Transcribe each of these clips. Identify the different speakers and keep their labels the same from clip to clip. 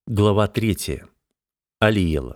Speaker 1: Глава 3. Алиела.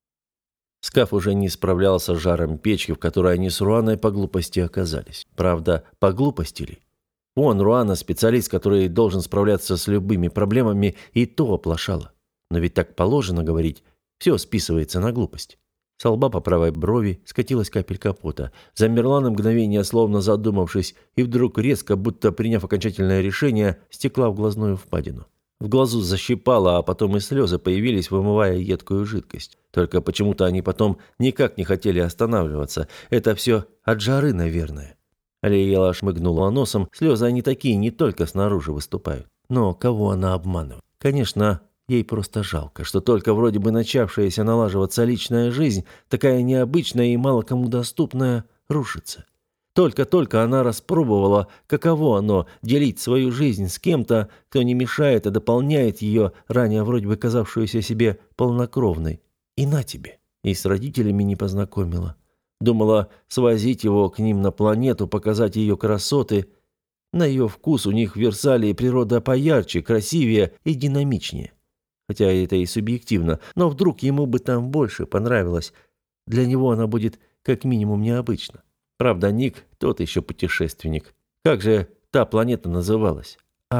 Speaker 1: Скаф уже не справлялся с жаром печки, в которой они с Руаной по глупости оказались. Правда, по глупости ли? Он, Руана, специалист, который должен справляться с любыми проблемами, и то оплошала. Но ведь так положено говорить, все списывается на глупость. С лба по правой брови скатилась капелька пота. Замерла на мгновение, словно задумавшись, и вдруг резко, будто приняв окончательное решение, стекла в глазную впадину. В глазу защипало, а потом и слезы появились, вымывая едкую жидкость. Только почему-то они потом никак не хотели останавливаться. Это все от жары, наверное. Алиела шмыгнула носом. Слезы они такие, не только снаружи выступают. Но кого она обманывает? Конечно, ей просто жалко, что только вроде бы начавшаяся налаживаться личная жизнь, такая необычная и мало кому доступная, рушится. Только-только она распробовала, каково оно делить свою жизнь с кем-то, кто не мешает, а дополняет ее, ранее вроде бы казавшуюся себе полнокровной. И на тебе. И с родителями не познакомила. Думала свозить его к ним на планету, показать ее красоты. На ее вкус у них в Версале природа поярче, красивее и динамичнее. Хотя это и субъективно, но вдруг ему бы там больше понравилось. Для него она будет как минимум необычна. Правда, Ник тот еще путешественник. Как же та планета называлась?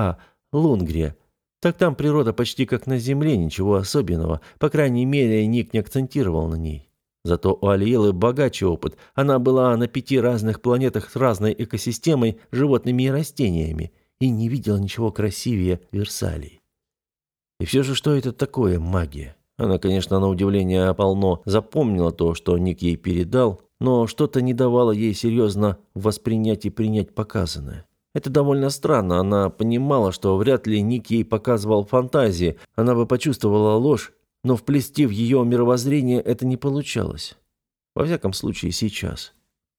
Speaker 1: Лунгрия. Так там природа почти как на Земле, ничего особенного. По крайней мере, Ник не акцентировал на ней. Зато у Алиелы богаче опыт. Она была на 5 разных планетах с разной экосистемой, животными и растениями. И не видела ничего красивее Версалии. И все же, что это такое магия? Она, конечно, на удивление полно запомнила то, что Ник ей передал, но что-то не давало ей серьезно воспринять и принять показанное. Это довольно странно. Она понимала, что вряд ли Ник ей показывал фантазии. Она бы почувствовала ложь, но вплести в ее мировоззрение это не получалось. Во всяком случае, сейчас.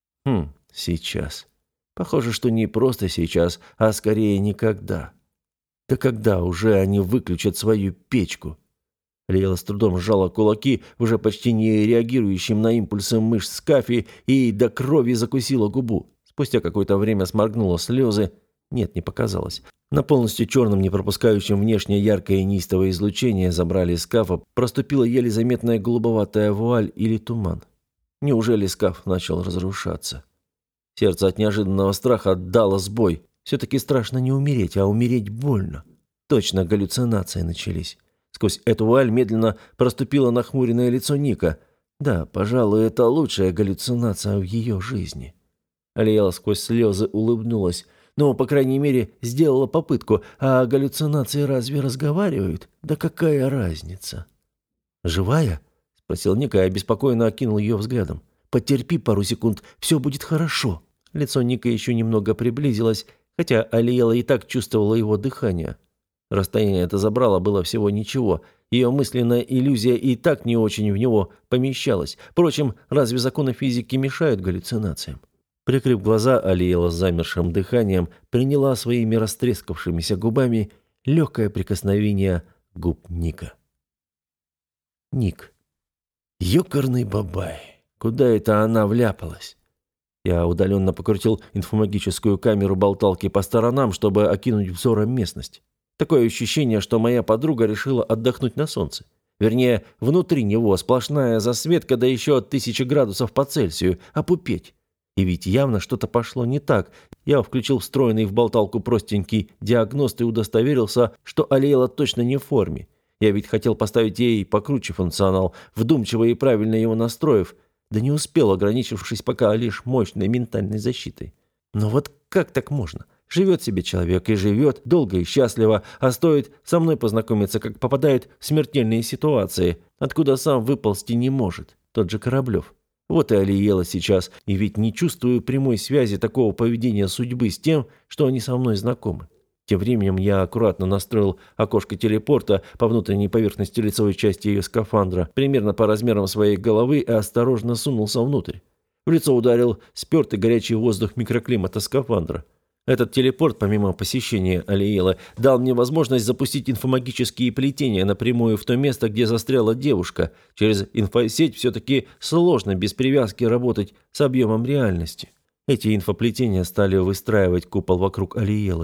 Speaker 1: Сейчас. Похоже, что не просто сейчас, а скорее никогда. Да когда уже они выключат свою печку? Алиела с трудом сжала кулаки, уже почти не реагирующим на импульсы мышц Скафи, и до крови закусила губу. Спустя какое-то время сморгнула слезы. Нет, не показалось. На полностью черном, не пропускающем внешне яркое и неистовое излучение забрали Скафа, проступила еле заметная голубоватая вуаль или туман. Неужели Скаф начал разрушаться? Сердце от неожиданного страха дало сбой. Все-таки страшно не умереть, а умереть больно. Точно галлюцинации начались. Сквозь эту вуаль медленно проступило нахмуренное лицо Ника. Да, пожалуй, это лучшая галлюцинация в ее жизни. Алиела сквозь слезы улыбнулась. Но, по крайней мере, сделала попытку. А галлюцинации разве разговаривают? Да какая разница? «Живая?» — спросил Ник и обеспокоенно окинул ее взглядом. «Потерпи пару секунд, все будет хорошо». Лицо Ника еще немного приблизилось, хотя Алиела и так чувствовала его дыхание. Расстояние это забрало было всего ничего. Ее мысленная иллюзия и так не очень в него помещалась. Впрочем, разве законы физики мешают галлюцинациям? Прикрыв глаза, Алиела с замершим дыханием приняла своими растрескавшимися губами легкое прикосновение губ Ника. Ник. Ёкарный бабай. Куда это она вляпалась? Я удаленно покрутил инфомагическую камеру болталки по сторонам, чтобы окинуть взором местность. Такое ощущение, что моя подруга решила отдохнуть на солнце. Вернее, внутри него сплошная засветка, да еще от 1000 градусов по Цельсию, опупеть. И ведь явно что-то пошло не так. Я включил встроенный в болталку простенький диагност и удостоверился, что Алиела точно не в форме. Я ведь хотел поставить ей покруче функционал, вдумчиво и правильно его настроив, да не успел, ограничившись пока лишь мощной ментальной защитой. Но вот как так можно? Живет себе человек и живет долго и счастливо, а стоит со мной познакомиться, как попадает в смертельные ситуации, откуда сам выползти не может, тот же Кораблев. Вот и Алиела сейчас, и ведь не чувствую прямой связи такого поведения судьбы с тем, что они со мной знакомы. Тем временем я аккуратно настроил окошко телепорта по внутренней поверхности лицевой части ее скафандра, примерно по размерам своей головы, и осторожно сунулся внутрь. В лицо ударил спертый горячий воздух микроклимата скафандра. Этот телепорт, помимо посещения Алиелы, дал мне возможность запустить инфомагические плетения напрямую в то место, где застряла девушка. Через инфосеть все-таки сложно без привязки работать с объемом реальности. Эти инфоплетения стали выстраивать купол вокруг Алиелы.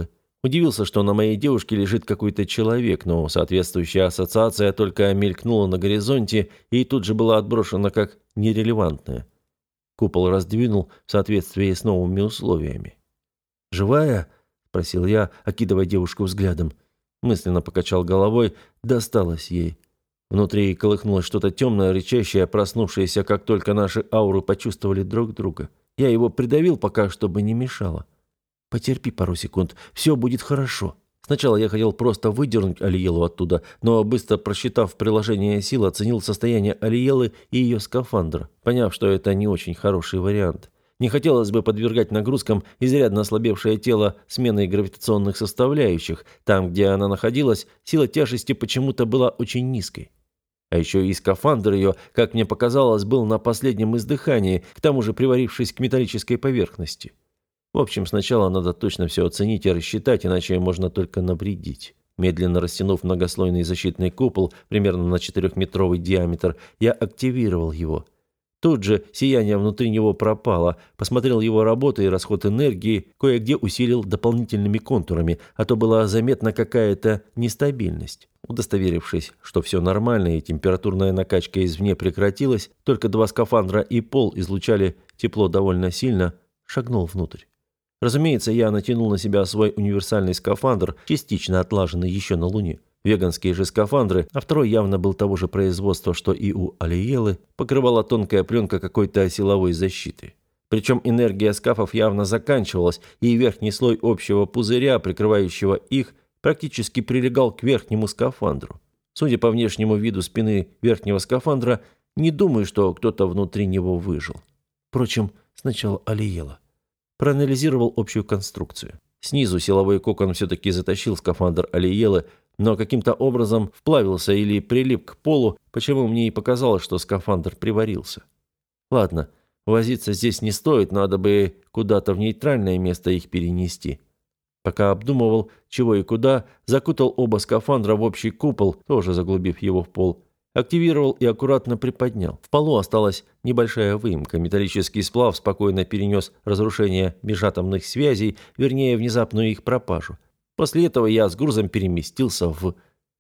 Speaker 1: Удивился, что на моей девушке лежит какой-то человек, но соответствующая ассоциация только мелькнула на горизонте и тут же была отброшена как нерелевантная. Купол раздвинул в соответствии с новыми условиями. «Живая?» – спросил я, окидывая девушку взглядом. Мысленно покачал головой, досталось ей. Внутри колыхнулось что-то темное, рычащее, проснувшееся, как только наши ауры почувствовали друг друга. Я его придавил пока, чтобы не мешало. «Потерпи пару секунд, все будет хорошо». Сначала я хотел просто выдернуть Алиелу оттуда, но быстро просчитав приложение сил, оценил состояние Алиелы и ее скафандра, поняв, что это не очень хороший вариант. Не хотелось бы подвергать нагрузкам изрядно ослабевшее тело сменой гравитационных составляющих. Там, где она находилась, сила тяжести почему-то была очень низкой. А еще и скафандр ее, как мне показалось, был на последнем издыхании, к тому же приварившись к металлической поверхности. В общем, сначала надо точно все оценить и рассчитать, иначе можно только навредить. Медленно растянув многослойный защитный купол, примерно на 4-метровый диаметр, я активировал его. Тут же сияние внутри него пропало, посмотрел его работу и расход энергии, кое-где усилил дополнительными контурами, а то была заметна какая-то нестабильность. Удостоверившись, что все нормально и температурная накачка извне прекратилась, только 2 скафандра и пол излучали тепло довольно сильно, шагнул внутрь. Разумеется, я натянул на себя свой универсальный скафандр, частично отлаженный еще на Луне. Веганские же скафандры, а второй явно был того же производства, что и у Алиелы, покрывала тонкая пленка какой-то силовой защиты. Причем энергия скафов явно заканчивалась, и верхний слой общего пузыря, прикрывающего их, практически прилегал к верхнему скафандру. Судя по внешнему виду спины верхнего скафандра, не думаю, что кто-то внутри него выжил. Впрочем, сначала Алиела. Проанализировал общую конструкцию. Снизу силовой кокон все-таки затащил скафандр Алиелы, но каким-то образом вплавился или прилип к полу, почему мне и показалось, что скафандр приварился. Ладно, возиться здесь не стоит, надо бы куда-то в нейтральное место их перенести. Пока обдумывал, чего и куда, закутал оба скафандра в общий купол, тоже заглубив его в пол. Активировал и аккуратно приподнял. В полу осталась небольшая выемка. Металлический сплав спокойно перенес разрушение межатомных связей, вернее, внезапную их пропажу. После этого я с грузом переместился в...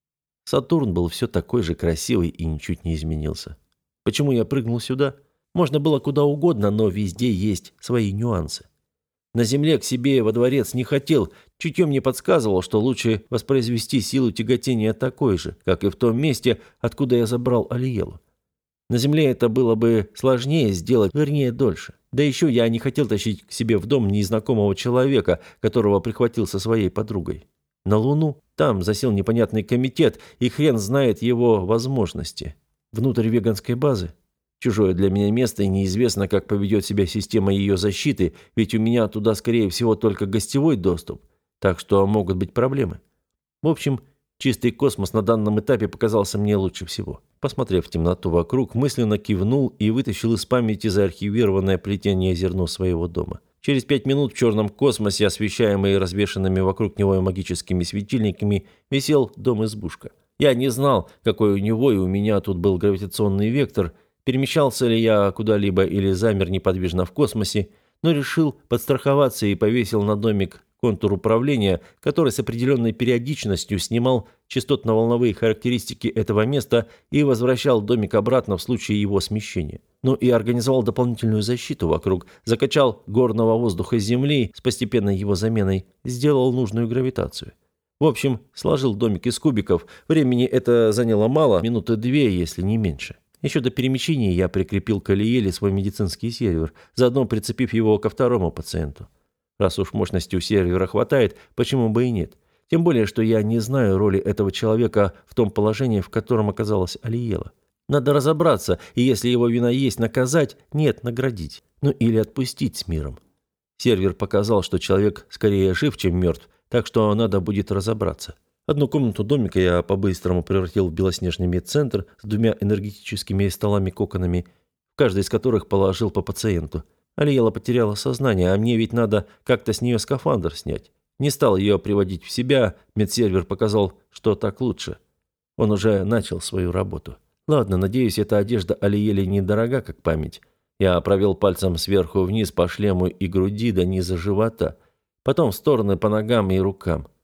Speaker 1: Сатурн был все такой же красивый и ничуть не изменился. Почему я прыгнул сюда? Можно было куда угодно, но везде есть свои нюансы. На Земле к себе во дворец не хотел, чутье мне подсказывал, что лучше воспроизвести силу тяготения такой же, как и в том месте, откуда я забрал Алиелу. На Земле это было бы сложнее сделать, вернее, дольше. Да еще я не хотел тащить к себе в дом незнакомого человека, которого прихватил со своей подругой. На Луну там засел непонятный комитет, и хрен знает его возможности. Внутрь веганской базы. Чужое для меня место, и неизвестно, как поведет себя система ее защиты, ведь у меня туда, скорее всего, только гостевой доступ, так что могут быть проблемы. В общем, чистый космос на данном этапе показался мне лучше всего. Посмотрев в темноту вокруг, мысленно кивнул и вытащил из памяти заархивированное плетение зерно своего дома. Через 5 минут в черном космосе, освещаемый развешанными вокруг него магическими светильниками, висел дом-избушка. Я не знал, какой у него и у меня тут был гравитационный вектор, перемещался ли я куда-либо или замер неподвижно в космосе, но решил подстраховаться и повесил на домик контур управления, который с определенной периодичностью снимал частотно-волновые характеристики этого места и возвращал домик обратно в случае его смещения. Ну и организовал дополнительную защиту вокруг, закачал горного воздуха с Земли с постепенной его заменой, сделал нужную гравитацию. В общем, сложил домик из кубиков, времени это заняло мало, минуты 2, если не меньше. Еще до перемещения я прикрепил к Алиеле свой медицинский сервер, заодно прицепив его ко второму пациенту. Раз уж мощности у сервера хватает, почему бы и нет? Тем более, что я не знаю роли этого человека в том положении, в котором оказалась Алиела. Надо разобраться, и если его вина есть, наказать, нет, наградить. Ну или отпустить с миром. Сервер показал, что человек скорее жив, чем мертв, так что надо будет разобраться. Одну комнату домика я по-быстрому превратил в белоснежный медцентр с 2 энергетическими столами-коконами, в каждый из которых положил по пациенту. Алиела потеряла сознание, а мне ведь надо как-то с нее скафандр снять. Не стал ее приводить в себя, медсервер показал, что так лучше. Он уже начал свою работу. Ладно, надеюсь, эта одежда Алиеле недорога, как память. Я провел пальцем сверху вниз по шлему и груди до низа живота, потом в стороны по ногам и рукам.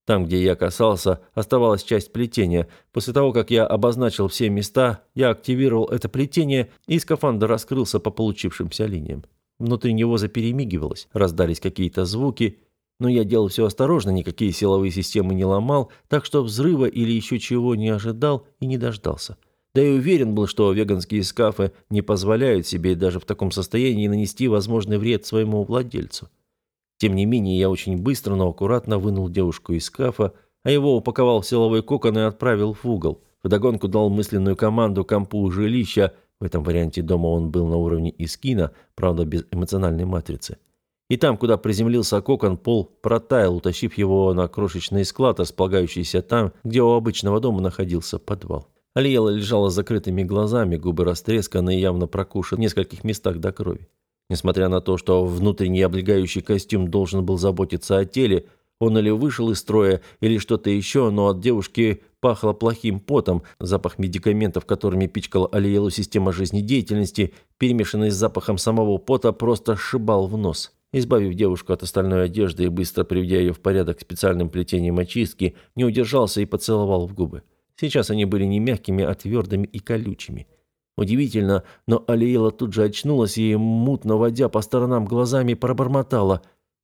Speaker 1: Там, где я касался, оставалась часть плетения. После того, как я обозначил все места, я активировал это плетение, и скафандр раскрылся по получившимся линиям. Внутри него заперемигивалось, раздались какие-то звуки, но я делал все осторожно, никакие силовые системы не ломал, так что взрыва или еще чего не ожидал и не дождался. Да и уверен был, что веганские скафы не позволяют себе даже в таком состоянии нанести возможный вред своему владельцу. Тем не менее, я очень быстро, но аккуратно вынул девушку из скафа, а его упаковал в силовой кокон и отправил в угол. Вдогонку дал мысленную команду компу жилища, в этом варианте дома он был на уровне Искина, правда без эмоциональной матрицы. И там, куда приземлился кокон, пол протаял, утащив его на крошечный склад, располагающийся там, где у обычного дома находился подвал. Алиела лежала с закрытыми глазами, губы растресканы и явно прокушены в нескольких местах до крови. Несмотря на то, что внутренний облегающий костюм должен был заботиться о теле, он или вышел из строя, или что-то еще, но от девушки пахло плохим потом. Запах медикаментов, которыми пичкала Алиелу система жизнедеятельности, перемешанный с запахом самого пота, просто сшибал в нос. Избавив девушку от остальной одежды и быстро приведя ее в порядок специальным плетением очистки, не удержался и поцеловал в губы. Сейчас они были не мягкими, а твердыми и колючими. Удивительно, но Алиела тут же очнулась и, мутно водя по сторонам глазами, пробормотала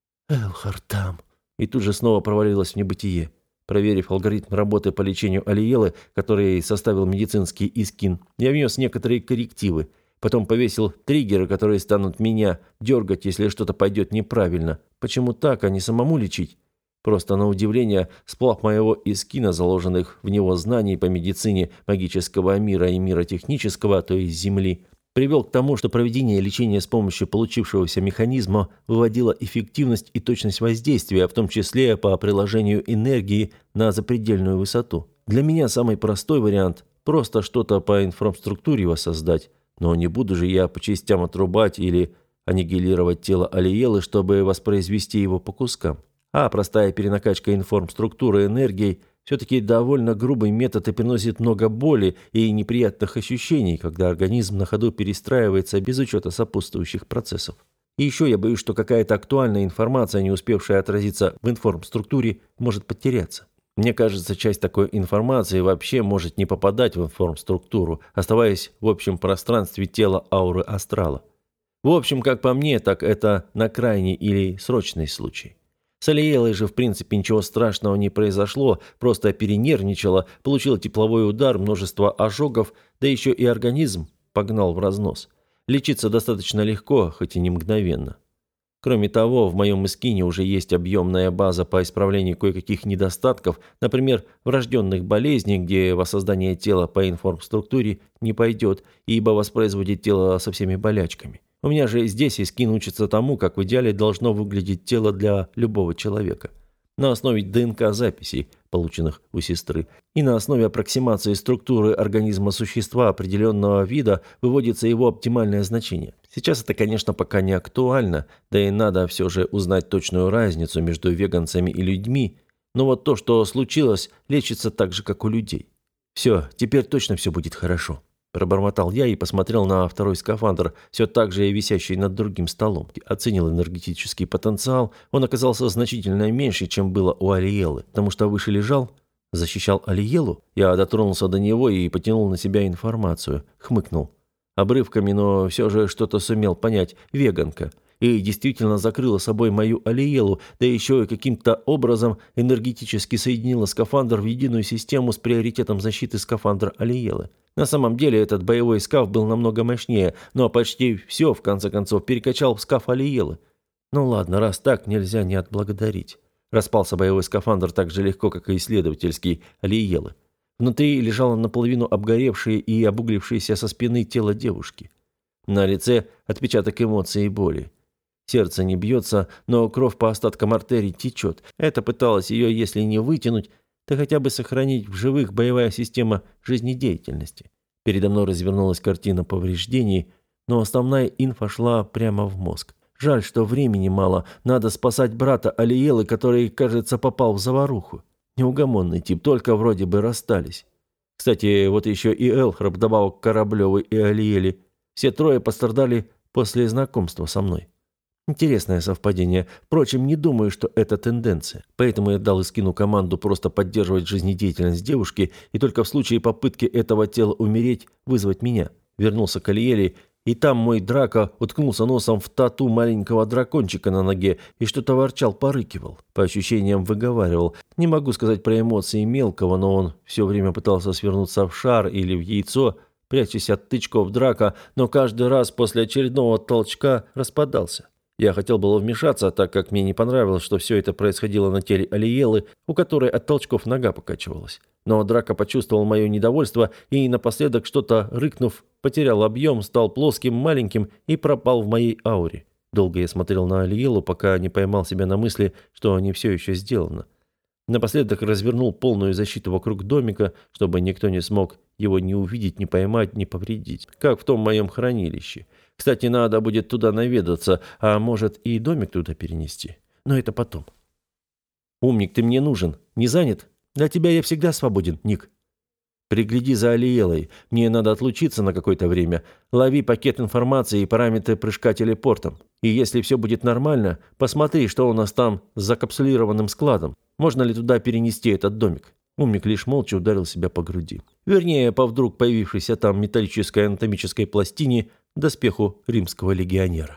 Speaker 1: «Элхар там!» и тут же снова провалилась в небытие. Проверив алгоритм работы по лечению Алиелы, который составил медицинский Искин, я внес некоторые коррективы. Потом повесил триггеры, которые станут меня дергать, если что-то пойдет неправильно. Почему так, а не самому лечить? Просто на удивление, сплав моего Искина, заложенных в него знаний по медицине магического мира и мира технического, то есть Земли, привел к тому, что проведение лечения с помощью получившегося механизма выводило эффективность и точность воздействия, в том числе по приложению энергии на запредельную высоту. Для меня самый простой вариант – просто что-то по инфраструктуре воссоздать, но не буду же я по частям отрубать или аннигилировать тело Алиелы, чтобы воспроизвести его по кускам. А простая перенакачка информструктуры энергией все-таки довольно грубый метод и приносит много боли и неприятных ощущений, когда организм на ходу перестраивается без учета сопутствующих процессов. И еще я боюсь, что какая-то актуальная информация, не успевшая отразиться в информструктуре, может потеряться. Мне кажется, часть такой информации вообще может не попадать в информструктуру, оставаясь в общем пространстве тела ауры астрала. В общем, как по мне, так это на крайний или срочный случай. С Алиелой же, в принципе, ничего страшного не произошло, просто перенервничала, получила тепловой удар, множество ожогов, да еще и организм погнал в разнос. Лечиться достаточно легко, хоть и не мгновенно. Кроме того, в моем Искине уже есть объемная база по исправлению кое-каких недостатков, например, врожденных болезней, где воссоздание тела по информструктуре не пойдет, ибо воспроизводит тело со всеми болячками. У меня же здесь Искин учится тому, как в идеале должно выглядеть тело для любого человека. На основе ДНК-записей, полученных у сестры, и на основе аппроксимации структуры организма существа определенного вида выводится его оптимальное значение. Сейчас это, конечно, пока не актуально, да и надо все же узнать точную разницу между веганцами и людьми, но вот то, что случилось, лечится так же, как у людей. Все, теперь точно все будет хорошо. Пробормотал я и посмотрел на второй скафандр, все так же висящий над другим столом. Оценил энергетический потенциал. Он оказался значительно меньше, чем было у Алиелы, потому что выше лежал, защищал Алиелу. Я дотронулся до него и потянул на себя информацию. Хмыкнул. Обрывками, но все же что-то сумел понять. Веганка. И действительно закрыла собой мою Алиелу, да еще и каким-то образом энергетически соединила скафандр в единую систему с приоритетом защиты скафандра Алиелы. На самом деле этот боевой скаф был намного мощнее, но почти все, в конце концов, перекачал в скаф Алиелы. Ну ладно, раз так, нельзя не отблагодарить. Распался боевой скафандр так же легко, как и исследовательский Алиелы. Внутри лежало наполовину обгоревшее и обуглившееся со спины тело девушки. На лице отпечаток эмоций и боли. Сердце не бьется, но кровь по остаткам артерий течет. Это пыталась ее, если не вытянуть, то хотя бы сохранить в живых боевая система жизнедеятельности. Передо мной развернулась картина повреждений, но основная инфа шла прямо в мозг. Жаль, что времени мало, надо спасать брата Алиелы, который, кажется, попал в заваруху. Неугомонный тип, только вроде бы расстались. Кстати, вот еще и Элхар, вдобавок к Кораблевой и Алиеле. Все трое пострадали после знакомства со мной. Интересное совпадение. Впрочем, не думаю, что это тенденция. Поэтому я дал Искину команду просто поддерживать жизнедеятельность девушки и только в случае попытки этого тела умереть вызвать меня. Вернулся к Алиэле, и там мой Драко уткнулся носом в тату маленького дракончика на ноге и что-то ворчал, порыкивал. По ощущениям выговаривал. Не могу сказать про эмоции мелкого, но он все время пытался свернуться в шар или в яйцо, прячась от тычков Драко, но каждый раз после очередного толчка распадался. Я хотел было вмешаться, так как мне не понравилось, что все это происходило на теле Алиелы, у которой от толчков нога покачивалась. Но Драко почувствовал мое недовольство и, напоследок что-то рыкнув, потерял объем, стал плоским, маленьким и пропал в моей ауре. Долго я смотрел на Алиелу, пока не поймал себя на мысли, что не все еще сделано. Напоследок развернул полную защиту вокруг домика, чтобы никто не смог его ни увидеть, ни поймать, ни повредить, как в том моем хранилище. Кстати, надо будет туда наведаться, а может и домик туда перенести. Но это потом. «Умник, ты мне нужен. Не занят? Для тебя я всегда свободен, Ник. Пригляди за Алиелой. Мне надо отлучиться на какое-то время. Лови пакет информации и параметры прыжка телепортом. И если все будет нормально, посмотри, что у нас там с закапсулированным складом. Можно ли туда перенести этот домик?» Умник лишь молча ударил себя по груди. Вернее, по вдруг появившейся там металлической анатомической пластине доспеху римского легионера.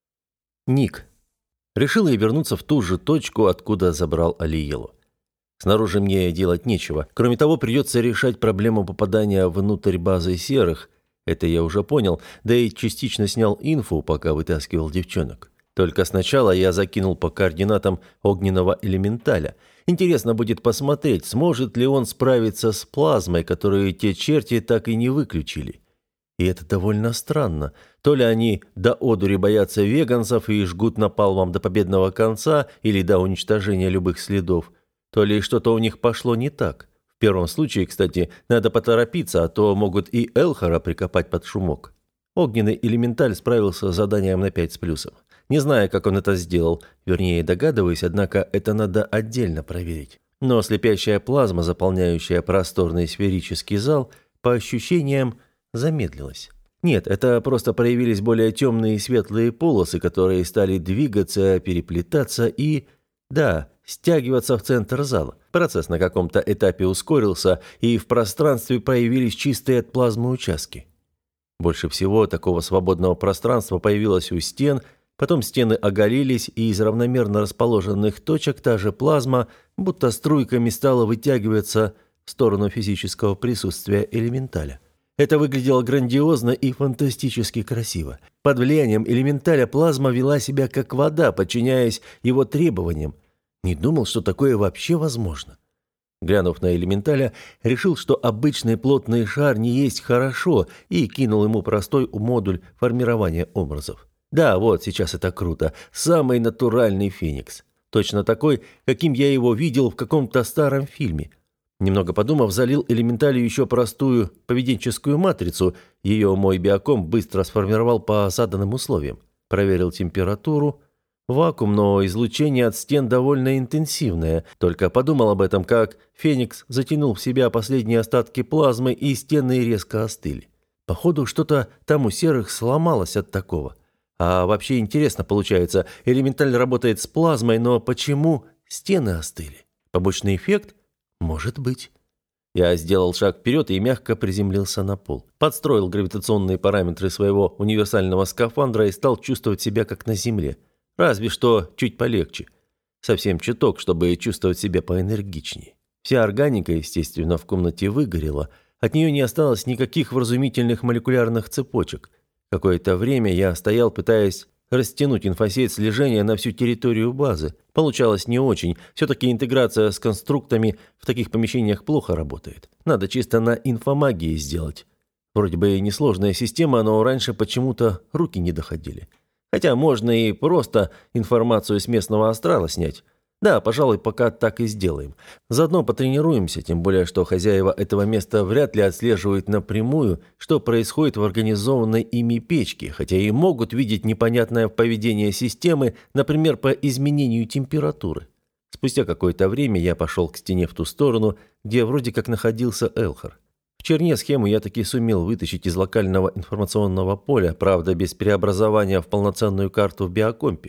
Speaker 1: Ник. Решил я вернуться в ту же точку, откуда забрал Алиелу. Снаружи мне делать нечего. Кроме того, придется решать проблему попадания внутрь базы серых. Это я уже понял, да и частично снял инфу, пока вытаскивал девчонок. Только сначала я закинул по координатам огненного элементаля. Интересно будет посмотреть, сможет ли он справиться с плазмой, которую те черти так и не выключили. И это довольно странно. То ли они до одури боятся веганцев и жгут напалмом до победного конца или до уничтожения любых следов, то ли что-то у них пошло не так. В первом случае, кстати, надо поторопиться, а то могут и Элхара прикопать под шумок. Огненный элементаль справился с заданием на 5 с плюсом. Не знаю, как он это сделал, вернее, догадываюсь, однако это надо отдельно проверить. Но слепящая плазма, заполняющая просторный сферический зал, по ощущениям, замедлилась. Нет, это просто проявились более темные и светлые полосы, которые стали двигаться, переплетаться и, да, стягиваться в центр зала. Процесс на каком-то этапе ускорился, и в пространстве появились чистые от плазмы участки. Больше всего такого свободного пространства появилось у стен. Потом стены оголились, и из равномерно расположенных точек та же плазма, будто струйками, стала вытягиваться в сторону физического присутствия элементаля. Это выглядело грандиозно и фантастически красиво. Под влиянием элементаля плазма вела себя как вода, подчиняясь его требованиям. Не думал, что такое вообще возможно. Глянув на элементаля, решил, что обычный плотный шар не есть хорошо, и кинул ему простой модуль формирования образов. Да, вот сейчас это круто. Самый натуральный Феникс. Точно такой, каким я его видел в каком-то старом фильме. Немного подумав, залил элементалю еще простую поведенческую матрицу. Ее мой биоком быстро сформировал по заданным условиям. Проверил температуру. Вакуум, но излучение от стен довольно интенсивное. Только подумал об этом, как Феникс затянул в себя последние остатки плазмы, и стены резко остыли. Походу, что-то там у серых сломалось от такого. А вообще интересно получается, элементаль работает с плазмой, но почему стены остыли? Побочный эффект? Может быть. Я сделал шаг вперед и мягко приземлился на пол. Подстроил гравитационные параметры своего универсального скафандра и стал чувствовать себя как на Земле. Разве что чуть полегче. Совсем чуток, чтобы чувствовать себя поэнергичнее. Вся органика, естественно, в комнате выгорела. От нее не осталось никаких вразумительных молекулярных цепочек. Какое-то время я стоял, пытаясь растянуть инфосеть слежения на всю территорию базы. Получалось не очень. Все-таки интеграция с конструктами в таких помещениях плохо работает. Надо чисто на инфомагии сделать. Вроде бы и несложная система, но раньше почему-то руки не доходили. Хотя можно и просто информацию с местного астрала снять. Да, пожалуй, пока так и сделаем. Заодно потренируемся, тем более, что хозяева этого места вряд ли отслеживают напрямую, что происходит в организованной ими печке, хотя и могут видеть непонятное поведение системы, например, по изменению температуры. Спустя какое-то время я пошел к стене в ту сторону, где вроде как находился Элхар. В черне схему я таки сумел вытащить из локального информационного поля, правда, без преобразования в полноценную карту в биокомпе.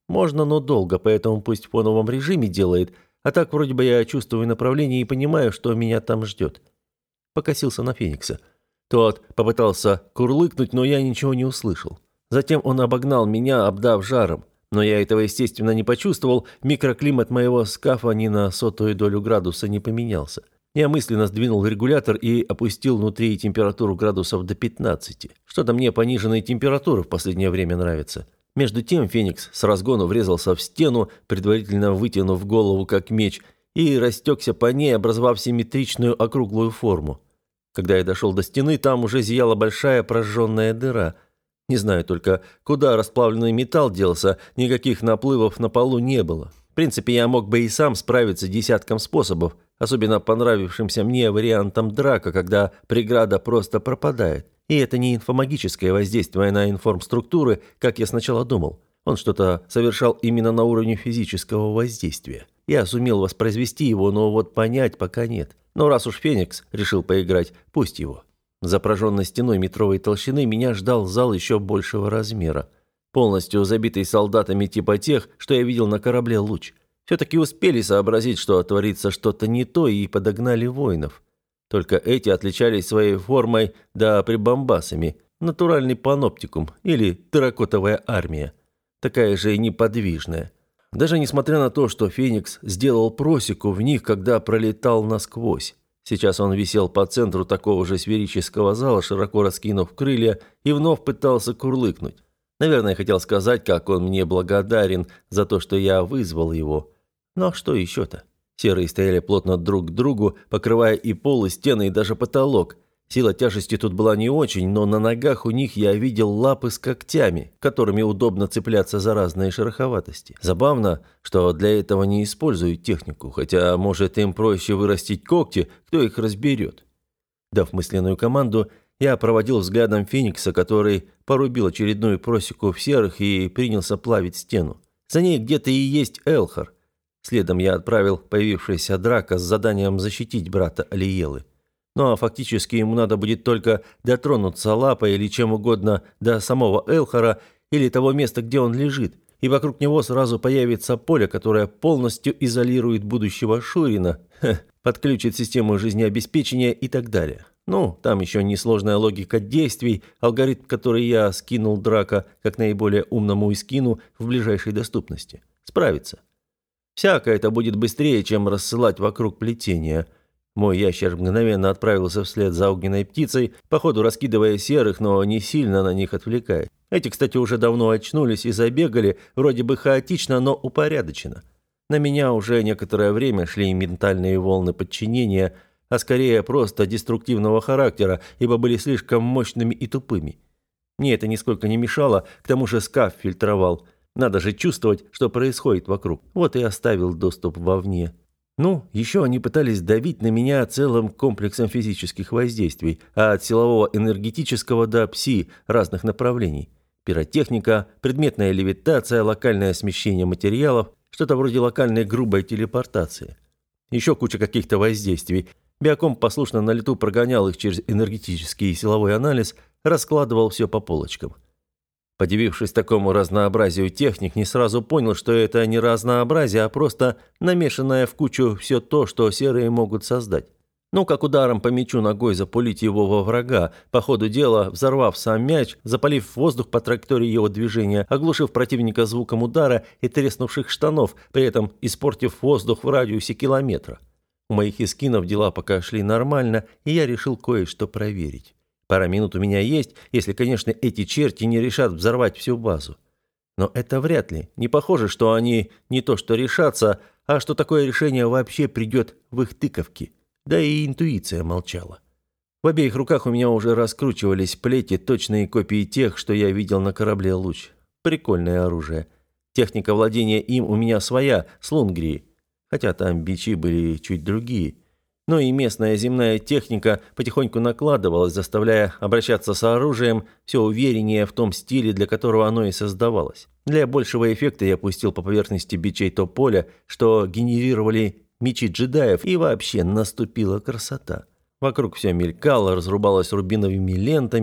Speaker 1: Можно, но долго, поэтому пусть в фоновом режиме делает, а так вроде бы я чувствую направление и понимаю, что меня там ждет. Покосился на Феникса. Тот попытался курлыкнуть, но я ничего не услышал. Затем он обогнал меня, обдав жаром. Но я этого, естественно, не почувствовал, микроклимат моего скафа ни на 100-ую долю градуса не поменялся. Я мысленно сдвинул регулятор и опустил внутри температуру градусов до 15. Что-то мне пониженные температуры в последнее время нравятся. Между тем Феникс с разгону врезался в стену, предварительно вытянув голову как меч, и растекся по ней, образовав симметричную округлую форму. Когда я дошел до стены, там уже зияла большая прожженная дыра. Не знаю только, куда расплавленный металл делся, никаких наплывов на полу не было. В принципе, я мог бы и сам справиться десятком способов, особенно понравившимся мне вариантом драка, когда преграда просто пропадает. И это не инфомагическое воздействие на информструктуры, как я сначала думал. Он что-то совершал именно на уровне физического воздействия. Я сумел воспроизвести его, но вот понять пока нет. Но раз уж Феникс решил поиграть, пусть его. За прожженной стеной метровой толщины меня ждал зал еще большего размера, полностью забитый солдатами типа тех, что я видел на корабле «Луч». Все-таки успели сообразить, что творится что-то не то, и подогнали воинов. Только эти отличались своей формой да прибамбасами. Натуральный паноптикум или терракотовая армия. Такая же и неподвижная. Даже несмотря на то, что Феникс сделал просеку в них, когда пролетал насквозь. Сейчас он висел по центру такого же сферического зала, широко раскинув крылья, и вновь пытался курлыкнуть. Наверное, хотел сказать, как он мне благодарен за то, что я вызвал его. Но что еще-то? Серые стояли плотно друг к другу, покрывая и пол, и стены, и даже потолок. Сила тяжести тут была не очень, но на ногах у них я видел лапы с когтями, которыми удобно цепляться за разные шероховатости. Забавно, что для этого не используют технику, хотя, может, им проще вырастить когти, кто их разберет. Дав мысленную команду, я проводил взглядом Феникса, который порубил очередную просеку в серых и принялся плавить стену. За ней где-то и есть Элхар. Следом я отправил появившийся Драка с заданием защитить брата Алиелы. Ну а фактически ему надо будет только дотронуться лапой или чем угодно до самого Элхара или того места, где он лежит, и вокруг него сразу появится поле, которое полностью изолирует будущего Шурина, подключит систему жизнеобеспечения и так далее. Ну, там еще несложная логика действий, алгоритм, который я скинул Драка как наиболее умному из скину в ближайшей доступности. Справится. Всякое это будет быстрее, чем рассылать вокруг плетения. Мой ящер мгновенно отправился вслед за огненной птицей, походу раскидывая серых, но не сильно на них отвлекая. Эти, кстати, уже давно очнулись и забегали, вроде бы хаотично, но упорядоченно. На меня уже некоторое время шли ментальные волны подчинения, а скорее просто деструктивного характера, ибо были слишком мощными и тупыми. Мне это нисколько не мешало, к тому же скаф фильтровал. Надо же чувствовать, что происходит вокруг. Вот и оставил доступ вовне. Ну, еще они пытались давить на меня целым комплексом физических воздействий, от силового энергетического до пси разных направлений. Пиротехника, предметная левитация, локальное смещение материалов, что-то вроде локальной грубой телепортации. Еще куча каких-то воздействий. Биокомп послушно на лету прогонял их через энергетический и силовой анализ, раскладывал все по полочкам. Подивившись такому разнообразию техник, не сразу понял, что это не разнообразие, а просто намешанное в кучу все то, что серые могут создать. Ну, как ударом по мячу ногой запулить его во врага, по ходу дела взорвав сам мяч, запалив воздух по траектории его движения, оглушив противника звуком удара и треснувших штанов, при этом испортив воздух в радиусе километра. У моих эскинов дела пока шли нормально, и я решил кое-что проверить. Пара минут у меня есть, если, конечно, эти черти не решат взорвать всю базу. Но это вряд ли. Не похоже, что они не то что решатся, а что такое решение вообще придет в их тыковки. Да и интуиция молчала. В обеих руках у меня уже раскручивались плети, точные копии тех, что я видел на корабле «Луч». Прикольное оружие. Техника владения им у меня своя, с Лунгрии. Хотя там бичи были чуть другие. Но и местная земная техника потихоньку накладывалась, заставляя обращаться с оружием все увереннее в том стиле, для которого оно и создавалось. Для большего эффекта я пустил по поверхности бичей то поле, что генерировали мечи джедаев, и вообще наступила красота. Вокруг все мелькало, разрубалось рубиновыми лентами,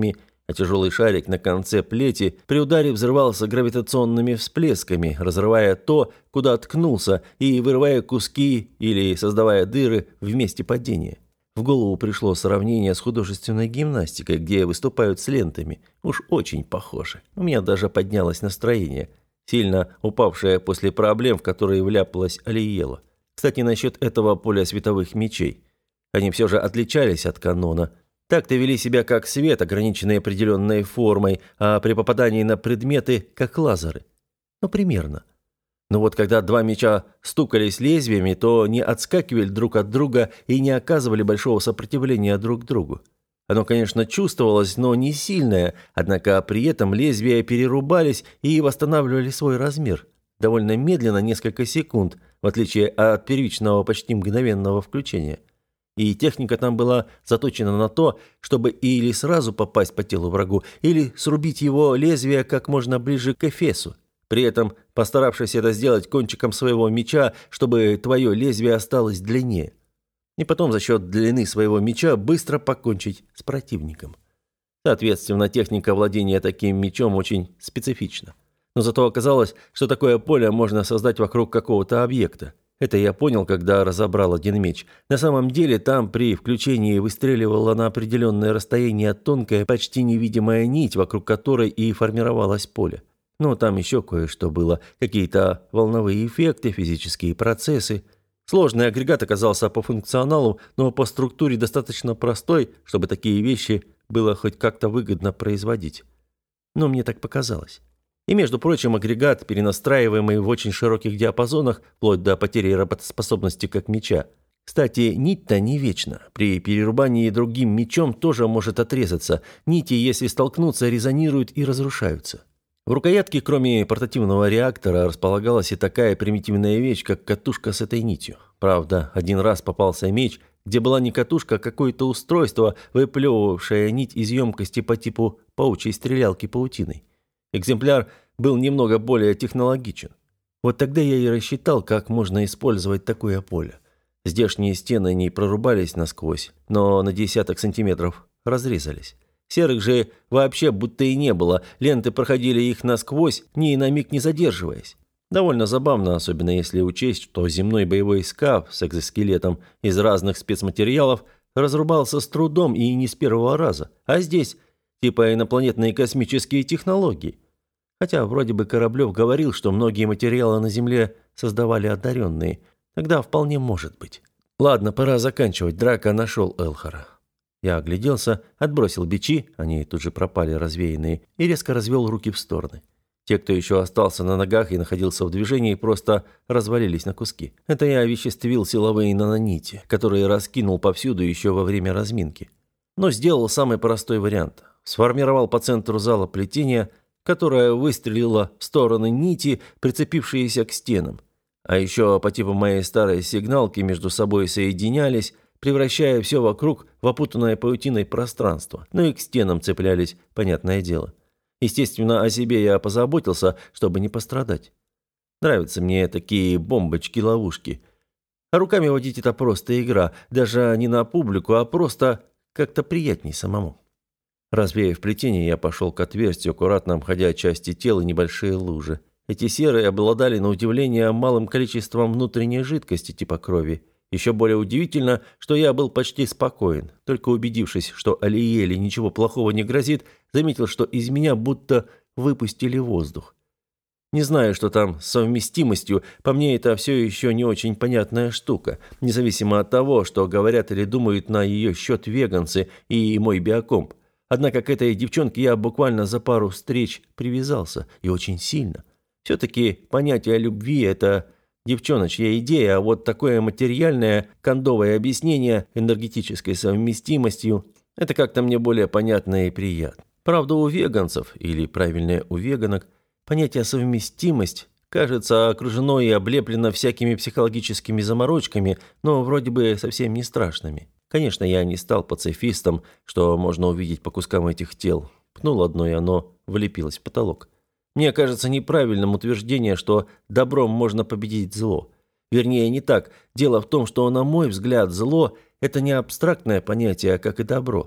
Speaker 1: а тяжелый шарик на конце плети при ударе взрывался гравитационными всплесками, разрывая то, куда ткнулся, и вырывая куски или создавая дыры в месте падения. В голову пришло сравнение с художественной гимнастикой, где выступают с лентами. Уж очень похоже. У меня даже поднялось настроение, сильно упавшее после проблем, в которые вляпалась Алиела. Кстати, насчет этого поля световых мечей. Они все же отличались от канона. Так-то вели себя как свет, ограниченный определенной формой, а при попадании на предметы – как лазеры. Ну, примерно. Но вот когда два меча стукались лезвиями, то не отскакивали друг от друга и не оказывали большого сопротивления друг другу. Оно, конечно, чувствовалось, но не сильное, однако при этом лезвия перерубались и восстанавливали свой размер. Довольно медленно, несколько секунд, в отличие от первичного почти мгновенного включения. И техника там была заточена на то, чтобы или сразу попасть по телу врагу, или срубить его лезвие как можно ближе к эфесу, при этом постаравшись это сделать кончиком своего меча, чтобы твое лезвие осталось длиннее. И потом за счет длины своего меча быстро покончить с противником. Соответственно, техника владения таким мечом очень специфична. Но зато оказалось, что такое поле можно создать вокруг какого-то объекта. Это я понял, когда разобрал один меч. На самом деле там при включении выстреливала на определенное расстояние тонкая, почти невидимая нить, вокруг которой и формировалось поле. Но там еще кое-что было. Какие-то волновые эффекты, физические процессы. Сложный агрегат оказался по функционалу, но по структуре достаточно простой, чтобы такие вещи было хоть как-то выгодно производить. Но мне так показалось. И, между прочим, агрегат, перенастраиваемый в очень широких диапазонах, вплоть до потери работоспособности как меча. Кстати, нить-то не вечна. При перерубании другим мечом тоже может отрезаться. Нити, если столкнутся, резонируют и разрушаются. В рукоятке, кроме портативного реактора, располагалась и такая примитивная вещь, как катушка с этой нитью. Правда, один раз попался меч, где была не катушка, а какое-то устройство, выплевывавшее нить из емкости по типу паучьей стрелялки паутиной. Экземпляр был немного более технологичен. Вот тогда я и рассчитал, как можно использовать такое поле. Здешние стены не прорубались насквозь, но на десяток сантиметров разрезались. Серых же вообще будто и не было, ленты проходили их насквозь, ни на миг не задерживаясь. Довольно забавно, особенно если учесть, что земной боевой скаф с экзоскелетом из разных спецматериалов разрубался с трудом и не с первого раза, а здесь типа инопланетные космические технологии. Хотя вроде бы Кораблев говорил, что многие материалы на Земле создавали одаренные, тогда вполне может быть. Ладно, пора заканчивать, Драко нашел Элхара. Я огляделся, отбросил бичи, они тут же пропали развеянные, и резко развел руки в стороны. Те, кто еще остался на ногах и находился в движении, просто развалились на куски. Это я овеществил силовые нанонити, которые раскинул повсюду еще во время разминки. Но сделал самый простой вариант. Сформировал по центру зала плетение, которое выстрелило в стороны нити, прицепившиеся к стенам. А еще по типу моей старой сигналки между собой соединялись, превращая все вокруг в опутанное паутиной пространство. Ну и к стенам цеплялись, понятное дело. Естественно, о себе я позаботился, чтобы не пострадать. Нравятся мне такие бомбочки-ловушки. А руками водить это просто игра, даже не на публику, а просто как-то приятней самому. Развеяв плетение, я пошел к отверстию, аккуратно обходя части тела и небольшие лужи. Эти серые обладали, на удивление, малым количеством внутренней жидкости типа крови. Еще более удивительно, что я был почти спокоен. Только убедившись, что Алиеле ничего плохого не грозит, заметил, что из меня будто выпустили воздух. Не знаю, что там с совместимостью, по мне это все еще не очень понятная штука, независимо от того, что говорят или думают на ее счет веганцы и мой биокомп. Однако к этой девчонке я буквально за пару встреч привязался, и очень сильно. Все-таки понятие любви – это девчоночья идея, а вот такое материальное кондовое объяснение энергетической совместимостью – это как-то мне более понятно и приятно. Правда, у веганцев, или правильнее у веганок, понятие совместимость кажется окружено и облеплено всякими психологическими заморочками, но вроде бы совсем не страшными. Конечно, я не стал пацифистом, что можно увидеть по кускам этих тел. Пнул одно, и оно влепилось в потолок. Мне кажется неправильным утверждение, что добром можно победить зло. Вернее, не так. Дело в том, что, на мой взгляд, зло – это не абстрактное понятие, как и добро.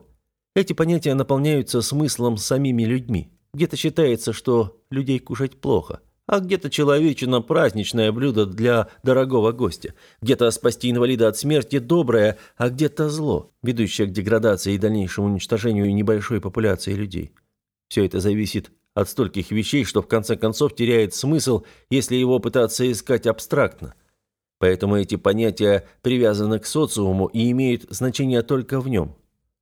Speaker 1: Эти понятия наполняются смыслом самими людьми. Где-то считается, что людей кушать плохо, а где-то человечина – праздничное блюдо для дорогого гостя. Где-то спасти инвалида от смерти – доброе, а где-то зло, ведущее к деградации и дальнейшему уничтожению небольшой популяции людей. Все это зависит от стольких вещей, что в конце концов теряет смысл, если его пытаться искать абстрактно. Поэтому эти понятия привязаны к социуму и имеют значение только в нем.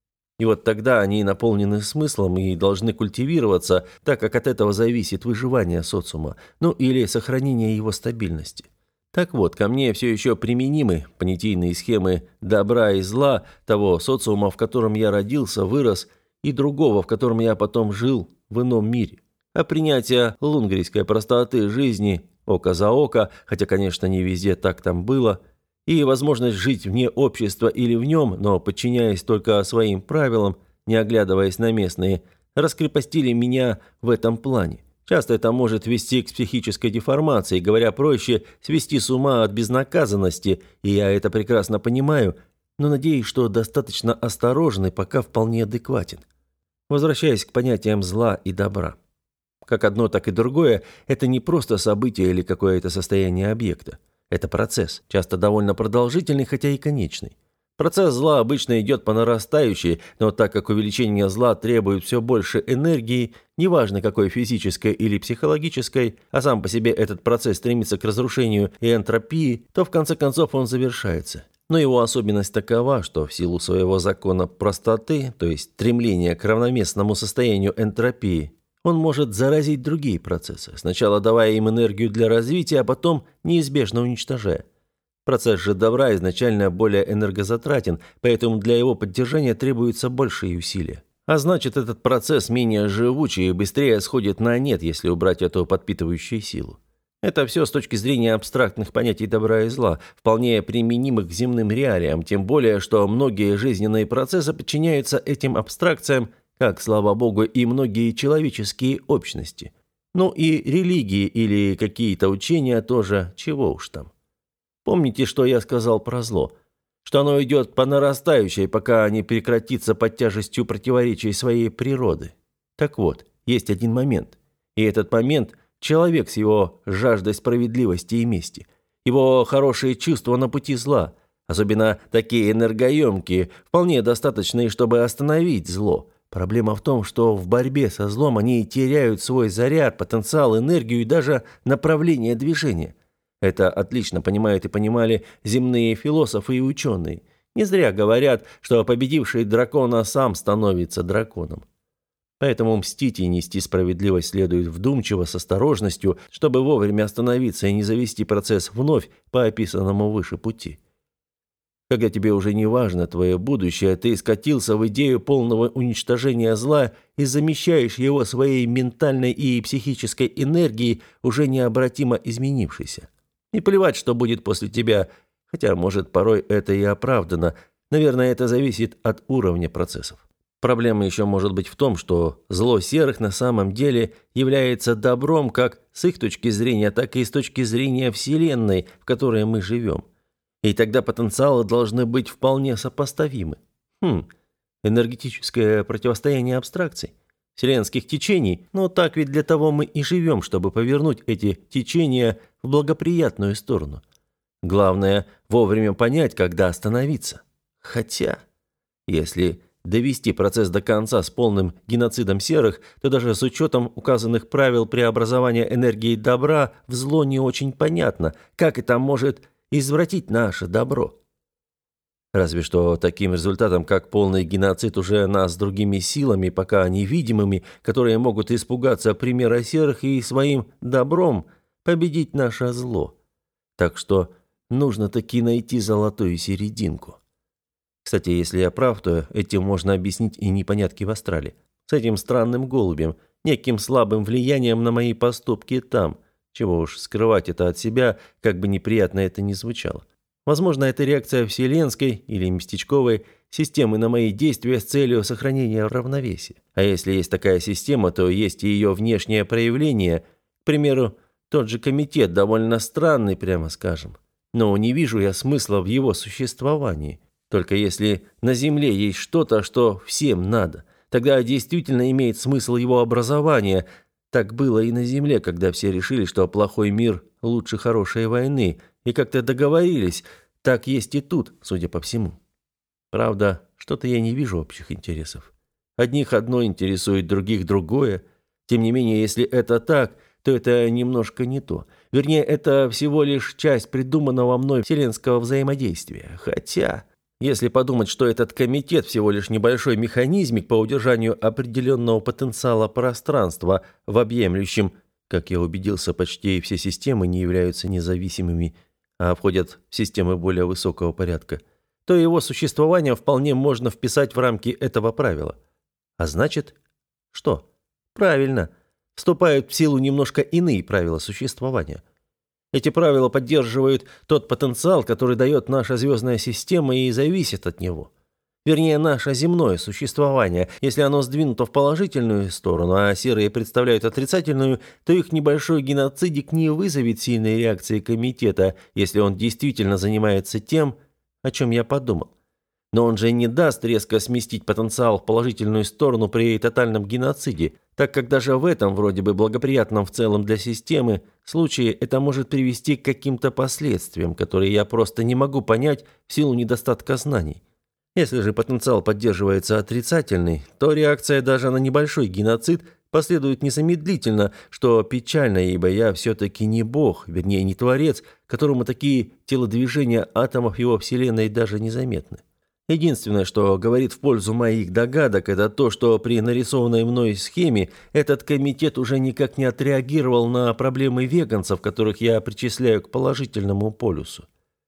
Speaker 1: И вот тогда они наполнены смыслом и должны культивироваться, так как от этого зависит выживание социума, ну или сохранение его стабильности. Так вот, ко мне все еще применимы понятийные схемы добра и зла того социума, в котором я родился, вырос, и другого, в котором я потом жил в ином мире. А принятие лунгрийской простоты жизни, око за око, хотя, конечно, не везде так там было, и возможность жить вне общества или в нем, но подчиняясь только своим правилам, не оглядываясь на местные, раскрепостили меня в этом плане. Часто это может вести к психической деформации, говоря проще, свести с ума от безнаказанности, и я это прекрасно понимаю, но надеюсь, что достаточно осторожен и пока вполне адекватен. Возвращаясь к понятиям зла и добра. Как одно, так и другое – это не просто событие или какое-то состояние объекта. Это процесс, часто довольно продолжительный, хотя и конечный. Процесс зла обычно идет по нарастающей, но так как увеличение зла требует все больше энергии, неважно какой физической или психологической, а сам по себе этот процесс стремится к разрушению и энтропии, то в конце концов он завершается. Но его особенность такова, что в силу своего закона простоты, то есть стремления к равноместному состоянию энтропии, он может заразить другие процессы, сначала давая им энергию для развития, а потом неизбежно уничтожая. Процесс же добра изначально более энергозатратен, поэтому для его поддержания требуются большие усилия. А значит, этот процесс менее живучий и быстрее сходит на нет, если убрать эту подпитывающую силу. Это все с точки зрения абстрактных понятий добра и зла, вполне применимых к земным реалиям, тем более, что многие жизненные процессы подчиняются этим абстракциям, как, слава богу, и многие человеческие общности. Ну и религии или какие-то учения тоже, чего уж там. Помните, что я сказал про зло? Что оно идет по нарастающей, пока не прекратится под тяжестью противоречий своей природы. Так вот, есть один момент. И этот момент – человек с его жаждой справедливости и мести. Его хорошие чувства на пути зла, особенно такие энергоемкие, вполне достаточные, чтобы остановить зло. Проблема в том, что в борьбе со злом они теряют свой заряд, потенциал, энергию и даже направление движения. Это отлично понимают и понимали земные философы и ученые. Не зря говорят, что победивший дракона сам становится драконом. Поэтому мстить и нести справедливость следует вдумчиво, с осторожностью, чтобы вовремя остановиться и не завести процесс вновь по описанному выше пути. Когда тебе уже не важно твое будущее, ты скатился в идею полного уничтожения зла и замещаешь его своей ментальной и психической энергией, уже необратимо изменившейся. И плевать, что будет после тебя, хотя, может, порой это и оправдано. Наверное, это зависит от уровня процессов. Проблема еще может быть в том, что зло серых на самом деле является добром как с их точки зрения, так и с точки зрения Вселенной, в которой мы живем. И тогда потенциалы должны быть вполне сопоставимы. Энергетическое противостояние абстракций, вселенских течений, но так ведь для того мы и живем, чтобы повернуть эти течения в благоприятную сторону. Главное – вовремя понять, когда остановиться. Хотя, если довести процесс до конца с полным геноцидом серых, то даже с учетом указанных правил преобразования энергии добра в зло не очень понятно, как это может извратить наше добро. Разве что таким результатом, как полный геноцид уже нас другими силами, пока невидимыми, которые могут испугаться примера серых и своим добром победить наше зло. Так что нужно таки найти золотую серединку. Кстати, если я прав, то этим можно объяснить и непонятки в астрале. С этим странным голубем, неким слабым влиянием на мои поступки там. Чего уж скрывать это от себя, как бы неприятно это ни звучало. Возможно, это реакция вселенской или местечковой системы на мои действия с целью сохранения равновесия. А если есть такая система, то есть и ее внешнее проявление. К примеру, тот же комитет довольно странный, прямо скажем. Но не вижу я смысла в его существовании. Только если на Земле есть что-то, что всем надо, тогда действительно имеет смысл его образование. Так было и на Земле, когда все решили, что плохой мир лучше хорошей войны, и как-то договорились. Так есть и тут, судя по всему. Правда, что-то я не вижу общих интересов. Одних одно интересует, других другое. Тем не менее, если это так, то это немножко не то. Вернее, это всего лишь часть придуманного мной вселенского взаимодействия. Хотя, если подумать, что этот комитет всего лишь небольшой механизмик по удержанию определенного потенциала пространства в объемлющем, как я убедился, почти все системы не являются независимыми, а входят в системы более высокого порядка, то его существование вполне можно вписать в рамки этого правила. А значит, что? Правильно, вступают в силу немножко иные правила существования. Эти правила поддерживают тот потенциал, который дает наша звездная система и зависит от него. Вернее, наше земное существование. Если оно сдвинуто в положительную сторону, а серые представляют отрицательную, то их небольшой геноцидик не вызовет сильной реакции комитета, если он действительно занимается тем, о чем я подумал. Но он же не даст резко сместить потенциал в положительную сторону при тотальном геноциде, так как даже в этом, вроде бы благоприятном в целом для системы, случае это может привести к каким-то последствиям, которые я просто не могу понять в силу недостатка знаний. Если же потенциал поддерживается отрицательный, то реакция даже на небольшой геноцид последует незамедлительно, что печально, ибо я все-таки не бог, вернее не творец, которому такие телодвижения атомов его вселенной даже незаметны. Единственное, что говорит в пользу моих догадок, это то, что при нарисованной мной схеме этот комитет уже никак не отреагировал на проблемы веганцев, которых я причисляю к положительному полюсу.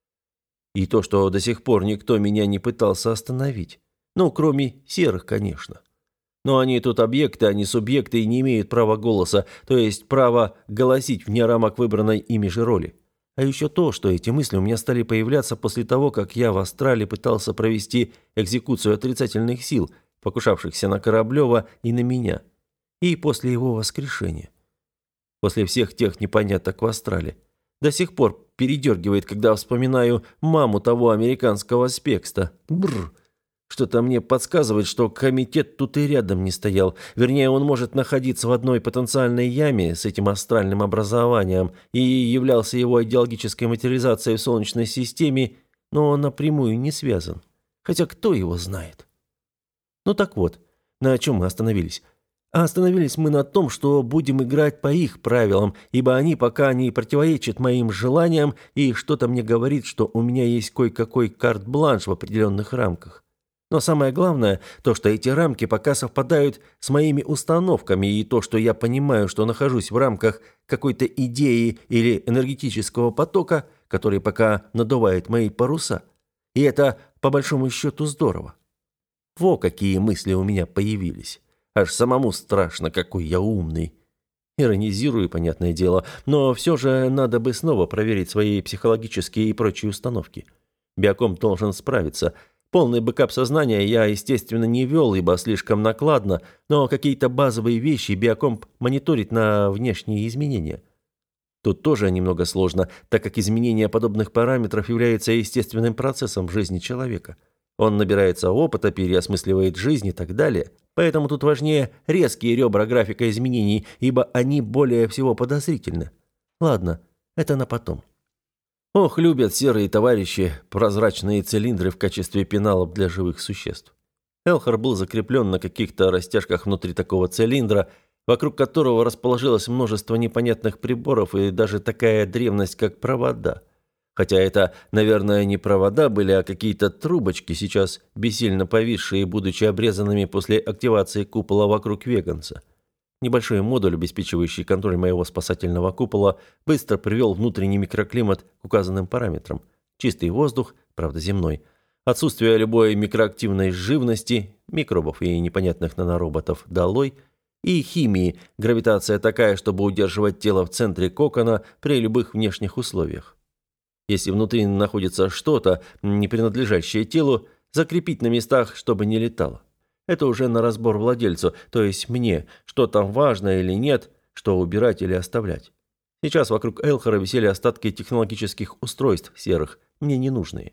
Speaker 1: И то, что до сих пор никто меня не пытался остановить. Ну, кроме серых, конечно. Но они тут объекты, а не субъекты и не имеют права голоса, то есть права голосить вне рамок выбранной ими же роли. А еще то, что эти мысли у меня стали появляться после того, как я в астрале пытался провести экзекуцию отрицательных сил, покушавшихся на Кораблева и на меня. И после его воскрешения. После всех тех непоняток в астрале. До сих пор передергивает, когда вспоминаю маму того американского спекста. Бррр. Что-то мне подсказывает, что комитет тут и рядом не стоял. Вернее, он может находиться в одной потенциальной яме с этим астральным образованием и являлся его идеологической материализацией в Солнечной системе, но он напрямую не связан. Хотя кто его знает? Ну так вот, на чем мы остановились? А остановились мы на том, что будем играть по их правилам, ибо они пока не противоречат моим желаниям, и что-то мне говорит, что у меня есть кое-какой карт-бланш в определенных рамках. Но самое главное, то, что эти рамки пока совпадают с моими установками, и то, что я понимаю, что нахожусь в рамках какой-то идеи или энергетического потока, который пока надувает мои паруса. И это, по большому счету, здорово. Во какие мысли у меня появились. Аж самому страшно, какой я умный. Иронизирую, понятное дело, но все же надо бы снова проверить свои психологические и прочие установки. Биокомп должен справиться. Полный бэкап сознания я, естественно, не вел, ибо слишком накладно, но какие-то базовые вещи биокомп мониторит на внешние изменения. Тут тоже немного сложно, так как изменение подобных параметров является естественным процессом в жизни человека. Он набирается опыта, переосмысливает жизнь и так далее. Поэтому тут важнее резкие ребра графика изменений, ибо они более всего подозрительны. Ладно, это на потом. Ох, любят серые товарищи прозрачные цилиндры в качестве пеналов для живых существ. Элхар был закреплен на каких-то растяжках внутри такого цилиндра, вокруг которого расположилось множество непонятных приборов и даже такая древность, как провода. Хотя это, наверное, не провода были, а какие-то трубочки, сейчас бессильно повисшие, будучи обрезанными после активации купола вокруг веганца. Небольшой модуль, обеспечивающий контроль моего спасательного купола, быстро привел внутренний микроклимат к указанным параметрам. Чистый воздух, правда земной, отсутствие любой микроактивной живности, микробов и непонятных нанороботов долой, и химии, гравитация такая, чтобы удерживать тело в центре кокона при любых внешних условиях. Если внутри находится что-то, не принадлежащее телу, закрепить на местах, чтобы не летало. Это уже на разбор владельцу, то есть мне, что там важно или нет, что убирать или оставлять. Сейчас вокруг Элхара висели остатки технологических устройств серых, мне ненужные.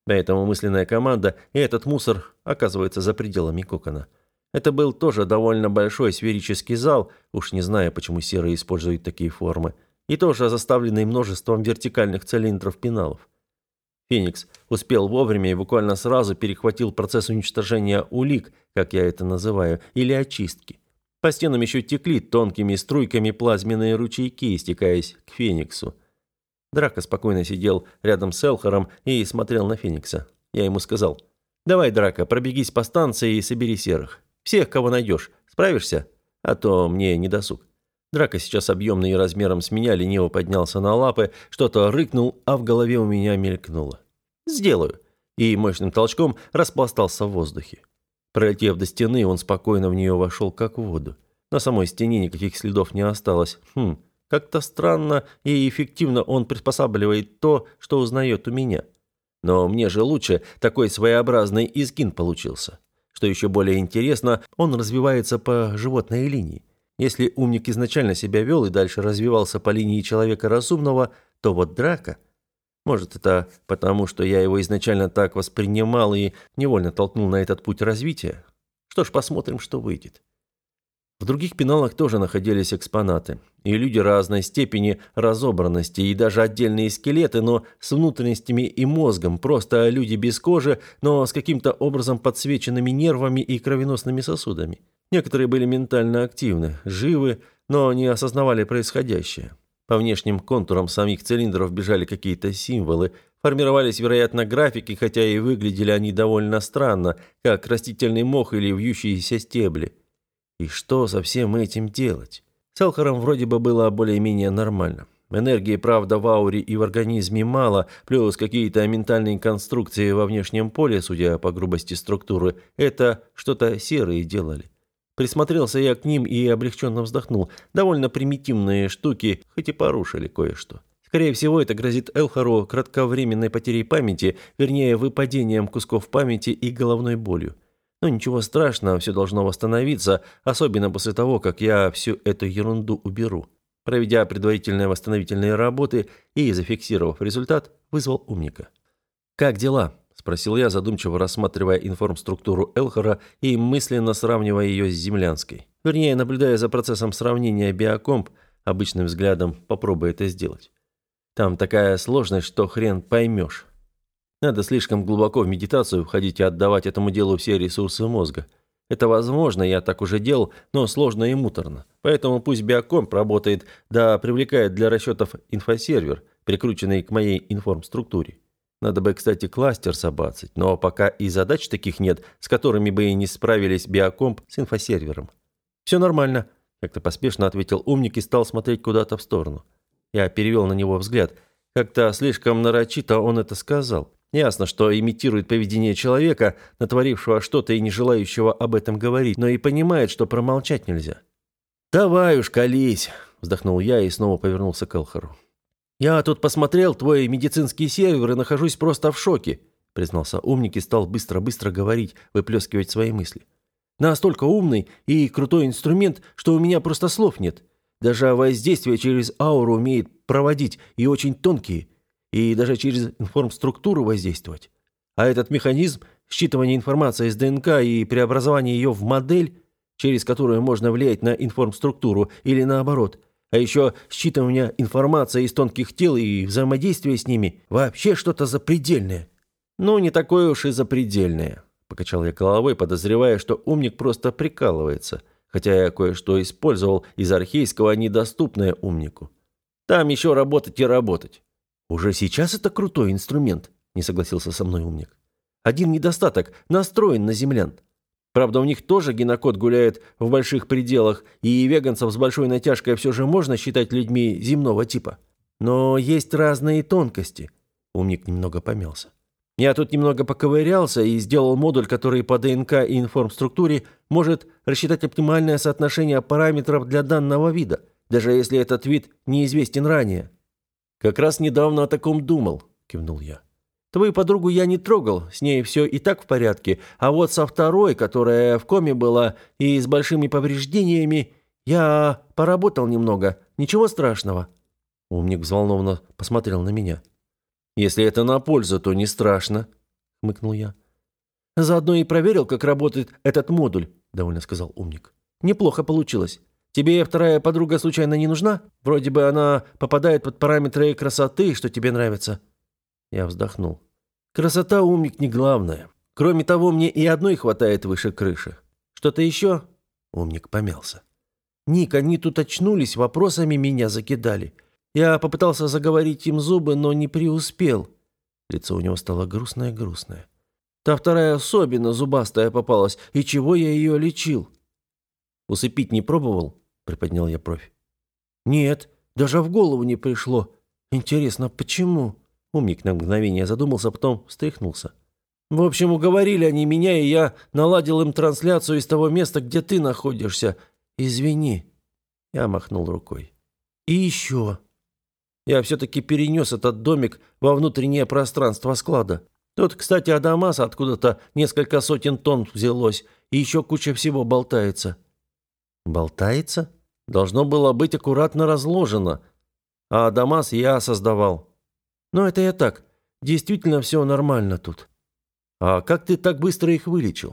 Speaker 1: Поэтому мысленная команда и этот мусор оказывается за пределами кокона. Это был тоже довольно большой сферический зал, уж не знаю, почему серые используют такие формы, и тоже заставленный множеством вертикальных цилиндров-пеналов. Феникс успел вовремя и буквально сразу перехватил процесс уничтожения улик, как я это называю, или очистки. По стенам еще текли тонкими струйками плазменные ручейки, стекаясь к Фениксу. Драко спокойно сидел рядом с Элхаром и смотрел на Феникса. Я ему сказал: «Давай, Драко, пробегись по станции и собери серых. Всех, кого найдешь. Справишься? А то мне не досуг». Драко, сейчас объемный и размером с меня, лениво поднялся на лапы, что-то рыкнул, а в голове у меня мелькнуло: «Сделаю!» И мощным толчком распластался в воздухе. Пролетев до стены, он спокойно в нее вошел, как в воду. На самой стене никаких следов не осталось. Как-то странно и эффективно он приспосабливает то, что узнает у меня. Но мне же лучше, такой своеобразный изгин получился. Что еще более интересно, он развивается по животной линии. Если умник изначально себя вел и дальше развивался по линии человека разумного, то вот Драко... Может, это потому, что я его изначально так воспринимал и невольно толкнул на этот путь развития? Что ж, посмотрим, что выйдет. В других пеналах тоже находились экспонаты. И люди разной степени разобранности, и даже отдельные скелеты, но с внутренностями и мозгом. Просто люди без кожи, но с каким-то образом подсвеченными нервами и кровеносными сосудами. Некоторые были ментально активны, живы, но не осознавали происходящее. По внешним контурам самих цилиндров бежали какие-то символы, формировались, вероятно, графики, хотя и выглядели они довольно странно, как растительный мох или вьющиеся стебли. И что со всем этим делать? С Элхаром вроде бы было более-менее нормально. Энергии, правда, в ауре и в организме мало, плюс какие-то ментальные конструкции во внешнем поле, судя по грубости структуры, это что-то серые делали. Присмотрелся я к ним и облегченно вздохнул. Довольно примитивные штуки, хоть и порушили кое-что. Скорее всего, это грозит Элхару кратковременной потерей памяти, вернее, выпадением кусков памяти и головной болью. Но ничего страшного, все должно восстановиться, особенно после того, как я всю эту ерунду уберу. Проведя предварительные восстановительные работы и зафиксировав результат, вызвал умника. «Как дела?» – спросил я, задумчиво рассматривая информструктуру Элхара и мысленно сравнивая ее с землянской. Вернее, наблюдая за процессом сравнения биокомп, обычным взглядом попробуй это сделать. Там такая сложность, что хрен поймешь. Надо слишком глубоко в медитацию входить и отдавать этому делу все ресурсы мозга. Это возможно, я так уже делал, но сложно и муторно. Поэтому пусть биокомп работает, да привлекает для расчетов инфосервер, прикрученный к моей информструктуре. Надо бы, кстати, кластер собацать, но пока и задач таких нет, с которыми бы и не справились биокомп с инфосервером. «Все нормально», – как-то поспешно ответил умник и стал смотреть куда-то в сторону. Я перевел на него взгляд. Как-то слишком нарочито он это сказал. Ясно, что имитирует поведение человека, натворившего что-то и не желающего об этом говорить, но и понимает, что промолчать нельзя. «Давай уж, колись», – вздохнул я и снова повернулся к Элхару. «Я тут посмотрел твой медицинский сервер и нахожусь просто в шоке», – признался умник и стал быстро-быстро говорить, выплескивать свои мысли. «Настолько умный и крутой инструмент, что у меня просто слов нет. Даже воздействие через ауру умеет проводить, и очень тонкие, и даже через информструктуру воздействовать. А этот механизм считывания информации из ДНК и преобразования ее в модель, через которую можно влиять на информструктуру или наоборот, а еще считывание информации из тонких тел и взаимодействие с ними, вообще что-то запредельное». «Ну, не такое уж и запредельное», – покачал я головой, подозревая, что умник просто прикалывается, хотя я кое-что использовал из архейского, недоступное умнику. «Там еще работать и работать». «Уже сейчас это крутой инструмент», – не согласился со мной умник. «Один недостаток – настроен на землян. Правда, у них тоже генокод гуляет в больших пределах, и веганцев с большой натяжкой все же можно считать людьми земного типа. Но есть разные тонкости». Умник немного помялся. «Я тут немного поковырялся и сделал модуль, который по ДНК и информструктуре может рассчитать оптимальное соотношение параметров для данного вида, даже если этот вид неизвестен ранее». «Как раз недавно о таком думал», – кивнул я. «Твою подругу я не трогал, с ней все и так в порядке, а вот со второй, которая в коме была и с большими повреждениями, я поработал немного, ничего страшного». Умник взволнованно посмотрел на меня. «Если это на пользу, то не страшно»,
Speaker 2: — хмыкнул я. «Заодно и проверил, как работает этот модуль», — довольно сказал умник. «Неплохо получилось. Тебе вторая подруга случайно не нужна? Вроде бы она попадает под параметры красоты, что тебе нравится». Я вздохнул. «Красота, умник, не главное. Кроме того, мне и одной хватает выше крыши. Что-то еще?» Умник помялся. «Ник, они тут очнулись, вопросами меня закидали. Я попытался заговорить им зубы, но не преуспел». Лицо у него стало грустное-грустное. «Та вторая особенно зубастая попалась, и чего я ее лечил?» «Усыпить не пробовал?» — приподнял я бровь. «Нет, даже в голову не пришло. Интересно, почему?» Умник на мгновение задумался, потом встряхнулся. «В общем, уговорили они меня, и я наладил им трансляцию из того места, где ты находишься. Извини». Я махнул рукой. «И еще. Я все-таки перенес этот домик во внутреннее пространство склада. Тут, кстати, адамаса откуда-то несколько сотен тонн взялось, и еще куча всего болтается». «Болтается? Должно было быть аккуратно разложено. А адамас я создавал». «Но это я так. Действительно все нормально тут». «А как ты так быстро их вылечил?»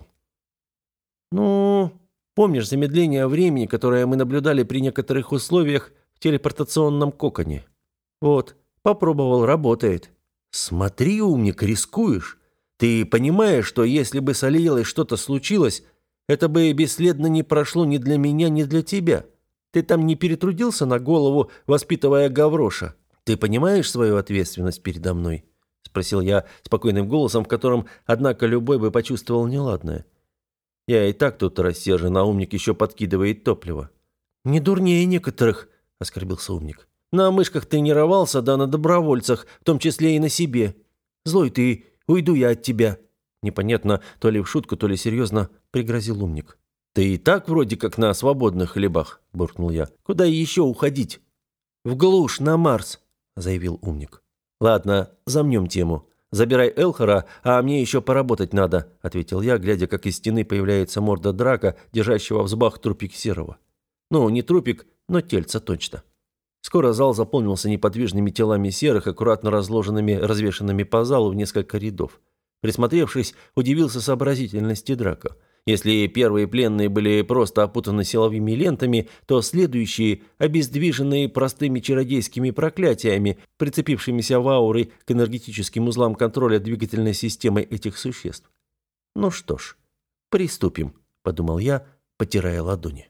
Speaker 2: «Ну, помнишь замедление времени, которое мы наблюдали при некоторых условиях в телепортационном коконе? Вот, попробовал, работает». «Смотри, умник, рискуешь. Ты понимаешь, что если бы с Алиелой что-то случилось, это бы бесследно не прошло ни для меня, ни для тебя. Ты там не перетрудился на голову, воспитывая Гавроша? Ты понимаешь свою ответственность передо мной?» — спросил я спокойным голосом, в котором, однако, любой бы почувствовал неладное. «Я и так тут рассержен, а умник еще подкидывает топливо». «Не дурнее некоторых», — оскорбился умник. «На мышках тренировался, да на добровольцах, в том числе и на себе. Злой ты, уйду я от тебя». Непонятно, то ли в шутку, то ли серьезно, пригрозил умник. «Ты и так вроде как на свободных хлебах», — буркнул я. «Куда еще уходить?» «В глушь, на Марс», — заявил умник. «Ладно, замнем тему. Забирай Элхара, а мне еще поработать надо», — ответил я, глядя, как из стены появляется морда драка, держащего в зубах трупик серого. Ну, не трупик, но тельце точно. Скоро зал заполнился неподвижными телами серых, аккуратно разложенными, развешанными по залу в несколько рядов. Присмотревшись, удивился сообразительности драка. Если первые пленные были просто опутаны силовыми лентами, то следующие, обездвиженные простыми чародейскими проклятиями, прицепившимися в ауры к энергетическим узлам контроля двигательной системы этих существ. «Ну что ж, приступим», — подумал я, потирая ладони.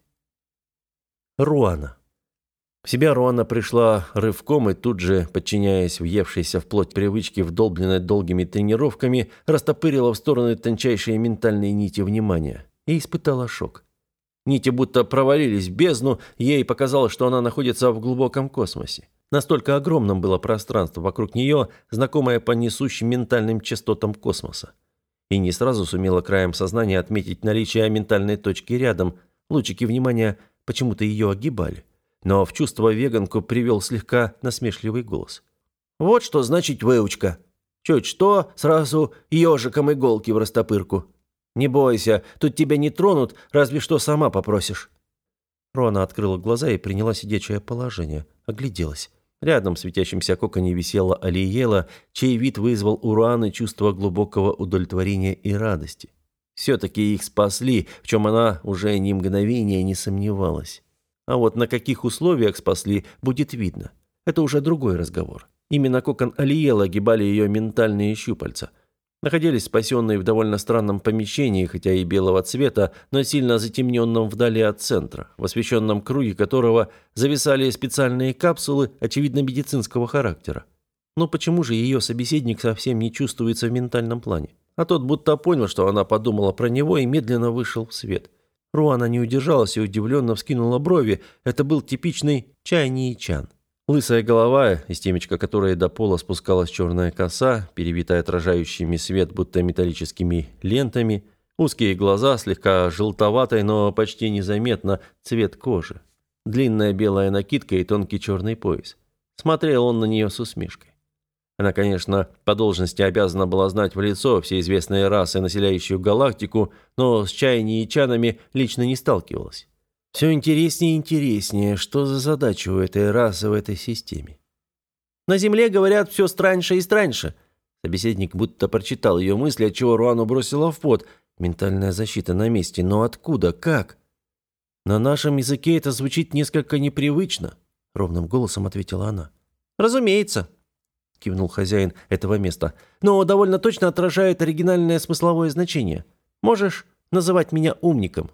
Speaker 2: Руана. В себя Руана пришла рывком и тут же, подчиняясь въевшейся в плоть привычке, вдолбленной долгими тренировками, растопырила в стороны тончайшие ментальные нити внимания и испытала шок. Нити будто провалились в бездну, ей показалось, что она находится в глубоком космосе. Настолько огромным было пространство вокруг нее, знакомое по несущим ментальным частотам космоса. И не сразу сумела краем сознания отметить наличие ментальной точки рядом, лучики внимания почему-то ее огибали. Но в чувство веганку привел слегка насмешливый голос. «Вот что значит выучка. Чуть что, сразу ежиком иголки в растопырку. Не бойся, тут тебя не тронут, разве что сама попросишь». Руана открыла глаза и приняла сидячее положение, огляделась. Рядом в светящемся коконе висела Алиела, чей вид вызвал у Руаны чувство глубокого удовлетворения и радости. Все-таки их спасли, в чем она уже ни мгновения не сомневалась. А вот на каких условиях спасли, будет видно. Это уже другой разговор. Именно кокон Алиелы огибали ее ментальные щупальца. Находились спасенные в довольно странном помещении, хотя и белого цвета, но сильно затемненном вдали от центра, в освещенном круге которого зависали специальные капсулы, очевидно, медицинского характера. Но почему же ее собеседник совсем не чувствуется в ментальном плане? А тот будто понял, что она подумала про него, и медленно вышел в свет. Руана не удержалась и удивленно вскинула брови. Это был типичный Чай-Ни-Чан. Лысая голова, из темечка которой до пола спускалась черная коса, перевитая отражающими свет будто металлическими лентами, узкие глаза, слегка желтоватой, но почти незаметно цвет кожи, длинная белая накидка и тонкий черный пояс. Смотрел он на нее с усмешкой. Она, конечно, по должности обязана была знать в лицо все известные расы, населяющие галактику, но с Чай-Ни-Чанами лично не сталкивалась. Все интереснее и интереснее, что за задача у этой расы в этой системе. «На Земле, говорят, все страньше и страньше», —
Speaker 1: Собеседник будто прочитал ее мысли, отчего Руану бросила в пот. Ментальная защита на месте. Но откуда? Как? «На нашем языке это звучит несколько непривычно», — ровным голосом ответила она.
Speaker 2: «Разумеется», — кивнул хозяин этого места, «но довольно точно отражает оригинальное смысловое значение. Можешь называть меня умником».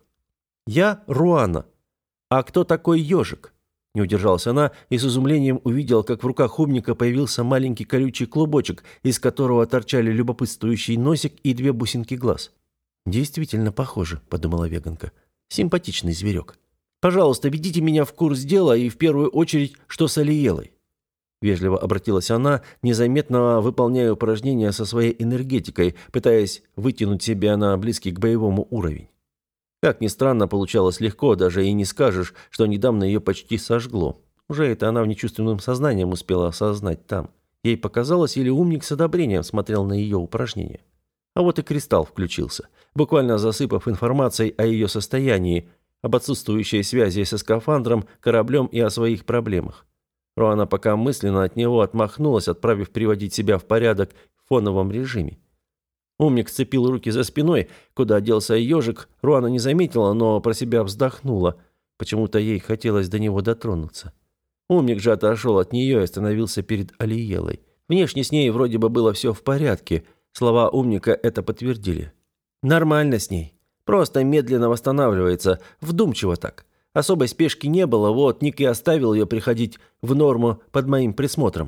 Speaker 2: «Я Руана. А кто такой ежик?» Не удержалась она и с изумлением увидела, как в руках умника появился маленький колючий клубочек, из которого торчали любопытствующий носик и 2 бусинки глаз. «Действительно похоже», — подумала веганка. «Симпатичный зверек. Пожалуйста, введите меня в курс дела и в первую очередь, что с Алиелой». Вежливо обратилась она, незаметно выполняя упражнения со своей энергетикой, пытаясь вытянуть себя на близкий к боевому уровень. Как ни странно, получалось легко, даже и не скажешь, что недавно ее почти сожгло. Уже это она в нечувственном сознании успела осознать там. Ей показалось, или умник с одобрением смотрел на ее упражнения. А вот и кристалл включился, буквально засыпав информацией о ее состоянии, об отсутствующей связи со скафандром, кораблем и о своих проблемах. Руана пока мысленно от него отмахнулась, отправив приводить себя в порядок в фоновом режиме. Умник сцепил руки за спиной, куда делся ежик, Руана не заметила, но про себя вздохнула. Почему-то ей хотелось до него дотронуться. Умник же отошел от нее и остановился перед Алиелой. Внешне с ней вроде бы было все в порядке. Слова умника это подтвердили. Нормально с ней. Просто медленно восстанавливается, вдумчиво так. Особой спешки не было, вот Ник и оставил ее приходить в норму под моим присмотром.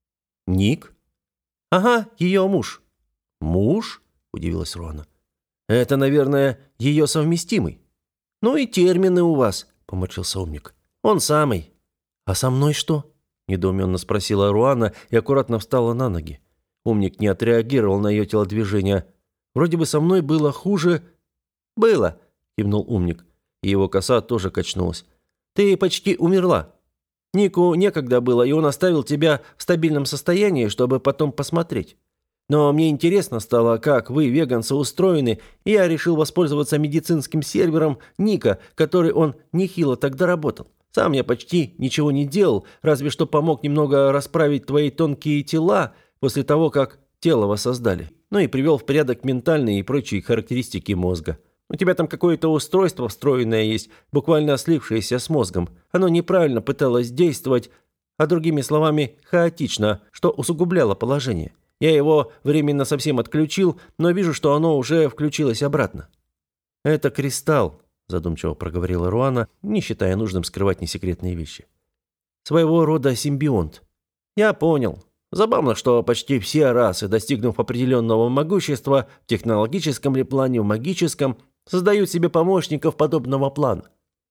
Speaker 1: «Ник?»
Speaker 2: «Ага, ее муж».
Speaker 1: «Муж?» – удивилась Руана.
Speaker 2: «Это, наверное, ее совместимый». «Ну и термины у вас», – поморщился умник. «Он самый». «А со мной что?» – недоуменно спросила Руана и аккуратно встала на ноги. Умник не отреагировал на ее телодвижение. «Вроде бы со мной было хуже». «Было», – кивнул умник. И его коса тоже качнулась. «Ты почти умерла. Нику некогда было, и он оставил тебя в стабильном состоянии, чтобы потом посмотреть. Но мне интересно стало, как вы, веганцы, устроены, и я решил воспользоваться медицинским сервером Ника, который он нехило так доработал. Сам я почти ничего не делал, разве что помог немного расправить твои тонкие тела после того, как тело воссоздали. Ну и привел в порядок ментальные и прочие характеристики мозга. У тебя там какое-то устройство встроенное есть, буквально слившееся с мозгом. Оно неправильно пыталось действовать, а другими словами, хаотично, что усугубляло положение. Я его временно совсем отключил, но вижу, что оно уже включилось обратно». «Это кристалл», – задумчиво проговорила Руана, не считая нужным скрывать несекретные вещи. «Своего рода симбионт». «Я понял. Забавно, что почти все расы, достигнув определенного могущества, в технологическом ли плане, в магическом, создают себе помощников подобного плана».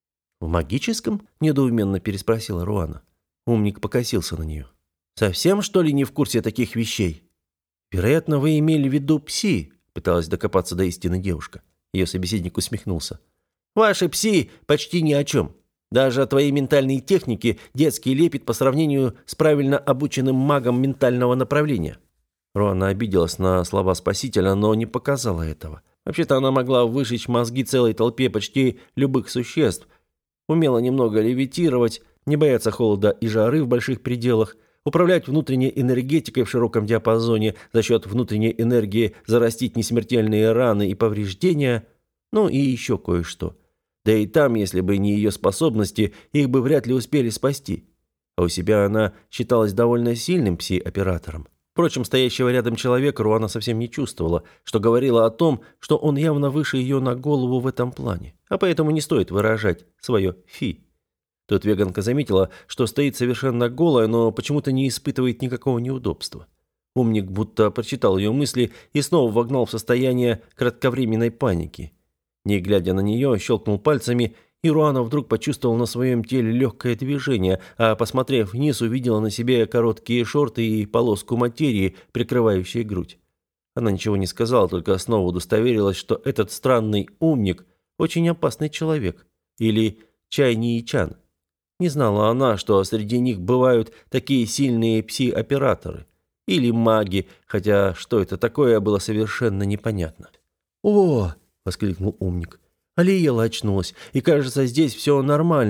Speaker 2: «В магическом?» – недоуменно переспросила Руана. Умник покосился на нее. «Совсем, что ли, не в курсе таких вещей?» «Вероятно, вы имели в виду пси», – пыталась докопаться до истины девушка. Ее собеседник усмехнулся. «Ваши пси почти ни о чем. Даже твои ментальные техники детский лепет по сравнению с правильно обученным магом ментального направления». Руана обиделась на слова спасителя, но не показала этого. Вообще-то она могла выжечь мозги целой толпе почти любых существ, умела немного левитировать, не бояться холода и жары в больших пределах, управлять внутренней энергетикой в широком диапазоне, за счет внутренней энергии зарастить несмертельные раны и повреждения, ну и еще кое-что. Да и там, если бы не ее способности, их бы вряд ли успели спасти. А у себя она считалась довольно сильным пси-оператором. Впрочем, стоящего рядом человека Руана совсем не чувствовала, что говорило о том, что он явно выше ее на голову в этом плане, а поэтому не стоит выражать свое «фи». Тут веганка заметила, что стоит совершенно голая, но почему-то не испытывает никакого неудобства. Умник будто прочитал ее мысли и снова вогнал в состояние кратковременной паники. Не глядя на нее, щелкнул пальцами, и Руана вдруг почувствовала на своем теле легкое движение, а, посмотрев вниз, увидела на себе короткие шорты и полоску материи, прикрывающей грудь. Она ничего не сказала, только снова удостоверилась, что этот странный умник – очень опасный человек. Или Чай-Ни-Чан. Не знала она, что среди них бывают такие сильные пси-операторы. Или маги, хотя что это такое, было совершенно непонятно. «О!» – воскликнул умник. «Алиела очнулась, и кажется, здесь все нормально.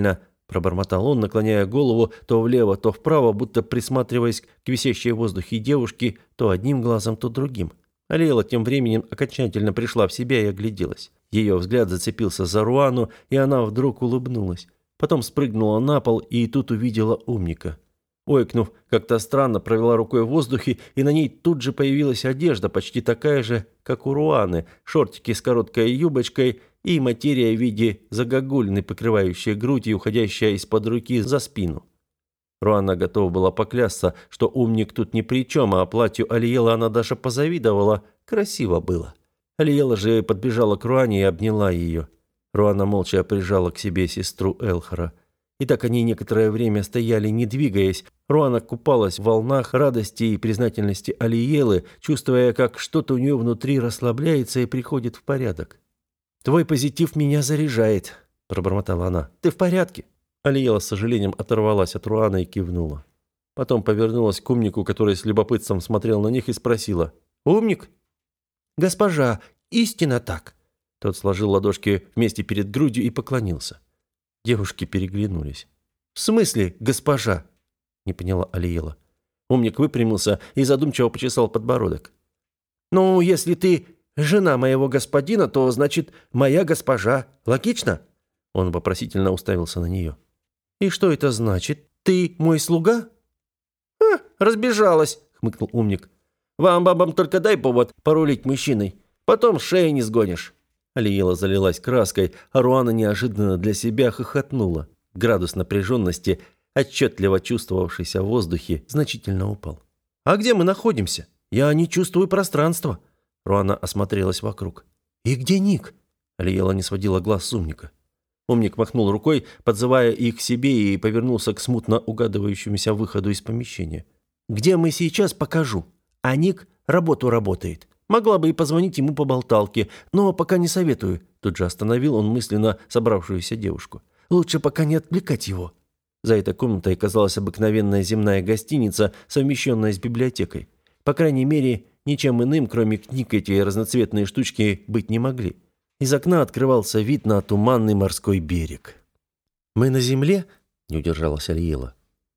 Speaker 2: пробормотал он, наклоняя голову то влево, то вправо, будто присматриваясь к висящей в воздухе девушке то одним глазом, то другим. Алиэла тем временем окончательно пришла в себя и огляделась. Ее взгляд зацепился за Руану, и она вдруг улыбнулась. Потом спрыгнула на пол и тут увидела умника. Ойкнув, как-то странно провела рукой в воздухе, и на ней тут же появилась одежда, почти такая же, как у Руаны, шортики с короткой юбочкой и материя в виде загогульны, покрывающая грудь и уходящая из-под руки за спину. Руана готова была поклясться, что умник тут ни при чем, а платью Алиэлы она даже позавидовала. Красиво было. Алиэла же подбежала к Руане и обняла ее. Руана молча прижала к себе сестру Элхара. И так они некоторое время стояли, не двигаясь. Руана купалась в волнах радости и признательности Алиэлы, чувствуя, как что-то у нее внутри расслабляется и приходит в порядок. «Твой позитив меня заряжает», – пробормотала она. «Ты в порядке?» Алиэла с сожалением оторвалась от Руаны и кивнула. Потом повернулась к умнику, который с любопытством смотрел на них, и спросила. «Умник?» «Госпожа, истинно так». Тот сложил ладошки вместе перед грудью и поклонился. Девушки переглянулись. «В смысле, госпожа?» – не поняла Алиэла. Умник выпрямился и задумчиво почесал подбородок. «Ну, если ты жена моего господина, то, значит, моя госпожа. Логично?» Он вопросительно уставился на нее. «И что это значит? Ты мой слуга?» «Разбежалась», – хмыкнул умник. «Вам, бабам, только дай повод порулить мужчиной. Потом шеи не сгонишь». Алиэла залилась краской, а Руана неожиданно для себя хохотнула. Градус напряженности, отчетливо чувствовавшийся в воздухе, значительно упал. «А где мы находимся? Я не чувствую пространства». Руана осмотрелась вокруг. «И где Ник?» Алиэла не сводила глаз с умника. Умник махнул рукой, подзывая их к себе, и повернулся к смутно угадывающемуся выходу из помещения. «Где мы сейчас, покажу. А Ник работу работает. Могла бы и позвонить ему по болталке, но пока не советую». Тут же остановил он мысленно собравшуюся девушку. «Лучше пока не отвлекать его». За этой комнатой оказалась обыкновенная земная гостиница, совмещенная с библиотекой. По крайней мере, ничем иным, кроме книг, эти разноцветные штучки быть не могли. Из окна открывался вид на туманный морской берег. «Мы на земле?» – не удержалась Алиэла.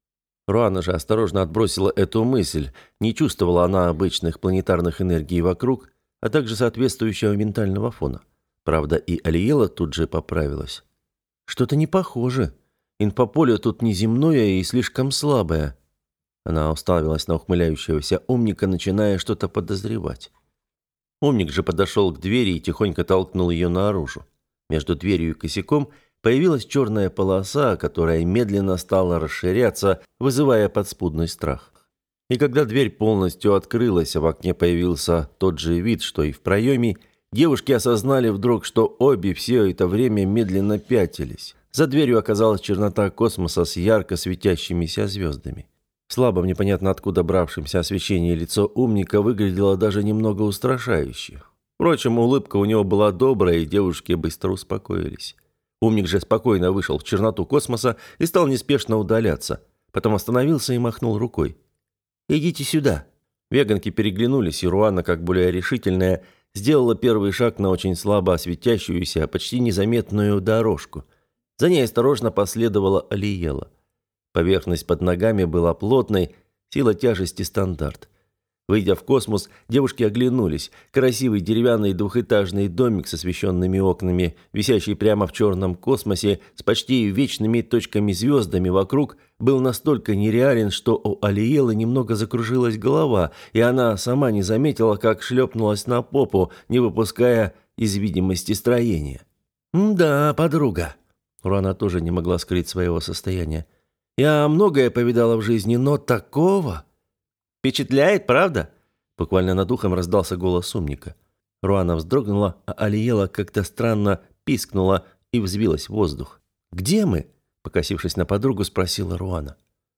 Speaker 2: Руана же осторожно отбросила эту мысль. Не чувствовала она обычных планетарных энергий вокруг, а также соответствующего ментального фона. Правда, и Алиэла тут же поправилась. «Что-то не похоже. Инфополе тут неземное и слишком слабое». Она уставилась на ухмыляющегося умника, начиная что-то подозревать. Умник же подошел к двери и тихонько толкнул ее наружу. Между дверью и косяком появилась черная полоса, которая медленно стала расширяться, вызывая подспудный страх. И когда дверь полностью открылась, а в окне появился тот же вид, что и в проеме, девушки осознали вдруг, что обе все это время медленно пятились. За дверью оказалась чернота космоса с ярко светящимися звездами. В слабом, непонятно откуда бравшемся освещении лицо умника выглядело даже немного устрашающе. Впрочем, улыбка у него была добрая, и девушки быстро успокоились. Умник же спокойно вышел в черноту космоса и стал неспешно удаляться. Потом остановился и махнул рукой. «Идите сюда». Веганки переглянулись, и Руана, как более решительная, сделала первый шаг на очень слабо осветящуюся, почти незаметную дорожку. За ней осторожно последовала Алиэла. Поверхность под ногами была плотной, сила тяжести стандарт. Выйдя в космос, девушки оглянулись. Красивый деревянный двухэтажный домик с освещенными окнами, висящий прямо в черном космосе, с почти вечными точками-звездами вокруг, был настолько нереален, что у Алиэлы немного закружилась голова, и она сама не заметила, как шлепнулась на попу, не выпуская из видимости строения. «Да, подруга». Руана тоже не могла скрыть своего состояния. «Я многое повидала в жизни, но такого...» «Впечатляет, правда?» Буквально над ухом раздался голос умника. Руана вздрогнула, а Алиэла как-то странно пискнула и взвилась в воздух. «Где мы?» Покосившись на подругу, спросила Руана.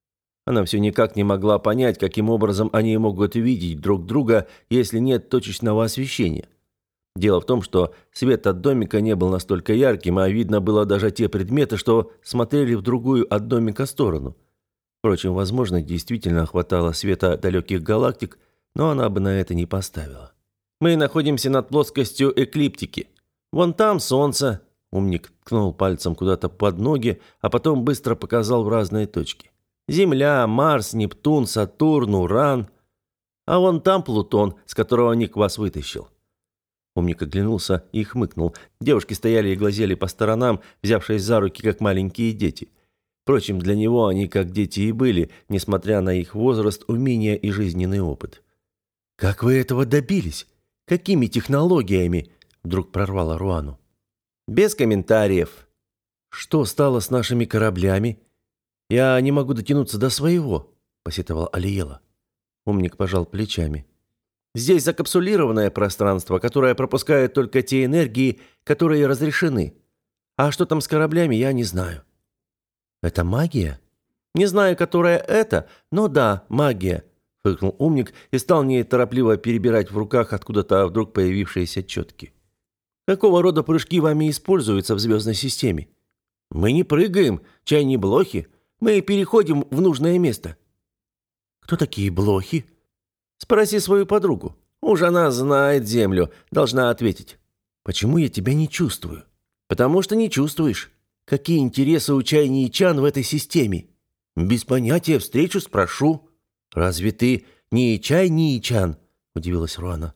Speaker 2: Она все никак не могла понять, каким образом они могут видеть друг друга, если нет точечного освещения. Дело в том, что свет от домика не был настолько ярким, а видно было даже те предметы, что смотрели в другую от домика сторону. Впрочем, возможно, действительно хватало света далеких галактик, но она бы на это не поставила. «Мы находимся над плоскостью эклиптики. Вон там Солнце»,
Speaker 1: Умник ткнул пальцем куда-то под ноги, а потом быстро показал в разные точки. Земля, Марс, Нептун, Сатурн, Уран. А вон там Плутон, с которого Ник вас вытащил. Умник оглянулся и хмыкнул. Девушки стояли и глазели по сторонам, взявшись за руки, как маленькие дети. Впрочем, для него они как дети и были, несмотря на их возраст, умения и жизненный опыт. «Как вы этого добились? Какими технологиями?» Вдруг прорвало Руану. «Без комментариев». «Что стало с нашими кораблями? Я не могу дотянуться до своего», — посетовал Алиела. Умник пожал плечами. «Здесь закапсулированное пространство, которое пропускает только те энергии, которые разрешены. А что там с кораблями, я не знаю». «Это магия?» «Не знаю, которая это, но да, магия», — фыркнул Умник и стал неторопливо перебирать в руках откуда-то вдруг появившиеся четки. «Какого рода прыжки вами используются в звездной системе?» «Мы не прыгаем, чай не блохи. Мы переходим в нужное место». «Кто такие блохи?» «Спроси свою подругу. Уж она знает Землю, должна ответить». «Почему я тебя не чувствую?» «Потому что не чувствуешь. Какие интересы у Чайни и Чан в этой системе?» «Без понятия, встречу, спрошу». «Разве ты не Чайни и Чан?» – удивилась Руана.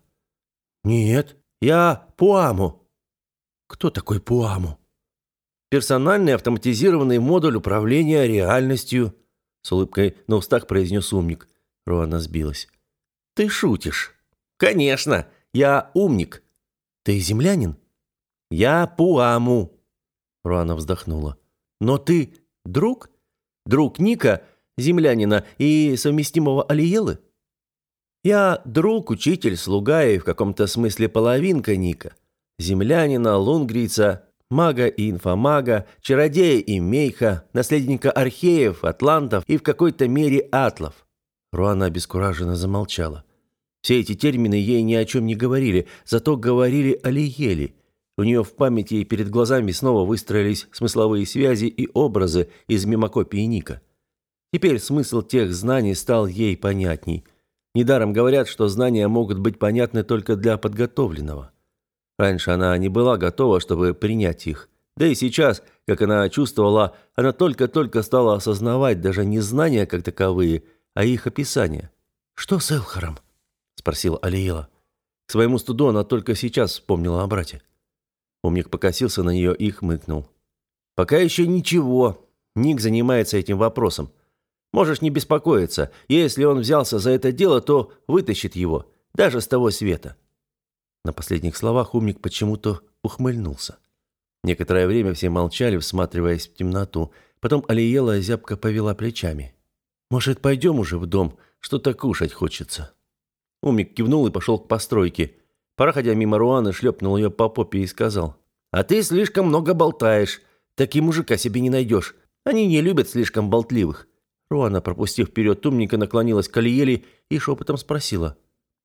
Speaker 1: «Нет, я Пуаму». «Кто такой Пуаму?» «Персональный автоматизированный модуль управления реальностью», – с улыбкой на устах произнес Умник. Руана сбилась. «Ты шутишь?» «Конечно, я умник». «Ты землянин?» «Я Пуаму». Руана вздохнула. «Но ты друг? Друг Ника, землянина и совместимого Алиелы?» «Я друг, учитель, слуга и в каком-то смысле половинка Ника. Землянина, лунгрийца, мага и инфомага, чародея и мейха, наследника археев, атлантов и в какой-то мере атлов». Руана обескураженно замолчала. Все эти термины ей ни о чем не говорили, зато говорили о Лиеле. У нее в памяти и перед глазами снова выстроились смысловые связи и образы из мимокопии Ника. Теперь смысл тех знаний стал ей понятней. Недаром говорят, что знания могут быть понятны только для подготовленного. Раньше она не была готова, чтобы принять их. Да и сейчас, как она чувствовала, она только-только стала осознавать даже не знания как таковые, а их описание. «Что с Элхаром?» – спросила Алиела. К своему стыду она только сейчас вспомнила о брате. Умник покосился на нее и хмыкнул. «Пока еще ничего. Ник занимается этим вопросом. Можешь не беспокоиться. Если он взялся за это дело, то вытащит его, даже с того света». На последних словах Умник почему-то ухмыльнулся. Некоторое время все молчали, всматриваясь в темноту. Потом Алиела зябко повела плечами. «Может, пойдем уже в дом? Что-то кушать хочется». Умник кивнул и пошел к постройке. Проходя мимо Руаны, шлепнул ее по попе и сказал: «А ты слишком много болтаешь. Такие мужика себе не найдешь. Они не любят слишком болтливых». Руана, пропустив вперед Умника, наклонилась к Алиеле и шепотом спросила: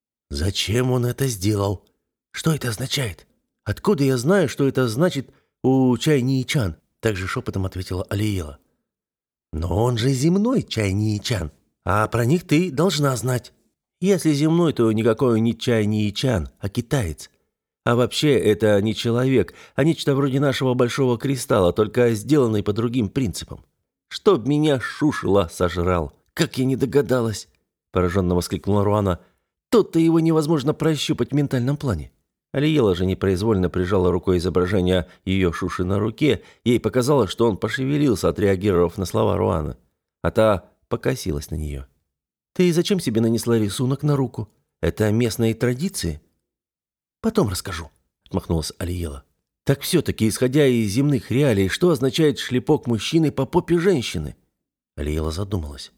Speaker 1: «Зачем он это сделал? Что это означает?» «Откуда я знаю, что это значит у Чайни и Чан?» Также шепотом ответила Алиела. «Но он же земной Чайни и Чан, а про них ты должна знать». «Если земной, то никакой не Чайни и Чан, а китаец. А вообще это не человек, а нечто вроде нашего большого кристалла, только сделанный по другим принципам. Чтоб меня шушела сожрал. Как я не догадалась!» Пораженно воскликнула Руана. «Тут-то его невозможно прощупать в ментальном плане». Алиела же непроизвольно прижала рукой изображение ее шуши на руке. Ей показалось, что он пошевелился, отреагировав на слова Руаны. А та покосилась на нее. «Ты зачем себе нанесла рисунок на руку? Это местные традиции?» «Потом расскажу», — отмахнулась Алиела. «Так все-таки, исходя из земных реалий, что означает шлепок мужчины по попе женщины?» Алиела задумалась.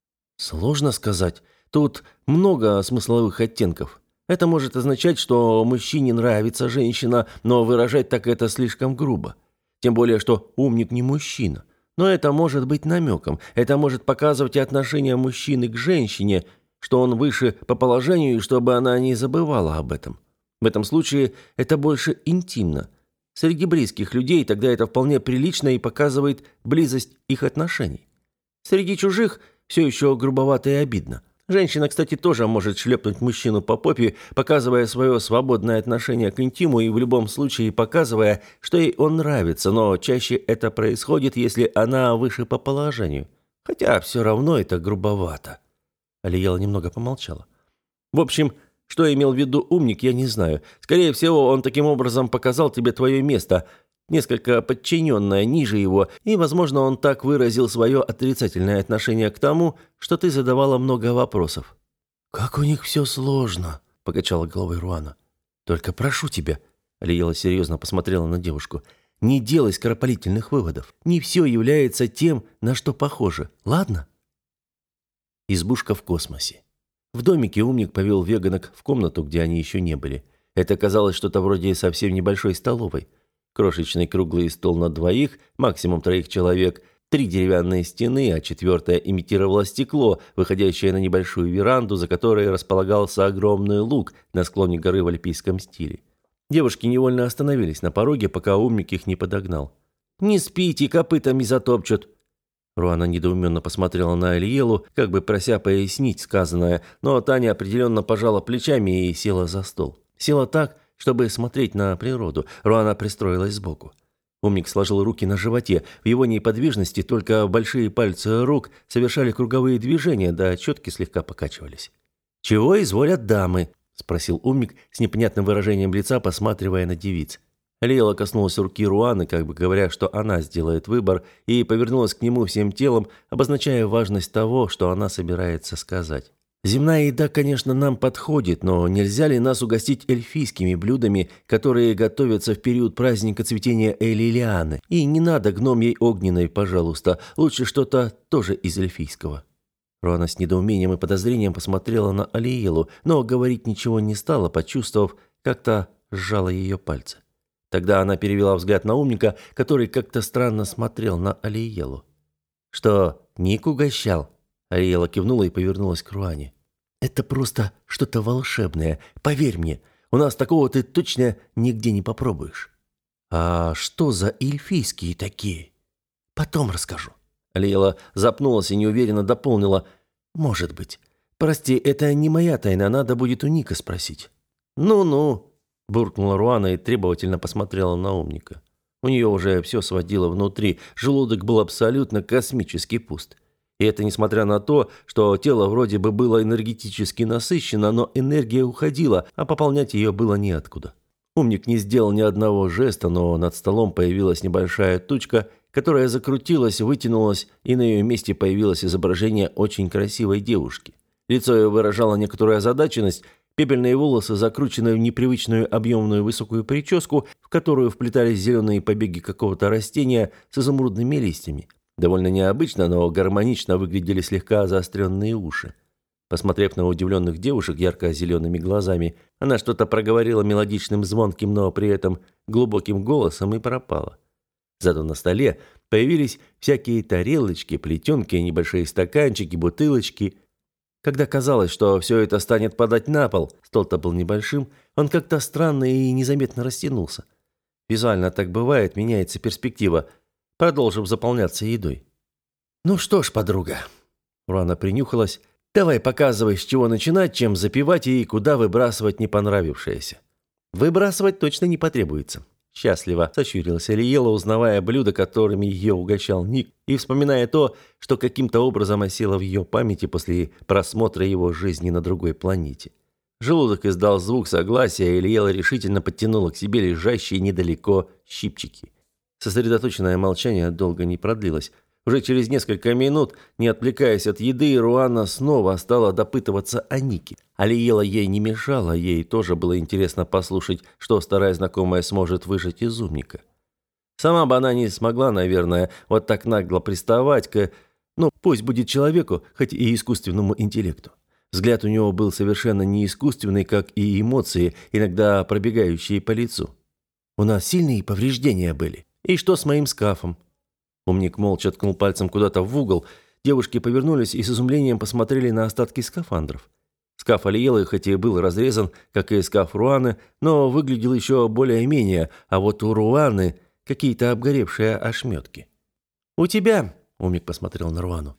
Speaker 1: «Сложно сказать. Тут много смысловых оттенков. Это может означать, что мужчине нравится женщина, но выражать так это слишком грубо. Тем более, что умник не мужчина. Но это может быть намеком. Это может показывать и отношение мужчины к женщине, что он выше по положению, и чтобы она не забывала об этом. В этом случае это больше интимно. Среди близких людей тогда это вполне прилично и показывает близость их отношений. Среди чужих все еще грубовато и обидно. Женщина, кстати, тоже может шлепнуть мужчину по попе, показывая свое свободное отношение к интиму и в любом случае показывая, что ей он нравится, но чаще это происходит, если она выше по положению. Хотя все равно это грубовато. Алиела немного помолчала. В общем, что имел в виду умник, я не знаю. Скорее всего, он таким образом показал тебе твое место, несколько подчиненное ниже его, и, возможно, он так выразил свое отрицательное отношение к тому, что ты задавала много вопросов. «Как у них все сложно», — покачала головой Руана. «Только прошу тебя», — Алиела серьезно посмотрела на девушку, «не делай скоропалительных выводов. Не все является тем, на что похоже. Ладно?» Избушка в космосе. В домике умник повел веганок в комнату, где они еще не были. Это казалось что-то вроде совсем небольшой столовой. Крошечный круглый стол на двоих, максимум 3 человек, 3 деревянные стены, а 4-я имитировала стекло, выходящее на небольшую веранду, за которой располагался огромный луг на склоне горы в альпийском стиле. Девушки невольно остановились на пороге, пока умник их не подогнал. «Не спите, копытами затопчут!» Руана недоуменно посмотрела на Алиелу, как бы прося пояснить сказанное, но Таня определенно пожала плечами и села за стол. Села так, чтобы смотреть на природу. Руана пристроилась сбоку. Умник сложил руки на животе. В его неподвижности только большие пальцы рук совершали круговые движения, да четки слегка покачивались. «Чего изволят дамы?» – спросил умник с непонятным выражением лица, посматривая на девиц. Алиела коснулась руки Руаны, как бы говоря, что она сделает выбор, и повернулась к нему всем телом, обозначая важность того, что она собирается сказать. «Земная еда, конечно, нам подходит, но нельзя ли нас угостить эльфийскими блюдами, которые готовятся в период праздника цветения Элилианы? И не надо гномьей огненной, пожалуйста, лучше что-то тоже из эльфийского». Руана с недоумением и подозрением посмотрела на Алиелу, но говорить ничего не стала, почувствовав, как-то сжала ее пальцы. Тогда она перевела взгляд на умника, который как-то странно смотрел на Алиелу. «Что, Ник угощал?» Алиела кивнула и повернулась к Руане. «Это просто что-то волшебное. Поверь мне, у нас такого ты точно нигде не попробуешь». «А что за эльфийские такие?» «Потом расскажу». Алиела запнулась и неуверенно дополнила. «Может быть. Прости, это не моя тайна, надо будет у Ника спросить». «Ну-ну», – буркнула Руана и требовательно посмотрела на умника. У нее уже все сводило внутри, желудок был абсолютно космически пуст. И это несмотря на то, что тело вроде бы было энергетически насыщено, но энергия уходила, а пополнять ее было неоткуда. Умник не сделал ни одного жеста, но над столом появилась небольшая тучка, которая закрутилась, вытянулась, и на ее месте появилось изображение очень красивой девушки. Лицо ее выражало некоторую озадаченность, пепельные волосы закручены в непривычную объемную высокую прическу, в которую вплетались зеленые побеги какого-то растения с изумрудными листьями. Довольно необычно, но гармонично выглядели слегка заостренные уши. Посмотрев на удивленных девушек ярко-зелеными глазами, она что-то проговорила мелодичным, звонким, но при этом глубоким голосом и пропала. Зато на столе появились всякие тарелочки, плетенки, небольшие стаканчики, бутылочки. Когда казалось, что все это станет падать на пол, стол-то был небольшим, он как-то странно и незаметно растянулся. Визуально так бывает, меняется перспектива. Продолжим заполняться едой. «Ну что ж, подруга», — Руана принюхалась, — «давай показывай, с чего начинать, чем запивать и куда выбрасывать не понравившееся». «Выбрасывать точно не потребуется». Счастливо сощурилась Алиела, узнавая блюда, которыми ее угощал Ник, и вспоминая то, что каким-то образом осело в ее памяти после просмотра его жизни на другой планете. Желудок издал звук согласия, и Алиела решительно подтянула к себе лежащие недалеко щипчики. Сосредоточенное молчание долго не продлилось. Уже через несколько минут, не отвлекаясь от еды, Руана снова стала допытываться о Нике. Алиела ей не мешала, ей тоже было интересно послушать, что старая знакомая сможет выжать из умника. Сама бы она не смогла, наверное, вот так нагло приставать к, пусть будет человеку, хоть и искусственному интеллекту. Взгляд у него был совершенно не искусственный, как и эмоции, иногда пробегающие по лицу. «У нас сильные повреждения были. И что с моим скафом?» Умник молча ткнул пальцем куда-то в угол. Девушки повернулись и с изумлением посмотрели на остатки скафандров. Скаф Алиелы хоть и был разрезан, как и скаф Руаны, но выглядел еще более-менее, а вот у Руаны какие-то обгоревшие ошметки. «У тебя», — умник посмотрел на Руану,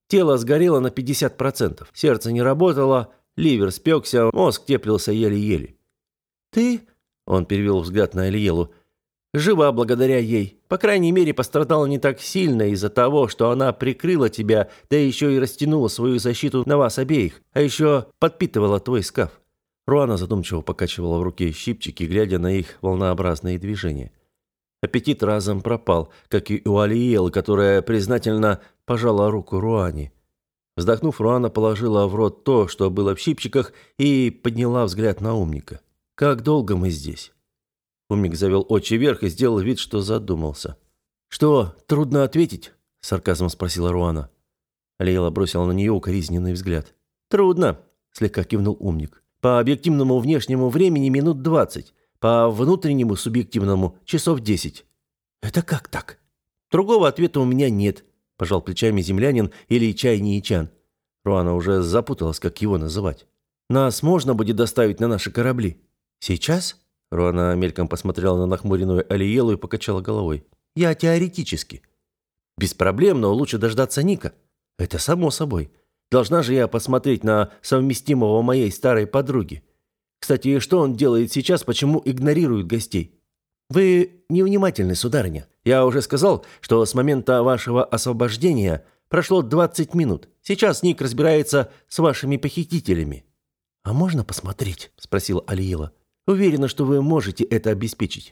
Speaker 1: Тело сгорело на 50%. Сердце не работало, ливер спекся, мозг теплился еле-еле.
Speaker 2: «Ты?» – он перевел взгляд на Алиелу.
Speaker 1: «Жива благодаря ей. По крайней мере, пострадала не так сильно из-за того, что она прикрыла тебя, да еще и растянула свою защиту на вас обеих, а еще подпитывала твой скаф».
Speaker 2: Руана задумчиво покачивала в руке щипчики, глядя на их волнообразные движения. Аппетит разом пропал, как и у Алиелы, которая признательно пожала руку Руане. Вздохнув, Руана положила в рот то, что было в щипчиках, и подняла взгляд на умника. «Как долго мы здесь?» Умник завел очи вверх и сделал вид, что задумался. «Что, трудно ответить?» – с сарказмом спросила Руана. Алиела бросила на нее укоризненный взгляд.
Speaker 1: «Трудно»,
Speaker 2: – слегка кивнул умник. «По объективному внешнему времени минут 20, по внутреннему субъективному часов 10». «Это как так?»
Speaker 1: «Другого ответа у меня нет», –
Speaker 2: пожал плечами землянин или чай-не-ичан. Руана уже запуталась, как его называть. «Нас можно будет доставить на наши корабли?» «Сейчас?» Руана мельком посмотрела на нахмуренную Алиелу и покачала головой. «Я теоретически».
Speaker 1: «Без проблем, но лучше дождаться Ника».
Speaker 2: «Это само собой. Должна же я посмотреть на совместимого моей старой подруги. Кстати, что он делает сейчас, почему игнорирует гостей?» «Вы невнимательны, сударыня. Я уже сказал, что с момента вашего освобождения прошло 20 минут. Сейчас Ник разбирается с вашими похитителями». «А можно посмотреть?» – спросила Алиела. «Уверена, что вы можете это обеспечить».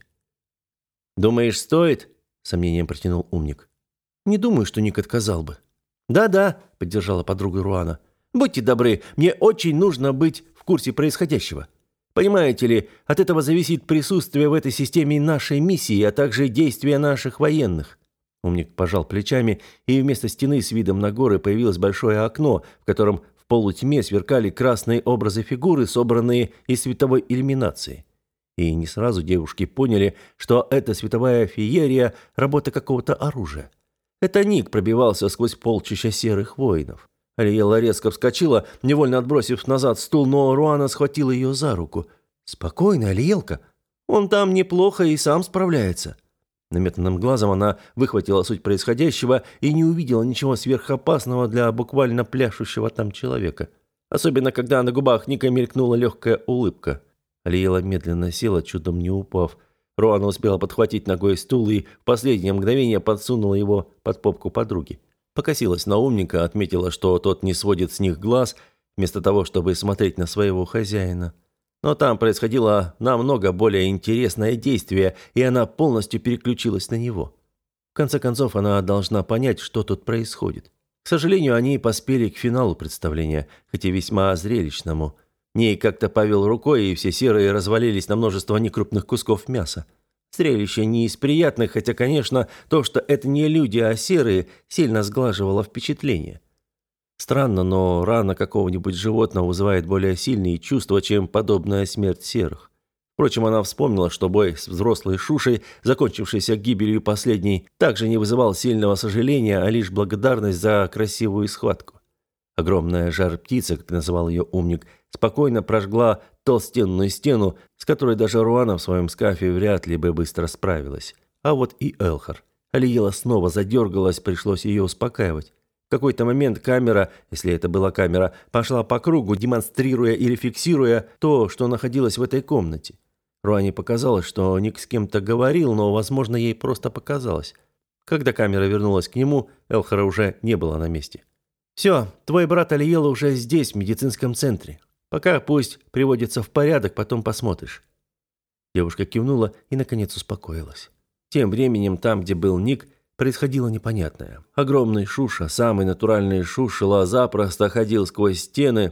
Speaker 1: «Думаешь, стоит?»
Speaker 2: – с сомнением протянул умник. «Не думаю, что Ник отказал бы».
Speaker 1: «Да-да», – поддержала подруга Руана. «Будьте добры, мне очень нужно быть в курсе происходящего. Понимаете ли, от этого зависит присутствие в этой системе нашей миссии, а также действия наших военных».
Speaker 2: Умник пожал плечами, и вместо стены с видом на горы появилось большое окно, в котором в полутьме сверкали красные образы фигуры, собранные из световой иллюминации. И не сразу девушки поняли, что это световая феерия – работа какого-то оружия. Это Ник пробивался сквозь полчища серых воинов. Алиела резко вскочила, невольно отбросив назад стул, но Руана схватила ее за руку. «Спокойно, Алиелка. Он там неплохо и сам справляется». Наметанным глазом она выхватила суть происходящего и не увидела ничего сверхопасного для буквально пляшущего там человека. Особенно, когда на губах Ника мелькнула легкая улыбка. Алиела медленно села, чудом не упав. Руана успела подхватить ногой стул и в последнее мгновение подсунула его под попку подруги. Покосилась на умника, отметила, что тот не сводит с них глаз, вместо того, чтобы смотреть на своего хозяина. Но там происходило намного более интересное действие, и она полностью переключилась на него. В конце концов, она должна понять, что тут происходит. К сожалению, они поспели к финалу представления, хотя весьма зрелищному. Ней как-то повел рукой, и все серые развалились на множество некрупных кусков мяса. Зрелище не из приятных, хотя, конечно, то, что это не люди, а серые, сильно сглаживало впечатление. Странно, но рана какого-нибудь животного вызывает более сильные чувства, чем подобная смерть серых. Впрочем, она вспомнила, что бой с взрослой Шушей, закончившийся гибелью последней, также не вызывал сильного сожаления, а лишь благодарность за красивую схватку. Огромная жар-птица, как называл ее умник, спокойно прожгла толстенную стену, с которой даже Руана в своем скафе вряд ли бы быстро справилась. А вот и Элхар. Алиела снова задергалась, пришлось ее успокаивать. В какой-то момент камера, если это была камера, пошла по кругу, демонстрируя или фиксируя то, что находилось в этой комнате. Руане показалось, что Ник с кем-то говорил, но, возможно, ей просто показалось. Когда камера вернулась к нему, Элхара уже не было на месте. «Все, твой брат Алиела уже здесь, в медицинском центре. Пока пусть приводится в порядок, потом посмотришь». Девушка кивнула и, наконец, успокоилась. Тем временем, там, где был Ник, происходило непонятное. Огромный Шуша, самый натуральный Шушела, запросто ходил сквозь стены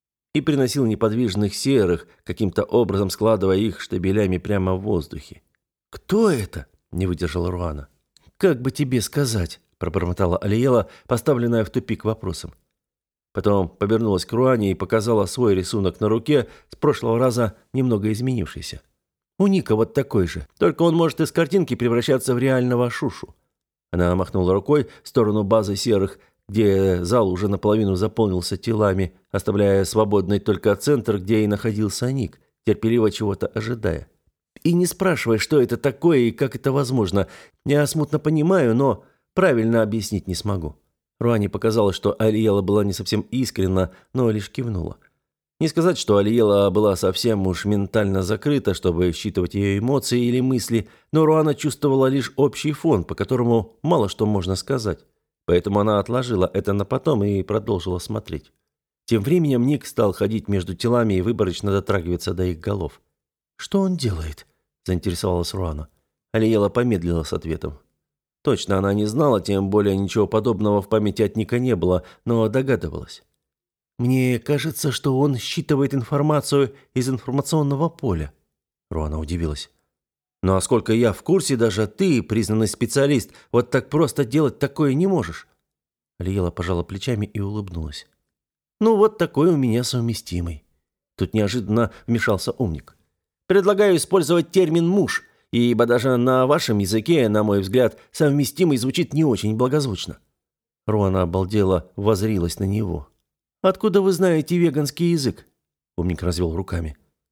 Speaker 2: и приносил неподвижных серых, каким-то образом складывая их штабелями прямо в воздухе. «Кто это?» – не выдержала Руана. «Как бы тебе сказать?» – пробормотала Алиела, поставленная в тупик вопросом. Потом повернулась к Руане и показала свой рисунок на руке, с прошлого раза немного изменившийся. «У Ника вот такой же, только он может из картинки превращаться в реального Шушу». Она махнула рукой в сторону базы серых, где зал уже наполовину заполнился телами, оставляя свободный только центр, где и находился Ник, терпеливо чего-то ожидая. «И не спрашивай, что это такое и как это возможно. Я смутно понимаю, но правильно объяснить не смогу.
Speaker 1: Руане показалось, что Алиела была не совсем искренна, но лишь кивнула. Не сказать, что Алиела была совсем уж ментально закрыта, чтобы считывать ее эмоции или мысли, но Руана чувствовала лишь общий фон, по которому мало что можно сказать. Поэтому она отложила это на потом и продолжила смотреть. Тем временем Ник стал ходить между телами и выборочно дотрагиваться до их голов.
Speaker 2: «Что он делает?» – заинтересовалась Руана.
Speaker 1: Алиела помедлила с ответом. Точно она не знала, тем более ничего подобного в памяти от Ника не было, но догадывалась.
Speaker 2: «Мне кажется, что он считывает информацию из информационного поля».
Speaker 1: Руана удивилась. «Ну а сколько я в курсе, даже ты, признанный специалист, вот так просто делать такое не можешь».
Speaker 2: Алиела пожала плечами и улыбнулась.
Speaker 1: «Ну вот такой у меня совместимый». Тут неожиданно вмешался умник. «Предлагаю использовать термин «муж», ибо даже на вашем языке, на мой взгляд, совместимый звучит не очень благозвучно».
Speaker 2: Руана обалдела, воззрилась на него.
Speaker 1: «Откуда вы знаете веганский язык?» Умник развел руками.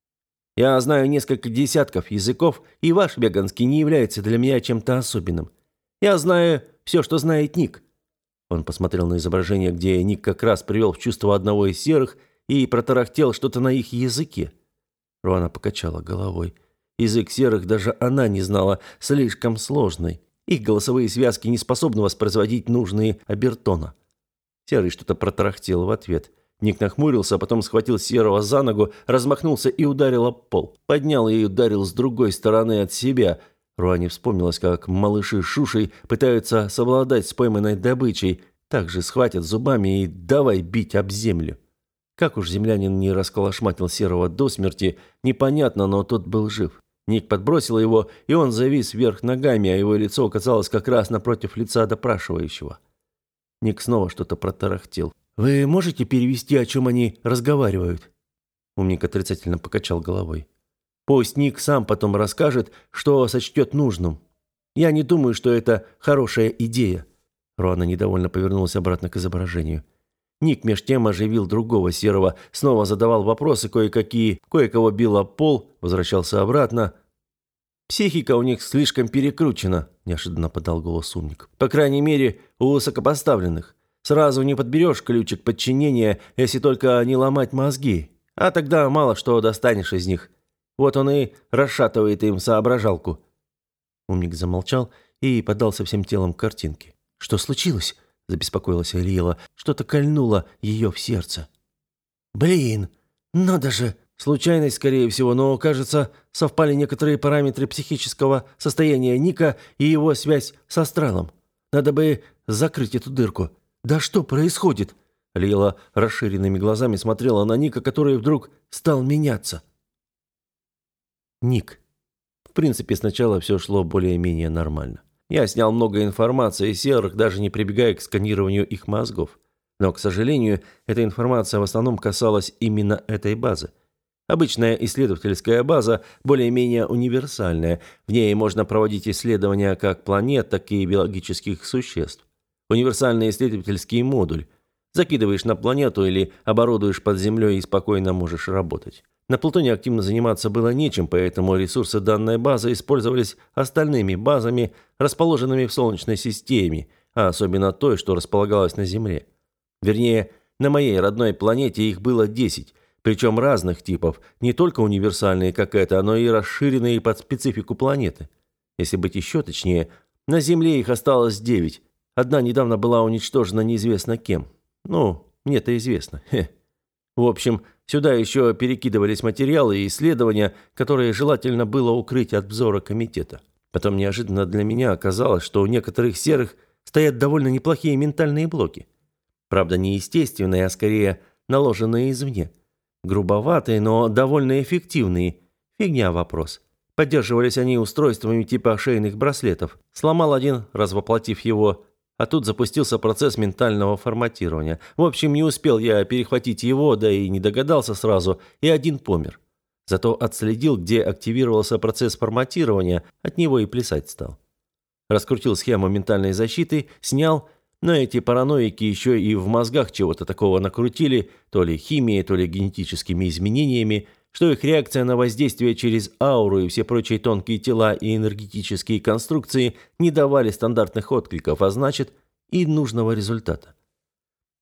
Speaker 1: «Я знаю несколько десятков языков, и ваш веганский не является для меня чем-то особенным. Я знаю все, что знает Ник». Он посмотрел на изображение, где Ник как раз привел в чувство одного из серых и протарахтел что-то на их языке.
Speaker 2: Руана покачала головой. Язык серых даже она не знала, слишком сложный. Их голосовые связки не способны воспроизводить нужные обертона.
Speaker 1: Серый что-то протарахтел в ответ. Ник нахмурился, а потом схватил Серого за ногу, размахнулся и ударил об пол. Поднял и ударил с другой стороны от себя. Руане вспомнилось, как малыши с Шушей пытаются совладать с пойманной добычей. Так же схватят зубами и давай бить об землю. Как уж землянин не расколошматил Серого до смерти, непонятно, но тот был жив. Ник подбросил его, и он завис вверх ногами, а его лицо оказалось как раз напротив лица допрашивающего. Ник снова что-то протарахтел.
Speaker 2: «Вы можете перевести, о чем они разговаривают?»
Speaker 1: Умник отрицательно покачал головой. «Пусть Ник сам потом расскажет, что сочтет нужным. Я не думаю, что это хорошая идея». Руана недовольно повернулась обратно к изображению. Ник меж тем оживил другого серого, снова задавал вопросы кое-какие, кое-кого бил об пол, возвращался обратно. «Психика у них слишком перекручена», – неожиданно подал голос умник. «По крайней мере, у высокопоставленных. Сразу не подберешь ключик подчинения, если только не ломать мозги. А тогда мало что достанешь из них. Вот он и расшатывает им соображалку».
Speaker 2: Умник замолчал и подался всем телом к картинке. «Что случилось?» – забеспокоилась Алиела. Что-то кольнуло ее в сердце.
Speaker 1: «Блин, надо же!» Случайность, скорее всего, но, кажется, совпали некоторые параметры психического состояния Ника и его связь с астралом. Надо бы закрыть эту дырку. Да что происходит? Лила расширенными глазами смотрела на Ника, который вдруг стал меняться. Ник. В принципе, сначала все шло более-менее нормально. Я снял много информации из серых, даже не прибегая к сканированию их мозгов. Но, к сожалению, эта информация в основном касалась именно этой базы. Обычная исследовательская база более-менее универсальная. В ней можно проводить исследования как планет, так и биологических существ. Универсальный исследовательский модуль. Закидываешь на планету или оборудуешь под землей и спокойно можешь работать. На Плутоне активно заниматься было нечем, поэтому ресурсы данной базы использовались остальными базами, расположенными в Солнечной системе, а особенно той, что располагалась на Земле. Вернее, на моей родной планете их было 10. Причем разных типов, не только универсальные, как это, но и расширенные под специфику планеты. Если быть еще точнее, на Земле их осталось 9. Одна недавно была уничтожена неизвестно кем. Ну, мне-то известно. В общем, сюда еще перекидывались материалы и исследования, которые желательно было укрыть от взора комитета. Потом неожиданно для меня оказалось, что у некоторых серых стоят довольно неплохие ментальные блоки. Правда, не естественные, а скорее наложенные извне. Грубоватые, но довольно эффективные. Фигня вопрос. Поддерживались они устройствами типа шейных браслетов. Сломал один, развоплотив его, а тут запустился процесс ментального форматирования. В общем, не успел я перехватить его, да и не догадался сразу, и один помер. Зато отследил, где активировался процесс форматирования, от него и плясать стал. Раскрутил схему ментальной защиты, снял. Но эти параноики еще и в мозгах чего-то такого накрутили, то ли химией, то ли генетическими изменениями, что их реакция на воздействие через ауру и все прочие тонкие тела и энергетические конструкции не давали стандартных откликов, а значит и нужного результата.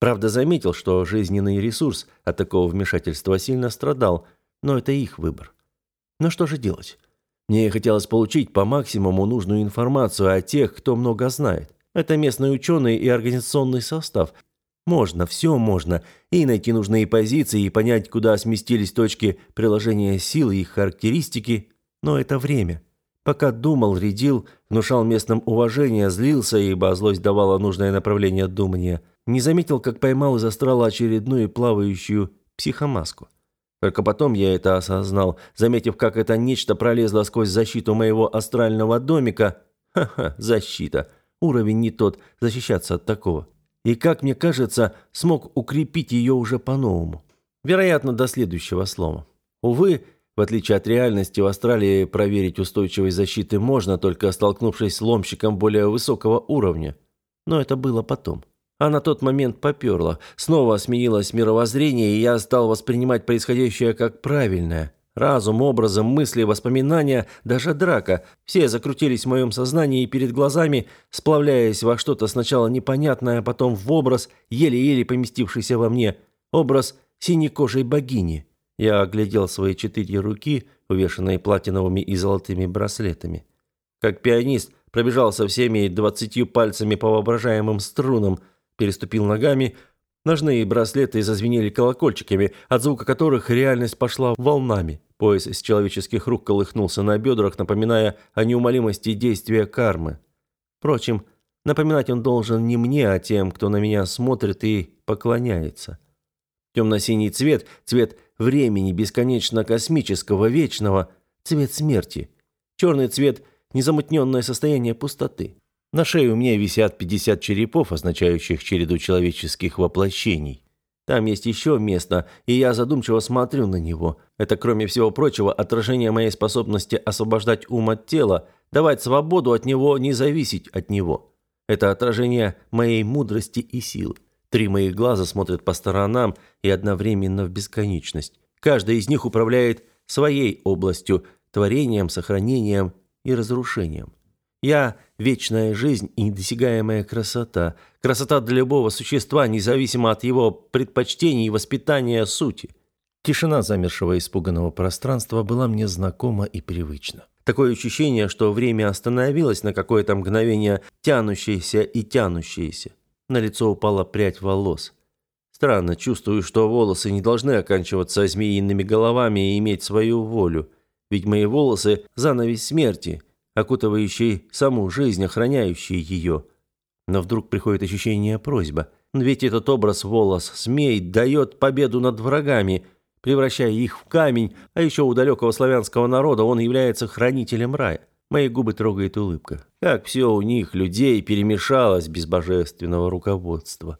Speaker 1: Правда, заметил, что жизненный ресурс от такого вмешательства сильно страдал, но это их выбор. Но что же делать? Мне хотелось получить по максимуму нужную информацию о тех, кто много знает. Это местные ученые и организационный состав. Можно, все можно. И найти нужные позиции, и понять, куда сместились точки приложения сил и их характеристики. Но это время. Пока думал, рядил, внушал местным уважение, злился, ибо злость давала нужное направление думания. Не заметил, как поймал из астрала очередную плавающую психомаску. Только потом я это осознал, заметив, как это нечто пролезло сквозь защиту моего астрального домика. Ха-ха, защита. Уровень не тот, защищаться от такого. И, как мне кажется, смог укрепить ее уже по-новому. Вероятно, до следующего слома. Увы, в отличие от реальности, в Австралии проверить устойчивость защиты можно, только столкнувшись с ломщиком более высокого уровня. Но это было потом. А на тот момент поперло. Снова сменилось мировоззрение, и я стал воспринимать происходящее как правильное. Разум, образом, мысли, воспоминания, даже драка. Все закрутились в моем сознании и перед глазами, сплавляясь во что-то сначала непонятное, а потом в образ, еле-еле поместившийся во мне. Образ синекожей богини. Я оглядел свои 4 руки, увешанные платиновыми и золотыми браслетами. Как пианист пробежался всеми 20 пальцами по воображаемым струнам, переступил ногами. Ножные браслеты зазвенели колокольчиками, от звука которых реальность пошла волнами. Пояс из человеческих рук колыхнулся на бедрах, напоминая о неумолимости действия кармы. Впрочем, напоминать он должен не мне, а тем, кто на меня смотрит и поклоняется. Темно-синий цвет, цвет времени, бесконечно космического, вечного, цвет смерти. Черный цвет – незамутненное состояние пустоты. На шее у меня висят 50 черепов, означающих череду человеческих воплощений. Там есть еще место, и я задумчиво смотрю на него. Это, кроме всего прочего, отражение моей способности освобождать ум от тела, давать свободу от него, не зависеть от него. Это отражение моей мудрости и силы. 3 моих глаза смотрят по сторонам и одновременно в бесконечность. Каждый из них управляет своей областью, творением, сохранением и разрушением. Я – вечная жизнь и недосягаемая красота. Красота для любого существа, независимо от его предпочтений и воспитания сути. Тишина замершего испуганного пространства была мне знакома и привычна. Такое ощущение, что время остановилось на какое-то мгновение, тянущееся и тянущееся. На лицо упала прядь волос. Странно, чувствую, что волосы не должны оканчиваться змеиными головами и иметь свою волю. Ведь мои волосы – занавес смерти, окутывающий саму жизнь, охраняющий ее. Но вдруг приходит ощущение просьба. Ведь этот образ волос-змей дает победу над врагами, превращая их в камень, а еще у далекого славянского народа он является хранителем рая. Мои губы трогает улыбка. Как все у них, людей, перемешалось без божественного руководства.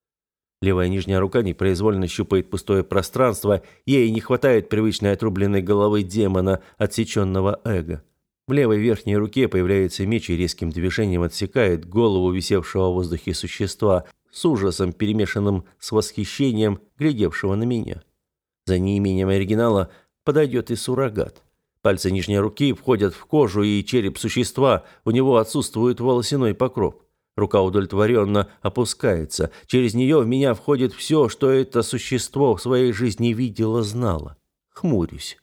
Speaker 1: Левая нижняя рука непроизвольно щупает пустое пространство, ей не хватает привычной отрубленной головы демона, отсеченного эго. В левой верхней руке появляется меч и резким движением отсекает голову висевшего в воздухе существа, с ужасом, перемешанным с восхищением, глядевшего на меня. За неимением оригинала подойдет и суррогат. Пальцы нижней руки входят в кожу и череп существа, у него отсутствует волосяной покров. Рука удовлетворенно опускается. Через нее в меня входит все, что это существо в своей жизни видело-знало. Хмурюсь.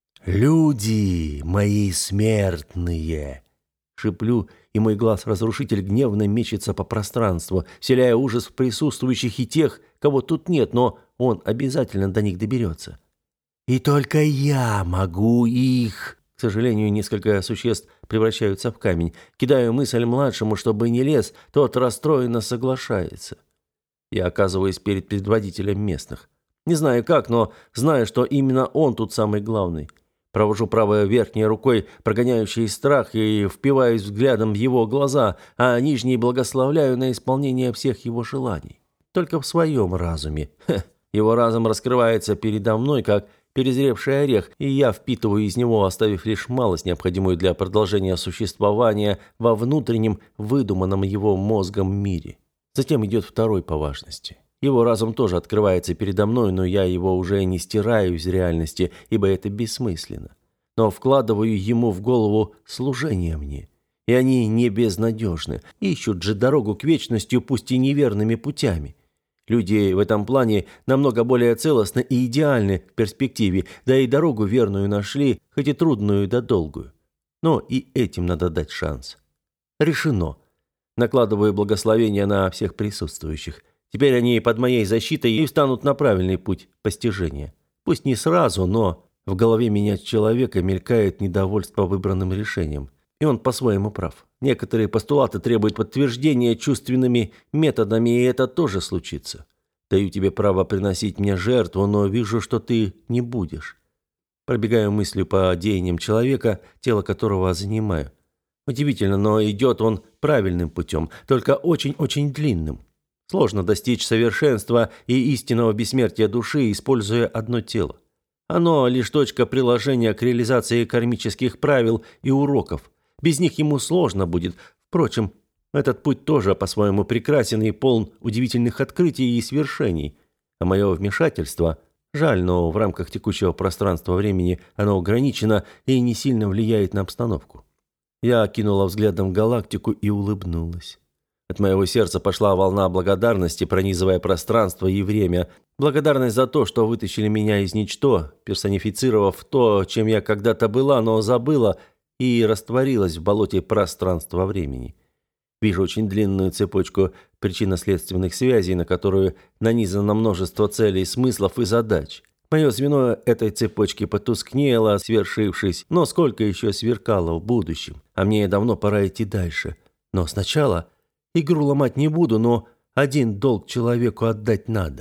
Speaker 1: «Люди мои смертные!» Шиплю, и мой глаз-разрушитель гневно мечется по пространству, вселяя ужас в присутствующих и тех, кого тут нет, но он обязательно до них доберется. «И только я могу их...» К сожалению, несколько существ превращаются в камень. Кидаю мысль младшему, чтобы не лез, тот расстроенно соглашается. Я оказываюсь перед предводителем местных. Не знаю как, но знаю, что именно он тут самый главный. Провожу правой верхней рукой, прогоняющей страх, и впиваюсь взглядом в его глаза, а нижней благословляю на исполнение всех его желаний. Только в своем разуме. Его разум раскрывается передо мной, как перезревший орех, и я впитываю из него, оставив лишь малость, необходимую для продолжения существования во внутреннем, выдуманном его мозгом мире. Затем идет второй по важности. Его разум тоже открывается передо мной, но я его уже не стираю из реальности, ибо это бессмысленно. Но вкладываю ему в голову служение мне. И они не безнадежны, ищут же дорогу к вечности, пусть и неверными путями. Люди в этом плане намного более целостны и идеальны в перспективе, да и дорогу верную нашли, хоть и трудную да долгую. Но и этим надо дать шанс. Решено. Накладываю благословения на всех присутствующих. Теперь они под моей защитой и встанут на правильный путь постижения. Пусть не сразу, но в голове меня человека мелькает недовольство выбранным решением. И он по-своему прав. Некоторые постулаты требуют подтверждения чувственными методами, и это тоже случится. Даю тебе право приносить мне жертву, но вижу, что ты не будешь. Пробегаю мыслью по деяниям человека, тело которого занимаю. Удивительно, но идет он правильным путем, только очень-очень длинным. Сложно достичь совершенства и истинного бессмертия души, используя одно тело. Оно лишь точка приложения к реализации кармических правил и уроков. Без них ему сложно будет. Впрочем, этот путь тоже по-своему прекрасен и полн удивительных открытий и свершений. А мое вмешательство, жаль, но в рамках текущего пространства-времени оно ограничено и не сильно влияет на обстановку. Я окинула взглядом галактику и улыбнулась. От моего сердца пошла волна благодарности, пронизывая пространство и время. Благодарность за то, что вытащили меня из ничто, персонифицировав то, чем я когда-то была, но забыла и растворилась в болоте пространства-времени. Вижу очень длинную цепочку причинно-следственных связей, на которую нанизано множество целей, смыслов и задач. Мое звено этой цепочки потускнело, свершившись, но сколько еще сверкало в будущем. А мне давно пора идти дальше. Но сначала игру ломать не буду, но один долг человеку отдать надо.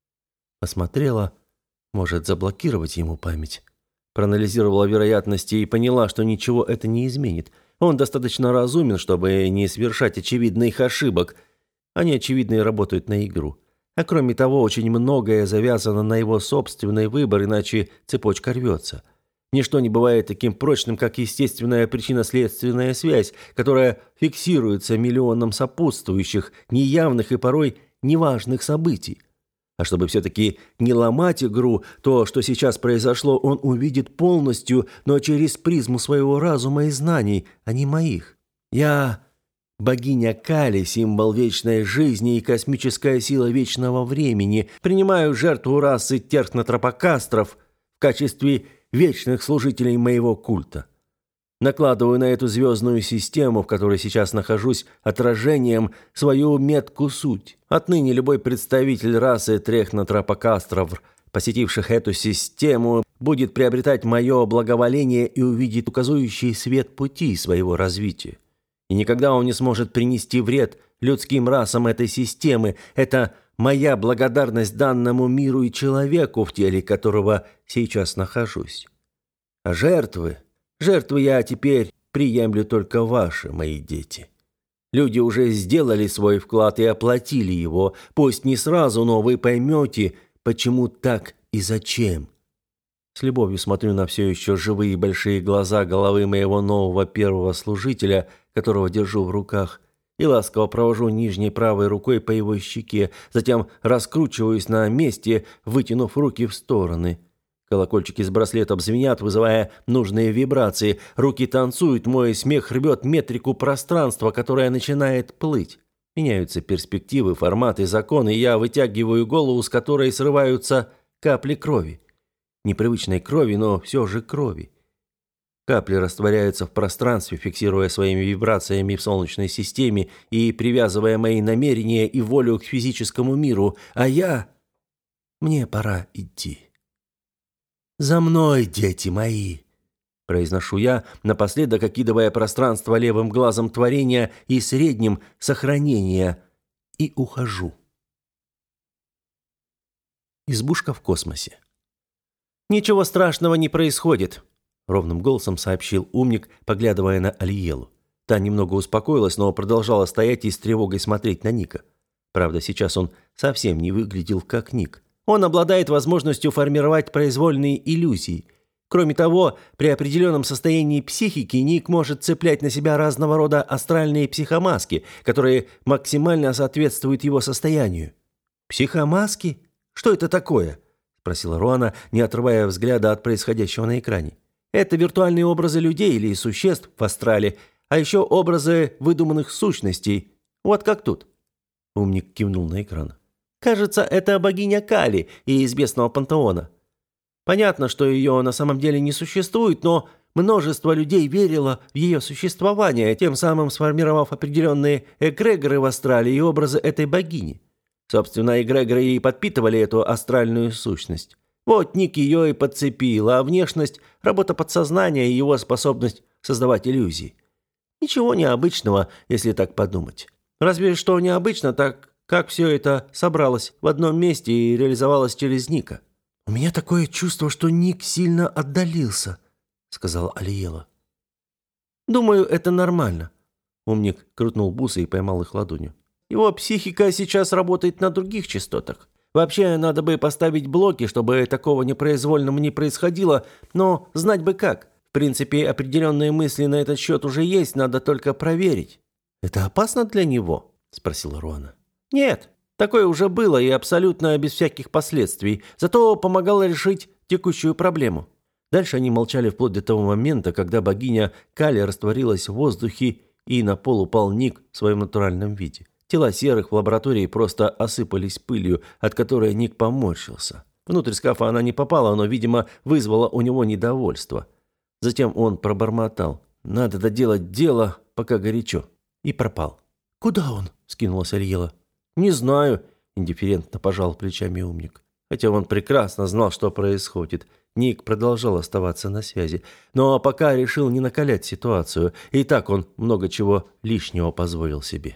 Speaker 1: Посмотрела, может заблокировать ему память. Проанализировала вероятности и поняла, что ничего это не изменит. Он достаточно разумен, чтобы не совершать очевидных ошибок. Они очевидно работают на игру. А кроме того, очень многое завязано на его собственный выбор, иначе цепочка рвется. Ничто не бывает таким прочным, как естественная причинно-следственная связь, которая фиксируется миллионом сопутствующих, неявных и порой неважных событий. А чтобы все-таки не ломать игру, то, что сейчас произошло, он увидит полностью, но через призму своего разума и знаний, а не моих. Я богиня Кали, символ вечной жизни и космическая сила вечного времени, принимаю жертву расы технотропокастров в качестве вечных служителей моего культа. Накладываю на эту звездную систему, в которой сейчас нахожусь, отражением свою метку суть. Отныне любой представитель расы технотропокастров, посетивших эту систему, будет приобретать мое благоволение и увидит указывающий свет пути своего развития. И никогда он не сможет принести вред людским расам этой системы. Это моя благодарность данному миру и человеку, в теле которого сейчас нахожусь. А жертвы я теперь приемлю только ваши, мои дети. Люди уже сделали свой вклад и оплатили его. Пусть не сразу, но вы поймете, почему так и зачем. С любовью смотрю на все еще живые большие глаза головы моего нового первого служителя, которого держу в руках, и ласково провожу нижней правой рукой по его щеке, затем раскручиваюсь на месте, вытянув руки в стороны. Колокольчики с браслетом звенят, вызывая нужные вибрации. Руки танцуют, мой смех рвет метрику пространства, которое начинает плыть. Меняются перспективы, форматы, законы, и я вытягиваю голову, с которой срываются капли крови. Непривычной крови, но все же крови. Капли растворяются в пространстве, фиксируя своими вибрациями в Солнечной системе и привязывая мои намерения и волю к физическому миру. А мне пора идти. «За мной, дети мои!» – произношу я, напоследок окидывая пространство левым глазом творения и средним сохранения, и ухожу. Избушка в космосе. «Ничего страшного не происходит», – ровным голосом сообщил умник, поглядывая на Алиелу. Та немного успокоилась, но продолжала стоять и с тревогой смотреть на Ника. Правда, сейчас он совсем не выглядел как Ник. Он обладает возможностью формировать произвольные иллюзии. Кроме того, при определенном состоянии психики Ник может цеплять на себя разного рода астральные психомаски, которые максимально соответствуют его состоянию. «Психомаски? Что это такое?» – спросила Руана, не отрывая взгляда от происходящего на экране. «Это виртуальные образы людей или существ в астрале, а еще образы выдуманных сущностей. Вот как тут». Умник кивнул на экран.
Speaker 2: Кажется, это богиня Кали из местного пантеона. Понятно, что ее на самом деле не существует, но множество людей верило в ее существование, тем самым сформировав определенные эгрегоры в астрале и образы этой богини. Собственно, эгрегоры и подпитывали эту астральную сущность. Вот Ник ее и подцепил, а внешность, работа подсознания и его способность создавать иллюзии. Ничего необычного, если так подумать. Разве что необычно так, как все это собралось в одном месте и реализовалось через Ника. «У меня такое чувство, что Ник сильно отдалился», — сказала Алиела. «Думаю, это нормально». Умник крутнул бусы и поймал их ладонью. «Его психика сейчас работает на других частотах. Вообще, надо бы поставить блоки, чтобы такого непроизвольного не происходило, но знать бы как. В принципе, определенные мысли на этот счет уже есть, надо только проверить». «Это опасно для него?» – спросила Руана. «Нет, такое уже было и абсолютно без всяких последствий, зато помогало решить текущую проблему». Дальше они молчали вплоть до того момента, когда богиня Кали растворилась в воздухе и на пол упал Ник в своем натуральном виде. Тела серых в лаборатории просто осыпались пылью, от которой Ник поморщился. Внутрь скафа она не попала, но, видимо, вызвала у него недовольство. Затем он пробормотал: «Надо доделать дело, пока горячо». И пропал. «Куда он?» – скинулась Альела. «Не знаю», – индифферентно пожал плечами умник. Хотя он прекрасно знал, что происходит. Ник продолжал оставаться на связи, но пока решил не накалять ситуацию. И так он много чего лишнего позволил себе.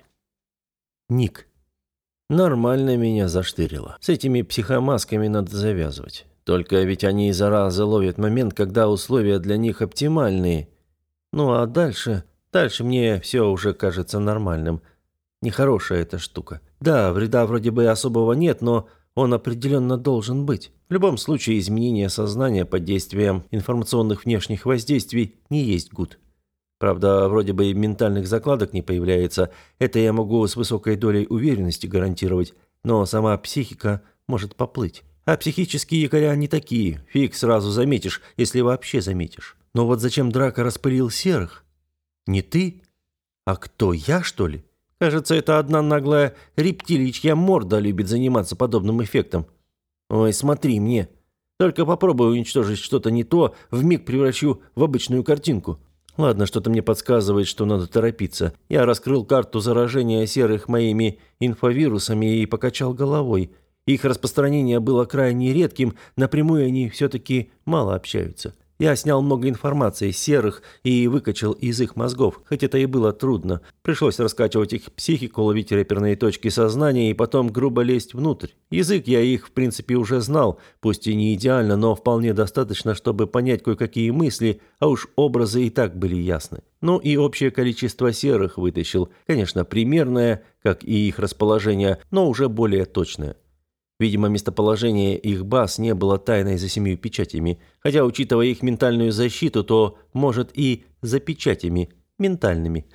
Speaker 2: Ник. Нормально меня заштырило. С этими психомасками надо завязывать. Только ведь они, зараза, ловят момент, когда условия для них оптимальные. Ну а дальше мне все уже кажется нормальным. Нехорошая эта штука. Да, вреда вроде бы особого нет, но он определенно должен быть. В любом случае, изменение сознания под действием информационных внешних воздействий не есть гуд. Правда, вроде бы и ментальных закладок не появляется. Это я могу с высокой долей уверенности гарантировать. Но сама психика может поплыть. А психические якоря не такие. Фиг сразу заметишь, если вообще заметишь. Но вот зачем Драко распылил серых? Не ты? А кто, я, что ли? Кажется, это одна наглая рептиличья морда любит заниматься подобным эффектом. Ой, смотри мне. Только попробуй уничтожить что-то не то, вмиг превращу в обычную картинку. Ладно, что-то мне подсказывает, что надо торопиться. Я раскрыл карту заражения серых моими инфовирусами и покачал головой. Их распространение было крайне редким, напрямую они все-таки мало общаются. Я снял много информации с серых и выкачал из их мозгов, хоть это и было трудно. Пришлось раскачивать их психику, ловить реперные точки сознания и потом грубо лезть внутрь. Язык я их, в принципе, уже знал, пусть и не идеально, но вполне достаточно, чтобы понять кое-какие мысли, а уж образы и так были ясны. Ну и общее количество серых вытащил, конечно, примерное, как и их расположение, но уже более точное. Видимо, местоположение их баз не было тайной за 7 печатями, хотя, учитывая их ментальную защиту, то, может, и за печатями ментальными.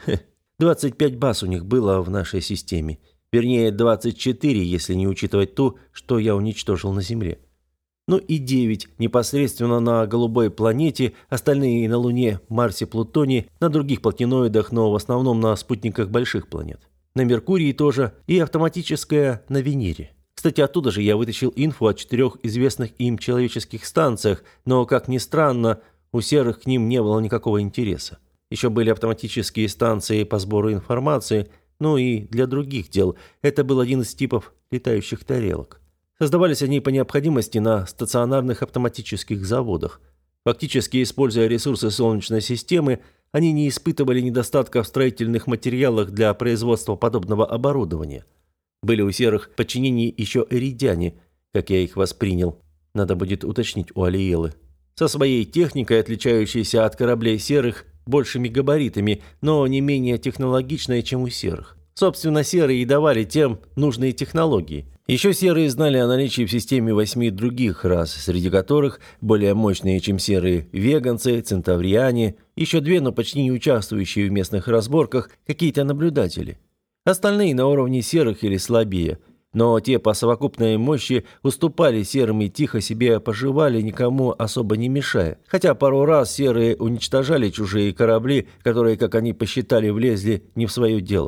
Speaker 2: 25 баз у них было в нашей системе. Вернее, 24, если не учитывать ту, что я уничтожил на Земле. Ну и 9 непосредственно на голубой планете, остальные на Луне, Марсе, Плутоне, на других планетоидах, но в основном на спутниках больших планет. На Меркурии тоже и автоматическая на Венере. Кстати, оттуда же я вытащил инфу о 4 известных им человеческих станциях, но, как ни странно, у серых к ним не было никакого интереса. Еще были автоматические станции по сбору информации, ну и для других дел. Это был один из типов летающих тарелок. Создавались они по необходимости на стационарных автоматических заводах. Фактически, используя ресурсы Солнечной системы, они не испытывали недостатка в строительных материалах для производства подобного оборудования. Были у серых в подчинении еще эридяне, как я их воспринял. Надо будет уточнить у Алиелы. Со своей техникой, отличающейся от кораблей серых большими габаритами, но не менее технологичной, чем у серых. Собственно, серые и давали тем нужные технологии. Еще серые знали о наличии в системе 8 других рас, среди которых более мощные, чем серые, веганцы, центавриане, еще 2, но почти не участвующие в местных разборках, какие-то наблюдатели. Остальные на уровне серых или слабее, но те по совокупной мощи уступали серым и тихо себе поживали, никому особо не мешая. Хотя пару раз серые уничтожали чужие корабли, которые, как они посчитали, влезли не в свое дело.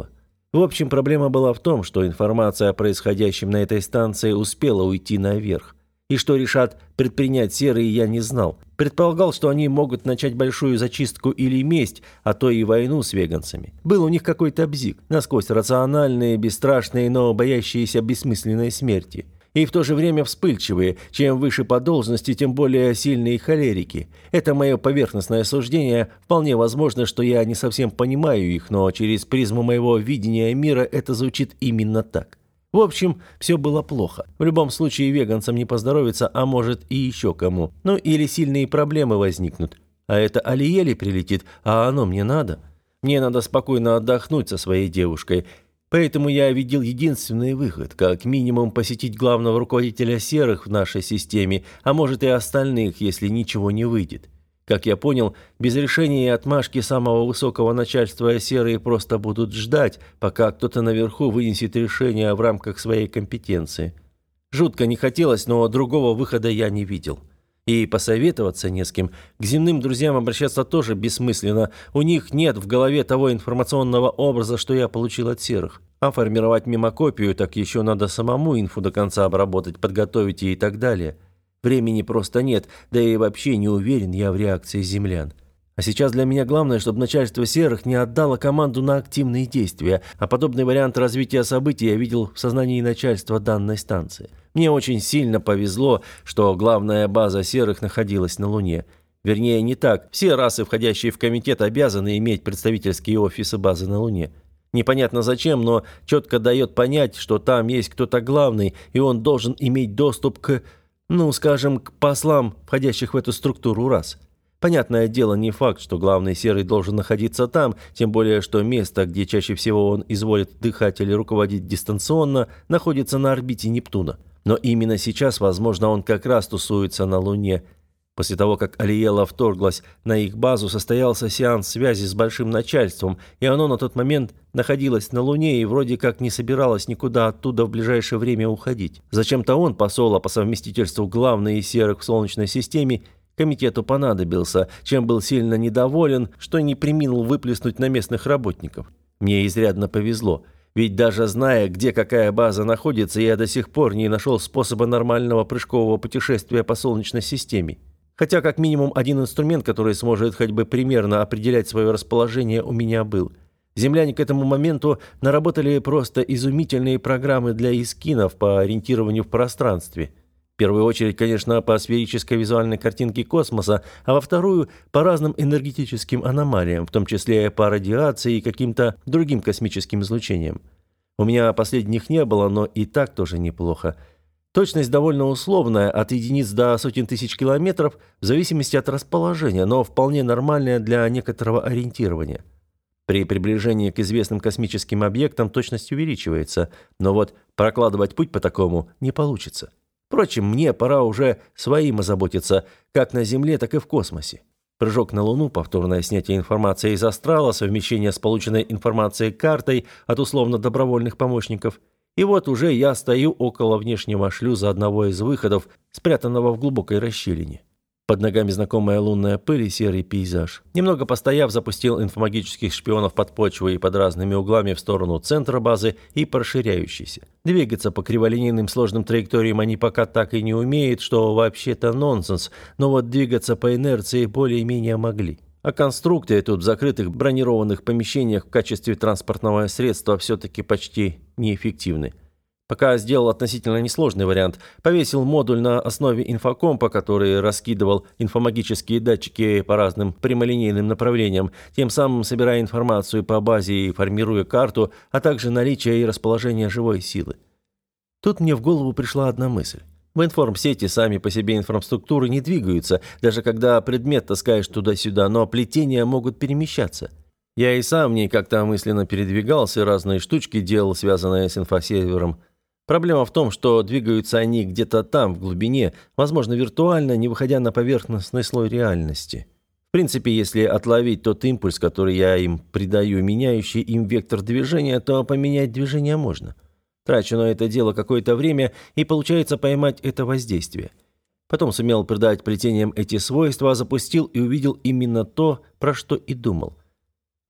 Speaker 1: В общем, проблема была в том, что информация о происходящем на этой станции успела уйти наверх. И что решат предпринять серые, я не знал. Предполагал, что они могут начать большую зачистку или месть, а то и войну с веганцами. Был у них какой-то бзик, насквозь рациональные, бесстрашные, но боящиеся бессмысленной смерти. И в то же время вспыльчивые. Чем выше по должности, тем более сильные холерики. Это мое поверхностное суждение. Вполне возможно, что я не совсем понимаю их, но через призму моего видения мира это звучит именно так. В общем, все было плохо. В любом случае веганцам не поздоровится, а может и еще кому. Ну или сильные проблемы возникнут. А это Алиели прилетит, а оно мне надо. Мне надо спокойно отдохнуть со своей девушкой. Поэтому я видел единственный выход, как минимум посетить главного руководителя серых в нашей системе, а может и остальных, если ничего не выйдет. Как я понял, без решения и отмашки самого высокого начальства серые просто будут ждать, пока кто-то наверху вынесет решение в рамках своей компетенции. Жутко не хотелось, но другого выхода я не видел. И посоветоваться не с кем. К земным друзьям обращаться тоже бессмысленно. У них нет в голове того информационного образа, что я получил от серых. А формировать мимокопию так еще надо самому инфу до конца обработать, подготовить и так далее. Времени просто нет, да и вообще не уверен я в реакции землян. А сейчас для меня главное, чтобы начальство серых не отдало команду на активные действия, а подобный вариант развития событий я видел в сознании начальства данной станции. Мне очень сильно повезло, что главная база серых находилась на Луне. Вернее, не так. Все расы, входящие в комитет, обязаны иметь представительские офисы базы на Луне. Непонятно зачем, но четко дает понять, что там есть кто-то главный, и он должен иметь доступ к, скажем, к послам, входящих в эту структуру рас. Понятное дело, не факт, что главный серый должен находиться там, тем более, что место, где чаще всего он изволит дыхать или руководить дистанционно, находится на орбите Нептуна. Но именно сейчас, возможно, он как раз тусуется на Луне. После того, как Алиела вторглась на их базу, состоялся сеанс связи с большим начальством, и оно на тот момент находилось на Луне и вроде как не собиралось никуда оттуда в ближайшее время уходить. Зачем-то он, посол, а по совместительству главный из серых в Солнечной системе, комитету понадобился, чем был сильно недоволен, что не преминул выплеснуть на местных работников. Мне изрядно повезло. Ведь даже зная, где какая база находится, я до сих пор не нашел способа нормального прыжкового путешествия по Солнечной системе. Хотя как минимум один инструмент, который сможет хоть бы примерно определять свое расположение, у меня был. Земляне к этому моменту наработали просто изумительные программы для искинов по ориентированию в пространстве. В первую очередь, конечно, по сферической визуальной картинке космоса, а во вторую – по разным энергетическим аномалиям, в том числе по радиации и каким-то другим космическим излучениям. У меня последних не было, но и так тоже неплохо. Точность довольно условная, от единиц до сотен тысяч километров, в зависимости от расположения, но вполне нормальная для некоторого ориентирования. При приближении к известным космическим объектам точность увеличивается, но вот прокладывать путь по такому не получится. Впрочем, мне пора уже своим озаботиться, как на Земле, так и в космосе. Прыжок на Луну, повторное снятие информации из астрала, совмещение с полученной информацией картой от условно-добровольных помощников. И вот уже я стою около внешнего шлюза одного из выходов, спрятанного в глубокой расщелине. Под ногами знакомая лунная пыль и серый пейзаж. Немного постояв, запустил инфомагических шпионов под почву и под разными углами в сторону центра базы и по расширяющейся. Двигаться по криволинейным сложным траекториям они пока так и не умеют, что вообще-то нонсенс, но вот двигаться по инерции более-менее могли. А конструкты тут в закрытых бронированных помещениях в качестве транспортного средства все-таки почти неэффективны. Пока сделал относительно несложный вариант. Повесил модуль на основе инфокомпа, который раскидывал инфомагические датчики по разным прямолинейным направлениям, тем самым собирая информацию по базе и формируя карту, а также наличие и расположение живой силы. Тут мне в голову пришла одна мысль. В информсети сами по себе инфраструктуры не двигаются, даже когда предмет таскаешь туда-сюда, но плетения могут перемещаться. Я и сам в ней как-то мысленно передвигался, разные штучки делал, связанные с инфосервером. Проблема в том, что двигаются они где-то там, в глубине, возможно, виртуально, не выходя на поверхностный слой реальности. В принципе, если отловить тот импульс, который я им придаю, меняющий им вектор движения, то поменять движение можно. Трачу на это дело какое-то время, и получается поймать это воздействие. Потом сумел придать плетениям эти свойства, запустил и увидел именно то, про что и думал.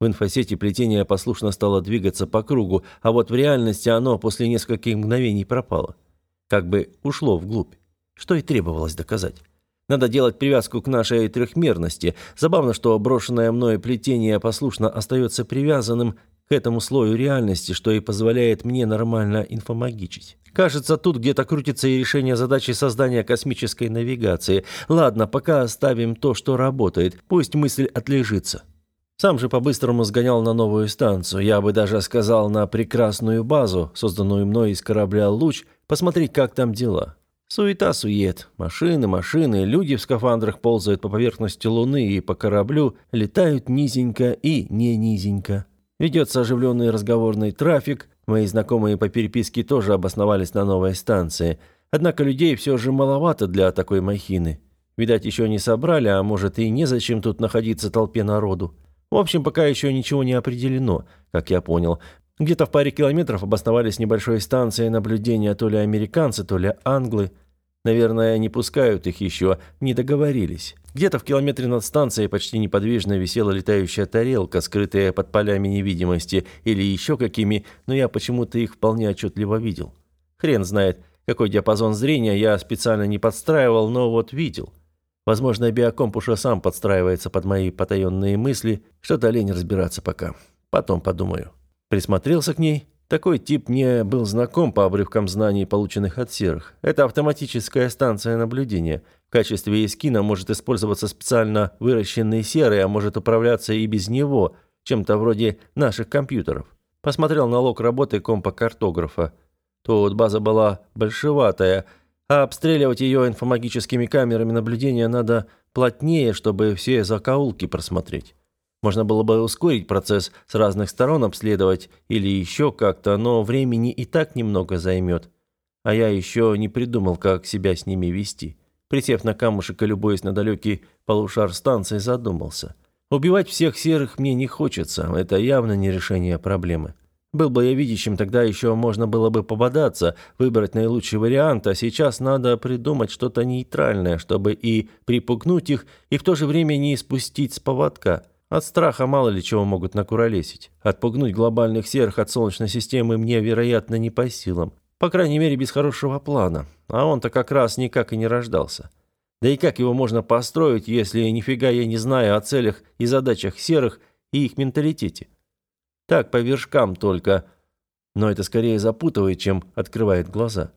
Speaker 1: В инфосети плетение послушно стало двигаться по кругу, а вот в реальности оно после нескольких мгновений пропало. Как бы ушло вглубь. Что и требовалось доказать. Надо делать привязку к нашей трехмерности. Забавно, что брошенное мною плетение послушно остается привязанным к этому слою реальности, что и позволяет мне нормально инфомагичить. Кажется, тут где-то крутится и решение задачи создания космической навигации. Ладно, пока оставим то, что работает. Пусть мысль отлежится. Сам же по-быстрому сгонял на новую станцию. Я бы даже сказал, на прекрасную базу, созданную мной из корабля «Луч», посмотреть, как там дела. Суета-сует. Машины, люди в скафандрах ползают по поверхности Луны и по кораблю, летают низенько и не низенько. Ведется оживленный разговорный трафик. Мои знакомые по переписке тоже обосновались на новой станции. Однако людей все же маловато для такой махины. Видать, еще не собрали, а может и незачем тут находиться толпе народу. В общем, пока еще ничего не определено, как я понял. Где-то в паре километров обосновались небольшой станцией наблюдения то ли американцы, то ли англы. Наверное, не пускают их еще, не договорились. Где-то в километре над станцией почти неподвижно висела летающая тарелка, скрытая под полями невидимости или еще какими, но я почему-то их вполне отчетливо видел. Хрен знает, какой диапазон зрения я специально не подстраивал, но вот видел. Возможно, биокомп уже сам подстраивается под мои потаенные мысли, что-то лень разбираться пока. Потом подумаю. Присмотрелся к ней. Такой тип мне был знаком по обрывкам знаний, полученных от серых. Это автоматическая станция наблюдения. В качестве эскина может использоваться специально выращенный серый, а может управляться и без него, чем-то вроде наших компьютеров. Посмотрел на лог работы компа-картографа. Тут база была большеватая, а обстреливать ее инфомагическими камерами наблюдения надо плотнее, чтобы все закоулки просмотреть. Можно было бы ускорить процесс, с разных сторон обследовать или еще как-то, но времени и так немного займет. А я еще не придумал, как себя с ними вести. Присев на камушек и любуясь на далекий полушар станции, задумался. Убивать всех серых мне не хочется, это явно не решение проблемы. Был бы я видящим, тогда еще можно было бы пободаться, выбрать наилучший вариант, а сейчас надо придумать что-то нейтральное, чтобы и припугнуть их, и в то же время не спустить с поводка. От страха мало ли чего могут накуролесить. Отпугнуть глобальных серых от Солнечной системы мне, вероятно, не по силам. По крайней мере, без хорошего плана. А он-то как раз никак и не рождался. Да и как его можно построить, если нифига я не знаю о целях и задачах серых и их менталитете? Так, по вершкам только. Но это скорее запутывает, чем открывает глаза.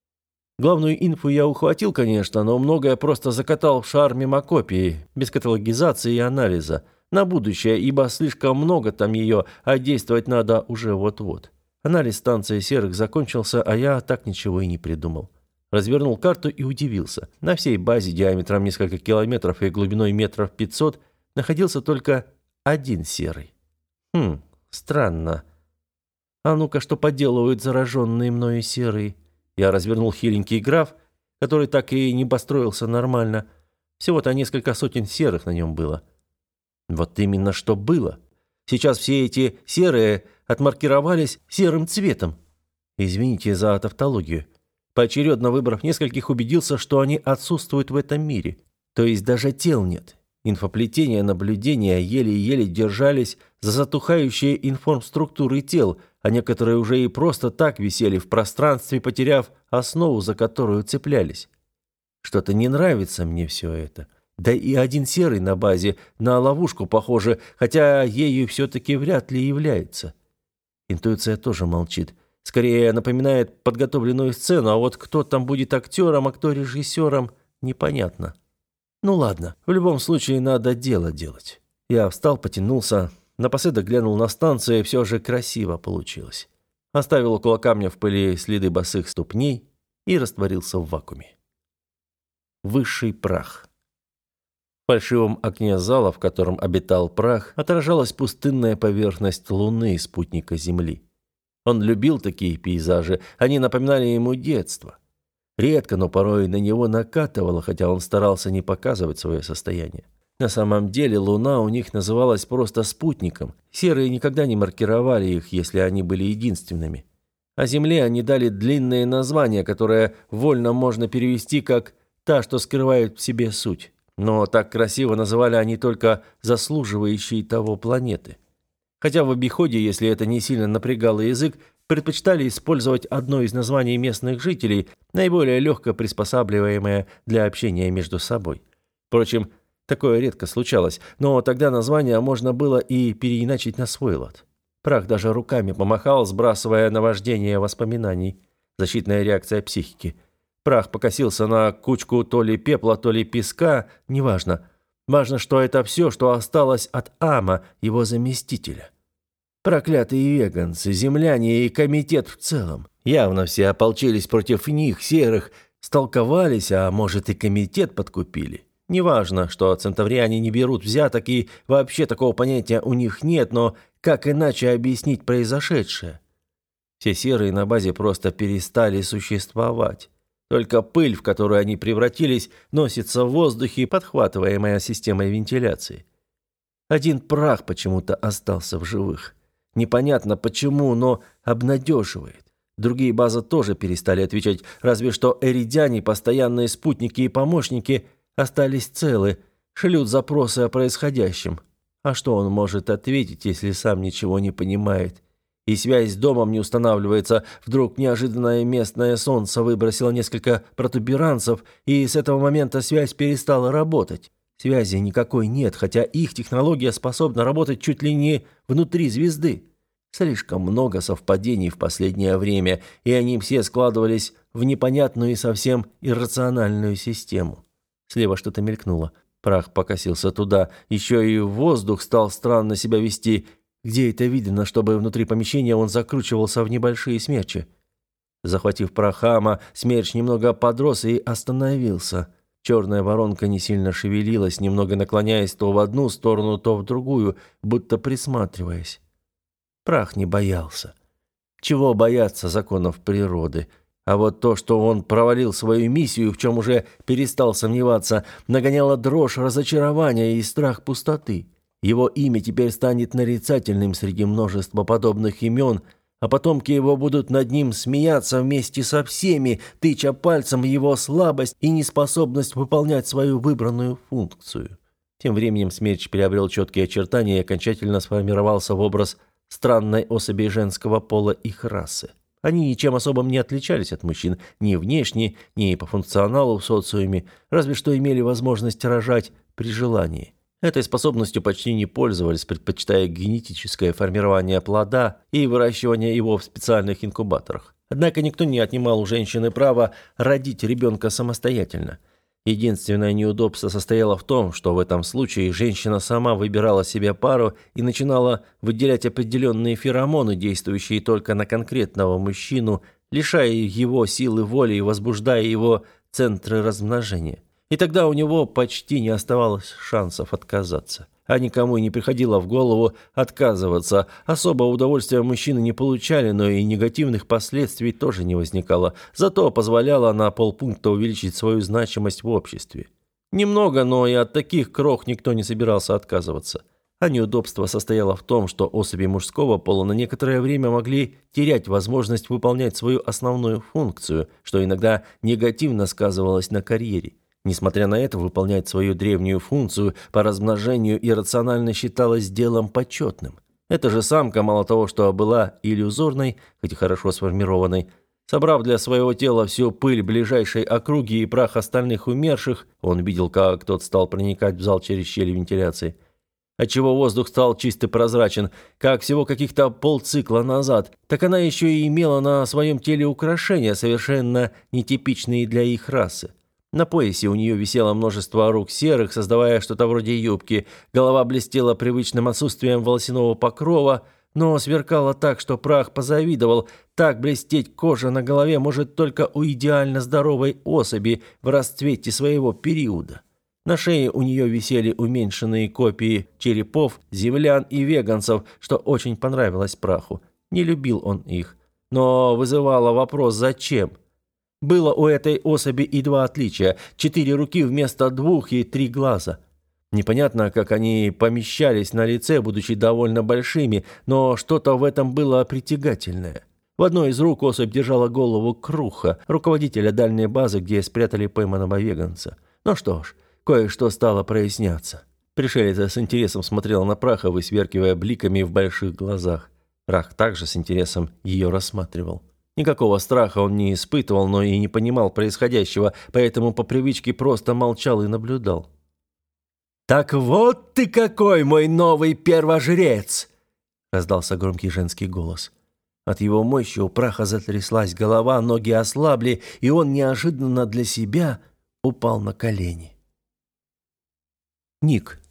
Speaker 1: Главную инфу я ухватил, конечно, но многое просто закатал в шар мимокопии, без каталогизации и анализа. На будущее, ибо слишком много там ее, а действовать надо уже вот-вот. Анализ станции серых закончился, а я так ничего и не придумал. Развернул карту и удивился. На всей базе диаметром несколько километров и глубиной метров 500 находился только один серый. Странно. А ну-ка, что поделывают зараженные мною серые? Я развернул хиленький граф, который так и не построился нормально. Всего-то несколько сотен серых на нем было. Вот именно что было. Сейчас все эти серые отмаркировались серым цветом. Извините за тавтологию. Поочередно выбрав нескольких, убедился, что они отсутствуют в этом мире. То есть даже тел нет. Инфоплетения наблюдения еле-еле держались за затухающие информструктуры тел, а некоторые уже и просто так висели в пространстве, потеряв основу, за которую цеплялись. Что-то не нравится мне все это. Да и один серый на базе на ловушку похоже, хотя ею все-таки вряд ли является. Интуиция тоже молчит. Скорее напоминает подготовленную сцену, а вот кто там будет актером, а кто режиссером, непонятно. Ну ладно, в любом случае надо дело делать. Я встал, потянулся, напоследок глянул на станцию, и все же красиво получилось. Оставил около камня в пыли следы босых ступней и растворился в вакууме. Высший прах. В фальшивом окне зала, в котором обитал прах, отражалась пустынная поверхность Луны, спутника Земли. Он любил такие пейзажи, они напоминали ему детство. Редко, но порой на него накатывало, хотя он старался не показывать свое состояние. На самом деле Луна у них называлась просто спутником. Серые никогда не маркировали их, если они были единственными. А Земле они дали длинное название, которое вольно можно перевести как «та, что скрывает в себе суть». Но так красиво называли они только заслуживающие того планеты.
Speaker 2: Хотя в обиходе, если это не сильно напрягало язык, предпочитали использовать одно из названий местных жителей, наиболее легко приспосабливаемое для общения между собой. Впрочем, такое редко случалось, но тогда название можно было и переиначить на свой лад. Прах даже руками помахал, сбрасывая наваждение воспоминаний. Защитная реакция психики. Прах покосился на кучку то ли пепла, то ли песка, неважно. Важно, что это все, что осталось от Ама, его заместителя. Проклятые веганцы, земляне и комитет в целом. Явно все ополчились против них, серых, столковались, а может и комитет подкупили. Неважно, что центавриане не берут взяток и вообще такого понятия у них нет, но как иначе объяснить произошедшее? Все серые на базе просто перестали существовать. Только пыль, в которую они превратились, носится в воздухе, подхватываемая системой вентиляции. Один прах почему-то остался в живых. Непонятно почему, но обнадеживает. Другие базы тоже перестали отвечать, разве что эридяне, постоянные спутники и помощники остались целы, шлют запросы о происходящем. А что он может ответить, если сам ничего не понимает? И связь с домом не устанавливается. Вдруг неожиданное местное солнце выбросило несколько протуберанцев, и с этого момента связь перестала работать. Связи никакой нет, хотя их технология способна работать чуть ли не внутри звезды. Слишком много совпадений в последнее время, и они все складывались в непонятную и совсем иррациональную систему. Слева что-то мелькнуло. Прах покосился туда. Еще и воздух стал странно себя вести. Где это видно, чтобы внутри помещения он закручивался в небольшие смерчи? Захватив прах Ама, смерч немного подрос и остановился. Черная воронка не сильно шевелилась, немного наклоняясь то в одну сторону, то в другую, будто присматриваясь. Прах не боялся. Чего бояться законов природы? А вот то, что он провалил свою миссию, в чем уже перестал сомневаться, нагоняло дрожь разочарования и страх пустоты. Его имя теперь станет нарицательным среди множества подобных имен, а потомки его будут над ним смеяться вместе со всеми, тыча пальцем в его слабость и неспособность выполнять свою выбранную функцию. Тем временем смерч приобрел четкие очертания и окончательно сформировался в образ странной особи женского пола их расы. Они ничем особым не отличались от мужчин ни внешне, ни по функционалу в социуме, разве что имели возможность рожать при желании. Этой способностью почти не пользовались, предпочитая генетическое формирование плода и выращивание его в специальных инкубаторах. Однако никто не отнимал у женщины право родить ребенка самостоятельно. Единственное неудобство состояло в том, что в этом случае женщина сама выбирала себе пару и начинала выделять определенные феромоны, действующие только на конкретного мужчину, лишая его силы воли и возбуждая его центры размножения. И тогда у него почти не оставалось шансов отказаться. А никому и не приходило в голову отказываться. Особого удовольствия мужчины не получали, но и негативных последствий тоже не возникало. Зато позволяло на полпункта увеличить свою значимость в обществе. Немного, но и от таких крох никто не собирался отказываться. А неудобство состояло в том, что особи мужского пола на некоторое время могли терять возможность выполнять свою основную функцию, что иногда негативно сказывалось на карьере. Несмотря на это, выполнять свою древнюю функцию по размножению иррационально считалось делом почетным. Эта же самка, мало того, что была иллюзорной, хоть и хорошо сформированной, собрав для своего тела всю пыль ближайшей округи и прах остальных умерших, он видел, как тот стал проникать в зал через щели вентиляции, отчего воздух стал чисто прозрачен, как всего каких-то полцикла назад, так она еще и имела на своем теле украшения, совершенно нетипичные для их расы. На поясе у нее висело множество рук серых, создавая что-то вроде юбки. Голова блестела привычным отсутствием волосяного покрова, но сверкала так, что прах позавидовал. Так блестеть кожа на голове может только у идеально здоровой особи в расцвете своего периода. На шее у нее висели уменьшенные копии черепов, землян и веганцев, что очень понравилось праху. Не любил он их. Но вызывало вопрос «зачем?». Было у этой особи и два отличия – 4 руки вместо 2 и 3 глаза. Непонятно, как они помещались на лице, будучи довольно большими, но что-то в этом было притягательное. В одной из рук особь держала голову Круха, руководителя дальней базы, где спрятали пойманного веганца. Ну что ж, кое-что стало проясняться.
Speaker 1: Пришелец с интересом смотрел на Праха, высверкивая бликами в больших глазах. Прах также с интересом ее рассматривал. Никакого страха он не испытывал, но и не понимал происходящего, поэтому по привычке просто молчал и наблюдал. «Так вот ты какой, мой новый первожрец!» — раздался громкий женский голос. От его мощи у Праха затряслась голова, ноги ослабли, и он неожиданно для себя упал на колени. Ник.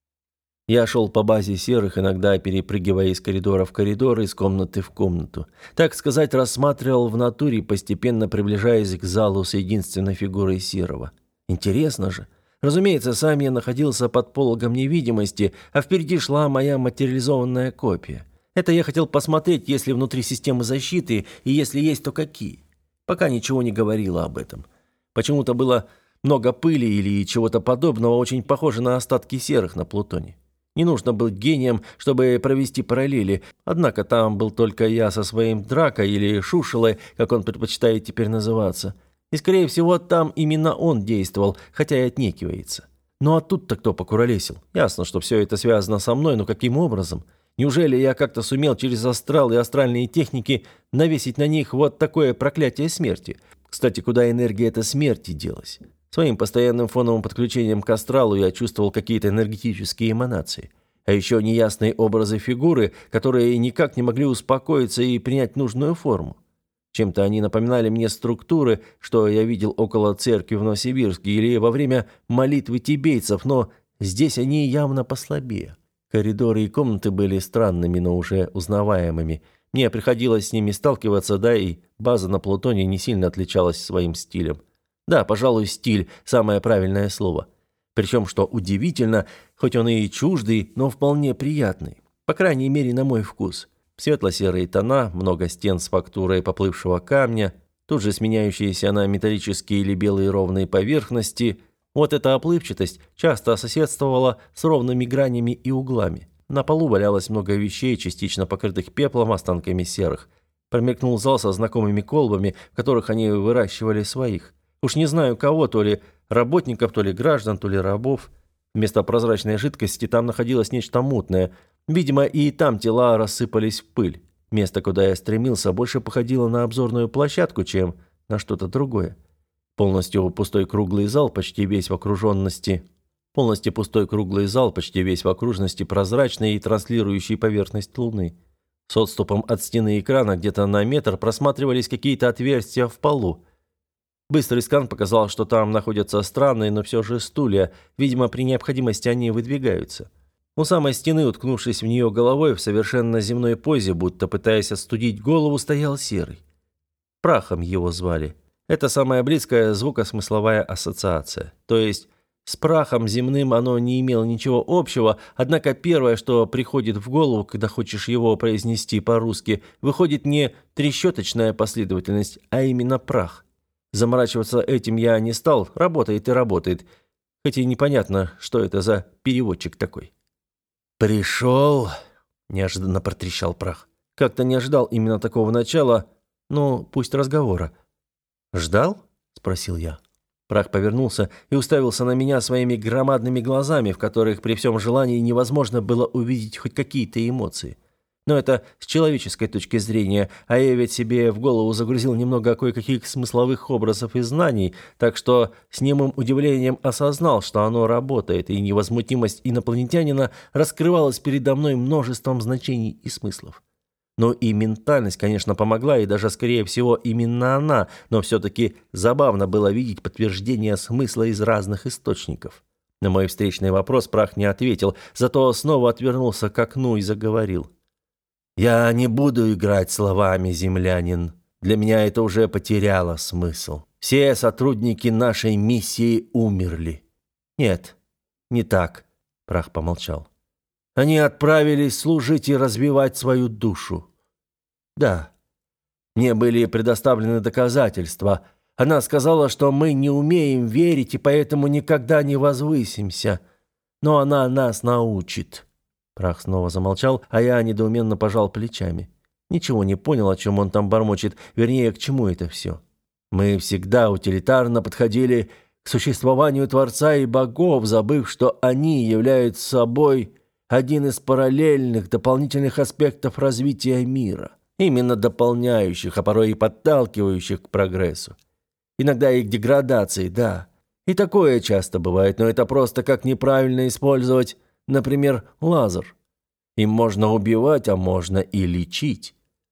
Speaker 1: Я шел по базе серых, иногда перепрыгивая из коридора в коридор, из комнаты в комнату. Так сказать, рассматривал в натуре, постепенно приближаясь к залу с единственной фигурой серого. Интересно же. Разумеется, сам я находился под пологом невидимости, а впереди шла моя материализованная копия. Это я хотел посмотреть, есть ли внутри системы защиты, и если есть, то какие. Пока ничего не говорило об этом. Почему-то было много пыли или чего-то подобного, очень похоже на остатки серых на Плутоне. Не нужно быть гением, чтобы провести параллели, однако там был только я со своим Дракой или Шушелой, как он предпочитает теперь называться. И, скорее всего, там именно он действовал, хотя и отнекивается. Ну а тут-то кто покуролесил? Ясно, что все это связано со мной, но каким образом? Неужели я как-то сумел через астрал и астральные техники навесить на них вот такое проклятие смерти? Кстати, куда энергия этой смерти делась? Своим постоянным фоновым подключением к астралу я чувствовал какие-то энергетические эманации. А еще неясные образы фигуры, которые никак не могли успокоиться и принять нужную форму. Чем-то они напоминали мне структуры, что я видел около церкви в Новосибирске или во время молитвы тибетцев, но здесь они явно послабее. Коридоры и комнаты были странными, но уже узнаваемыми. Мне приходилось с ними сталкиваться, да и база на Плутоне не сильно отличалась своим стилем. Да, пожалуй, стиль – самое правильное слово. Причем, что удивительно, хоть он и чуждый, но вполне приятный. По крайней мере, на мой вкус. Светло-серые тона, много стен с фактурой поплывшего камня, тут же сменяющиеся на металлические или белые ровные поверхности. Вот эта оплывчатость часто соседствовала с ровными гранями и углами. На полу валялось много вещей, частично покрытых пеплом, останками серых. Промелькнул зал со знакомыми колбами, в которых они выращивали своих. Уж не знаю кого, то ли работников, то ли граждан, то ли рабов. Вместо прозрачной жидкости там находилось нечто мутное. Видимо, и там тела рассыпались в пыль. Место, куда я стремился, больше походило на обзорную площадку, чем на что-то другое. Полностью пустой круглый зал, почти весь в окруженности прозрачной и транслирующей поверхность Луны. С отступом от стены экрана где-то на метр просматривались какие-то отверстия в полу. Быстрый скан показал, что там находятся странные, но все же стулья. Видимо, при необходимости они выдвигаются. У самой стены, уткнувшись в нее головой в совершенно земной позе, будто пытаясь остудить голову, стоял серый. Прахом его звали. Это самая близкая звукосмысловая ассоциация. То есть с прахом земным оно не имело ничего общего, однако первое, что приходит в голову, когда хочешь его произнести по-русски, выходит не трещоточная последовательность, а именно прах. Заморачиваться этим я не стал, работает и работает. Хотя и непонятно, что это за переводчик такой. «Пришел!» – неожиданно протрещал прах. Как-то не ожидал именно такого начала, ну, пусть разговора. «Ждал?» – спросил я. Прах повернулся и уставился на меня своими громадными глазами, в которых при всем желании невозможно было увидеть хоть какие-то эмоции. Но это с человеческой точки зрения, а я ведь себе в голову загрузил немного кое-каких смысловых образов и знаний, так что с немым удивлением осознал, что оно работает, и невозмутимость инопланетянина раскрывалась передо мной множеством значений и смыслов. Ну и ментальность, конечно, помогла, и даже, скорее всего, именно она, но все-таки забавно было видеть подтверждение смысла из разных источников. На мой встречный вопрос Прах не ответил, зато снова отвернулся к окну и заговорил. «Я не буду играть словами, землянин. Для меня это уже потеряло смысл. Все сотрудники нашей миссии умерли». «Нет, не так», — Прах помолчал. «Они отправились служить и развивать свою душу». «Да. Мне были предоставлены доказательства. Она сказала, что мы не умеем верить и поэтому никогда не возвысимся. Но она нас научит». Прах снова замолчал, а я недоуменно пожал плечами. Ничего не понял, о чем он там бормочет, вернее, к чему это все. Мы всегда утилитарно подходили к существованию Творца и богов, забыв, что они являются собой один из параллельных, дополнительных аспектов развития мира, именно дополняющих, а порой и подталкивающих к прогрессу. Иногда и к деградации, да. И такое часто бывает, но это просто как неправильно использовать, например, лазер. Им можно убивать, а можно и лечить.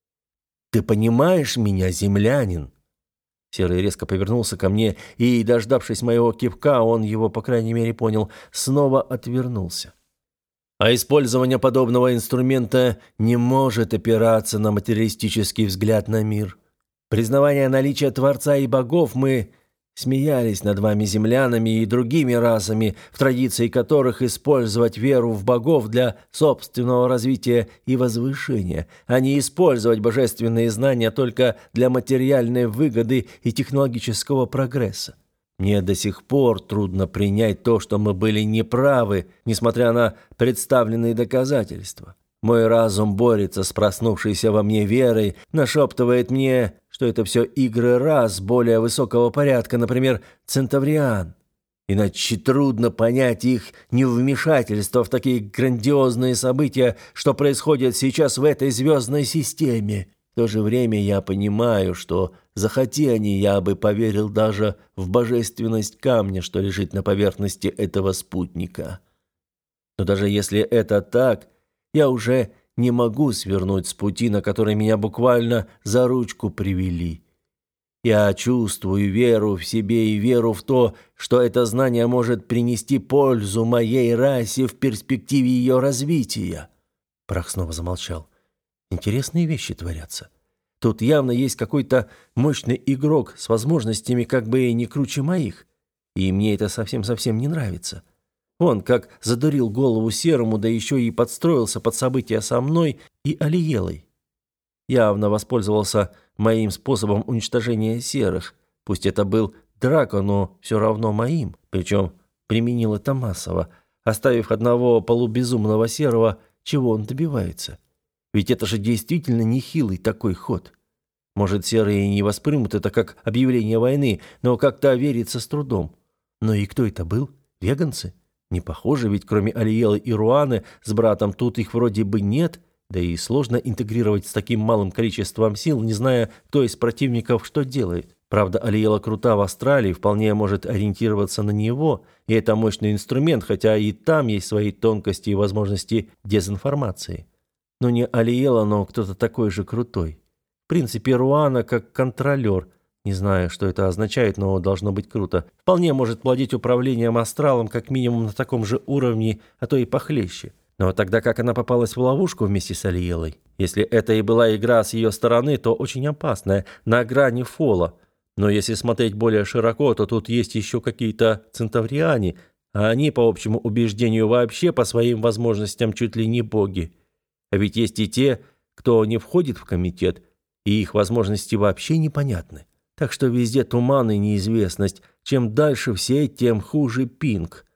Speaker 1: Ты понимаешь меня, землянин? Серый резко повернулся ко мне, и, дождавшись моего кивка, он его, по крайней мере, понял, снова отвернулся. А использование подобного инструмента не может опираться на материалистический взгляд на мир. Признавая наличие Творца и богов, мы смеялись над вами, землянами, и другими расами, в традиции которых использовать веру в богов для собственного развития и возвышения, а не использовать божественные знания только для материальной выгоды и технологического прогресса. Мне до сих пор трудно принять то, что мы были неправы, несмотря на представленные доказательства. Мой разум борется с проснувшейся во мне верой, нашептывает мне, что это все игры рас более высокого порядка, например, центавриан. Иначе трудно понять их невмешательство в такие грандиозные события, что происходят сейчас в этой звездной системе. В то же время я понимаю, что, захоти они, я бы поверил даже в божественность камня, что лежит на поверхности этого спутника. Но даже если это так, я уже не могу свернуть с пути, на который меня буквально за ручку привели. Я чувствую веру в себе и веру в то, что это знание может принести пользу моей расе в перспективе ее развития. Прах снова замолчал. Интересные вещи творятся. Тут явно есть какой-то мощный игрок с возможностями как бы и не круче моих. И мне это совсем-совсем не нравится. Он как задурил голову Серому, да еще и подстроился под события со мной и Алиелой. Явно воспользовался моим способом уничтожения серых. Пусть это был Драко, но все равно моим. Причем применил это массово, оставив одного полубезумного серого, чего он добивается. Ведь это же действительно нехилый такой ход. Может, серые не воспримут это как объявление войны, но как-то верится с трудом. Но и кто это был? Веганцы? Не похоже, ведь кроме Алиелы и Руаны с братом тут их вроде бы нет, да и сложно интегрировать с таким малым количеством сил, не зная, кто из противников что делает. Правда, Алиела крута в Австралии, вполне может ориентироваться на него, и это мощный инструмент, хотя и там есть свои тонкости и возможности дезинформации. Но не Алиела, но кто-то такой же крутой. В принципе, Руана как контролер. Не знаю, что это означает, но должно быть круто. Вполне может владеть управлением астралом как минимум на таком же уровне, а то и похлеще. Но тогда как она попалась в ловушку вместе с Алиелой? Если это и была игра с ее стороны, то очень опасная, на грани фола. Но если смотреть более широко, то тут есть еще какие-то центавриане, а они, по общему убеждению, вообще по своим возможностям чуть ли не боги. А ведь есть и те, кто не входит в комитет, и их возможности вообще непонятны. Так что везде туман и неизвестность. Чем дальше все, тем хуже пинг.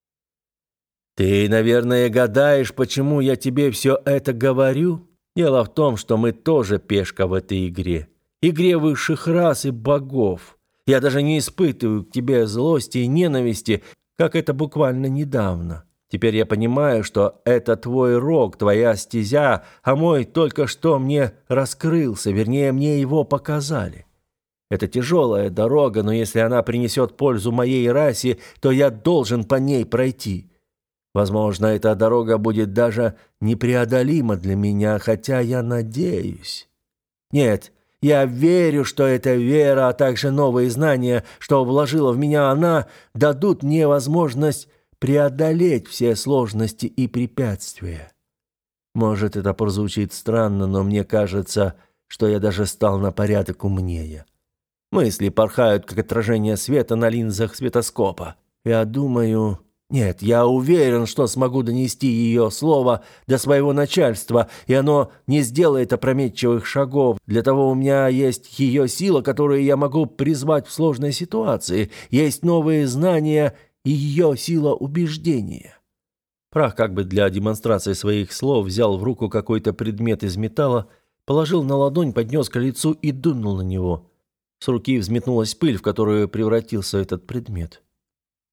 Speaker 1: Ты, наверное, гадаешь, почему я тебе все это говорю? Дело в том, что мы тоже пешка в этой игре. Игре высших рас и богов. Я даже не испытываю к тебе злости и ненависти, как это буквально недавно. Теперь я понимаю, что это твой рог, твоя стезя, а мой только что мне раскрылся, вернее, мне его показали. Это тяжелая дорога, но если она принесет пользу моей расе, то я должен по ней пройти. Возможно, эта дорога будет даже непреодолима для меня, хотя я надеюсь. Нет, я верю, что эта вера, а также новые знания, что вложила в меня она, дадут мне возможность преодолеть все сложности и препятствия. Может, это прозвучит странно, но мне кажется, что я даже стал на порядок умнее. Мысли порхают, как отражение света на линзах светоскопа. Я думаю... Нет, я уверен, что смогу донести ее слово до своего начальства, и оно не сделает опрометчивых шагов. Для того у меня есть ее сила, которую я могу призвать в сложной ситуации. Есть новые знания и ее сила убеждения. Прах как бы для демонстрации своих слов взял в руку какой-то предмет из металла, положил на ладонь, поднес к лицу и дунул на него. С руки взметнулась пыль, в которую превратился этот предмет.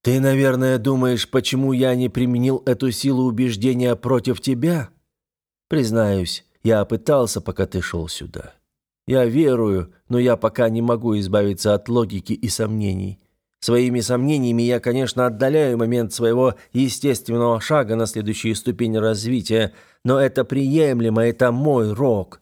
Speaker 1: Ты, наверное, думаешь, почему я не применил эту силу убеждения против тебя? Признаюсь, я пытался, пока ты шел сюда. Я верую, но я пока не могу избавиться от логики и сомнений. Своими сомнениями я, конечно, отдаляю момент своего естественного шага на следующую ступень развития, но это приемлемо, это мой рок.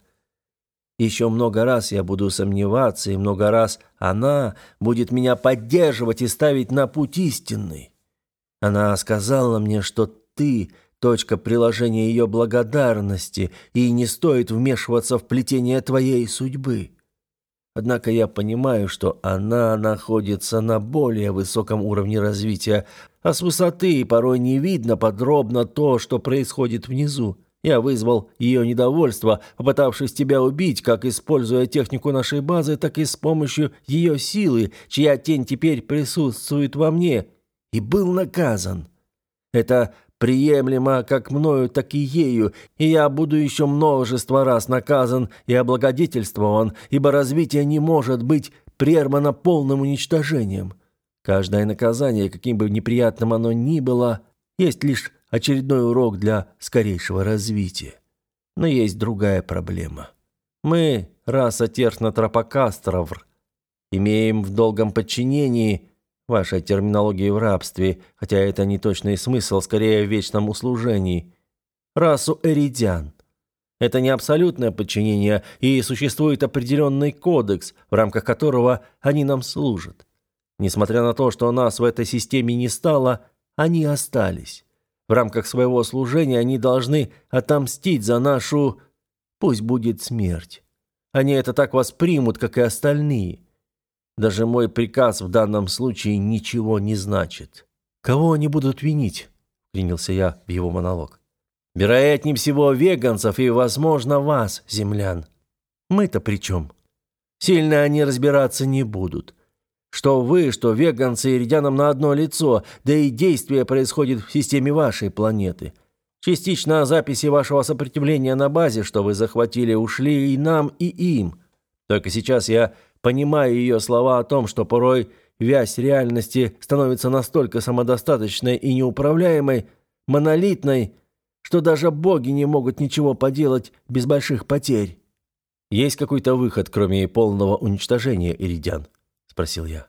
Speaker 1: Еще много раз я буду сомневаться, и много раз она будет меня поддерживать и ставить на путь истинный. Она сказала мне, что ты – точка приложения ее благодарности, и не стоит вмешиваться в плетение твоей судьбы. Однако я понимаю, что она находится на более высоком уровне развития, а с высоты порой не видно подробно то, что происходит внизу. Я вызвал ее недовольство, попытавшись тебя убить, как используя технику нашей базы, так и с помощью ее силы, чья тень теперь присутствует во мне, и был наказан. Это приемлемо как мною, так и ею, и я буду еще множество раз наказан и облагодетельствован, ибо развитие не может быть прервано полным уничтожением. Каждое наказание, каким бы неприятным оно ни было, есть лишь очередной урок для скорейшего развития. Но есть другая проблема. Мы, раса Технотропокастровр, имеем в долгом подчинении, вашей терминологии в рабстве, хотя это не точный смысл, скорее в вечном услужении, расу эридиан. Это не абсолютное подчинение, и существует определенный кодекс, в рамках которого они нам служат. Несмотря на то, что нас в этой системе не стало, они остались. В рамках своего служения они должны отомстить за нашу, пусть будет смерть. Они это так воспримут, как и остальные. Даже мой приказ в данном случае ничего не значит. Кого они будут винить? Принялся я в его монолог. Вероятнее всего, веганцев и, возможно, вас, землян. Мы-то при чем? Сильно они разбираться не будут. Что вы, что веганцы иридианам на одно лицо, да и действие происходит в системе вашей планеты. Частично записи вашего сопротивления на базе, что вы захватили, ушли и нам, и им. Только сейчас я понимаю ее слова о том, что порой вязь реальности становится настолько самодостаточной и неуправляемой, монолитной, что даже боги не могут ничего поделать без больших потерь. «Есть какой-то выход, кроме полного уничтожения иридиан?» – спросил я.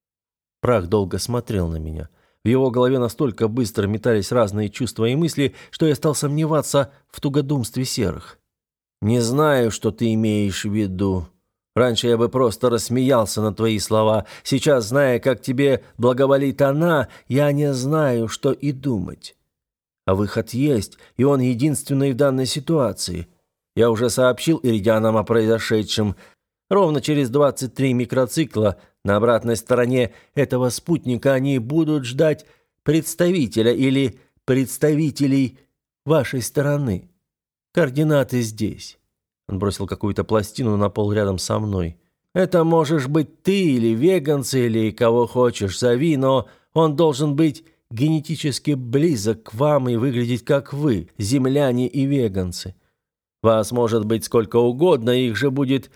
Speaker 1: Прах долго смотрел на меня. В его голове настолько быстро метались разные чувства и мысли, что я стал сомневаться в тугодумстве серых. «Не знаю, что ты имеешь в виду. Раньше я бы просто рассмеялся на твои слова. Сейчас, зная, как тебе благоволит она, я не знаю, что и думать. А выход есть, и он единственный в данной ситуации. Я уже сообщил иридианам о произошедшем. Ровно через 23 микроцикла на обратной стороне этого спутника они будут ждать представителя или представителей вашей стороны. Координаты здесь». Он бросил какую-то пластину на пол рядом со мной. «Это можешь быть ты или веганцы, или кого хочешь, зови, но он должен быть генетически близок к вам и выглядеть как вы, земляне и веганцы. Вас может быть сколько угодно, их же будет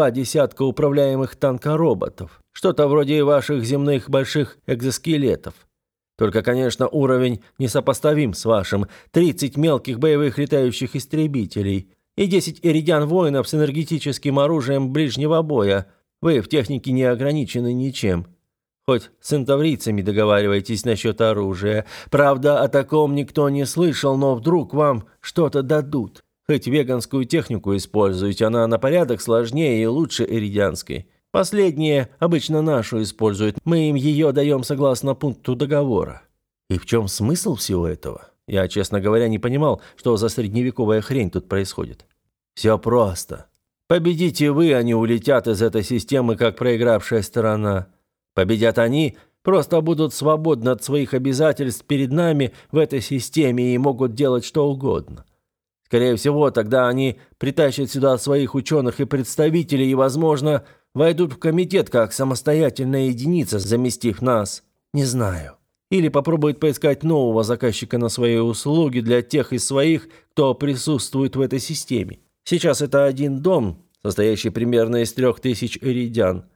Speaker 1: 20 управляемых танкороботов. Что-то вроде ваших земных больших экзоскелетов. Только, конечно, уровень несопоставим с вашим. 30 мелких боевых летающих истребителей и 10 иридиан-воинов с энергетическим оружием ближнего боя. Вы в технике не ограничены ничем. Хоть с центаврийцами договаривайтесь насчет оружия. Правда, о таком никто не слышал, но вдруг вам что-то дадут. Хоть веганскую технику используете, она на порядок сложнее и лучше иридианской. Последние обычно нашу используют, мы им ее даем согласно пункту договора». И в чем смысл всего этого? Я, честно говоря, не понимал, что за средневековая хрень тут происходит. Все просто. Победите вы, они улетят из этой системы, как проигравшая сторона. Победят они, просто будут свободны от своих обязательств перед нами в этой системе и могут делать что угодно. Скорее всего, тогда они притащат сюда своих ученых и представителей и, возможно, войдут в комитет как самостоятельная единица, заместив нас. Не знаю. Или попробуют поискать нового заказчика на свои услуги для тех из своих, кто присутствует в этой системе. Сейчас это один дом, состоящий примерно из 3000 иридиан.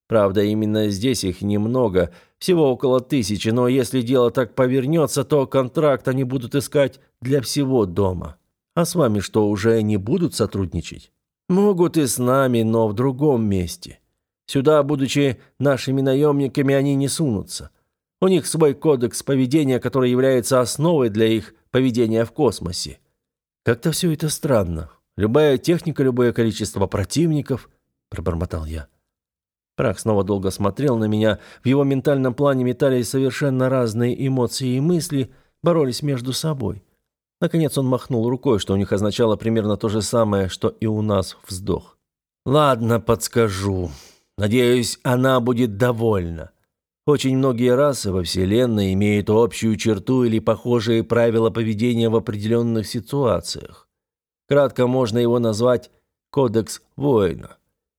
Speaker 1: Правда, именно здесь их немного, всего около 1000, но если дело так повернется, то контракт они будут искать для всего дома. А с вами что, уже не будут сотрудничать? Могут и с нами, но в другом месте. Сюда, будучи нашими наемниками, они не сунутся. У них свой кодекс поведения, который является основой для их поведения в космосе. Как-то все это странно. Любая техника, любое количество противников, пробормотал я. Прах снова долго смотрел на меня. В его ментальном плане метались совершенно разные эмоции и мысли, боролись между собой. Наконец он махнул рукой, что у них означало примерно то же самое, что и у нас вздох. «Ладно, подскажу. Надеюсь, она будет довольна. Очень многие расы во Вселенной имеют общую черту или похожие правила поведения в определенных ситуациях. Кратко можно его назвать «Кодекс воина».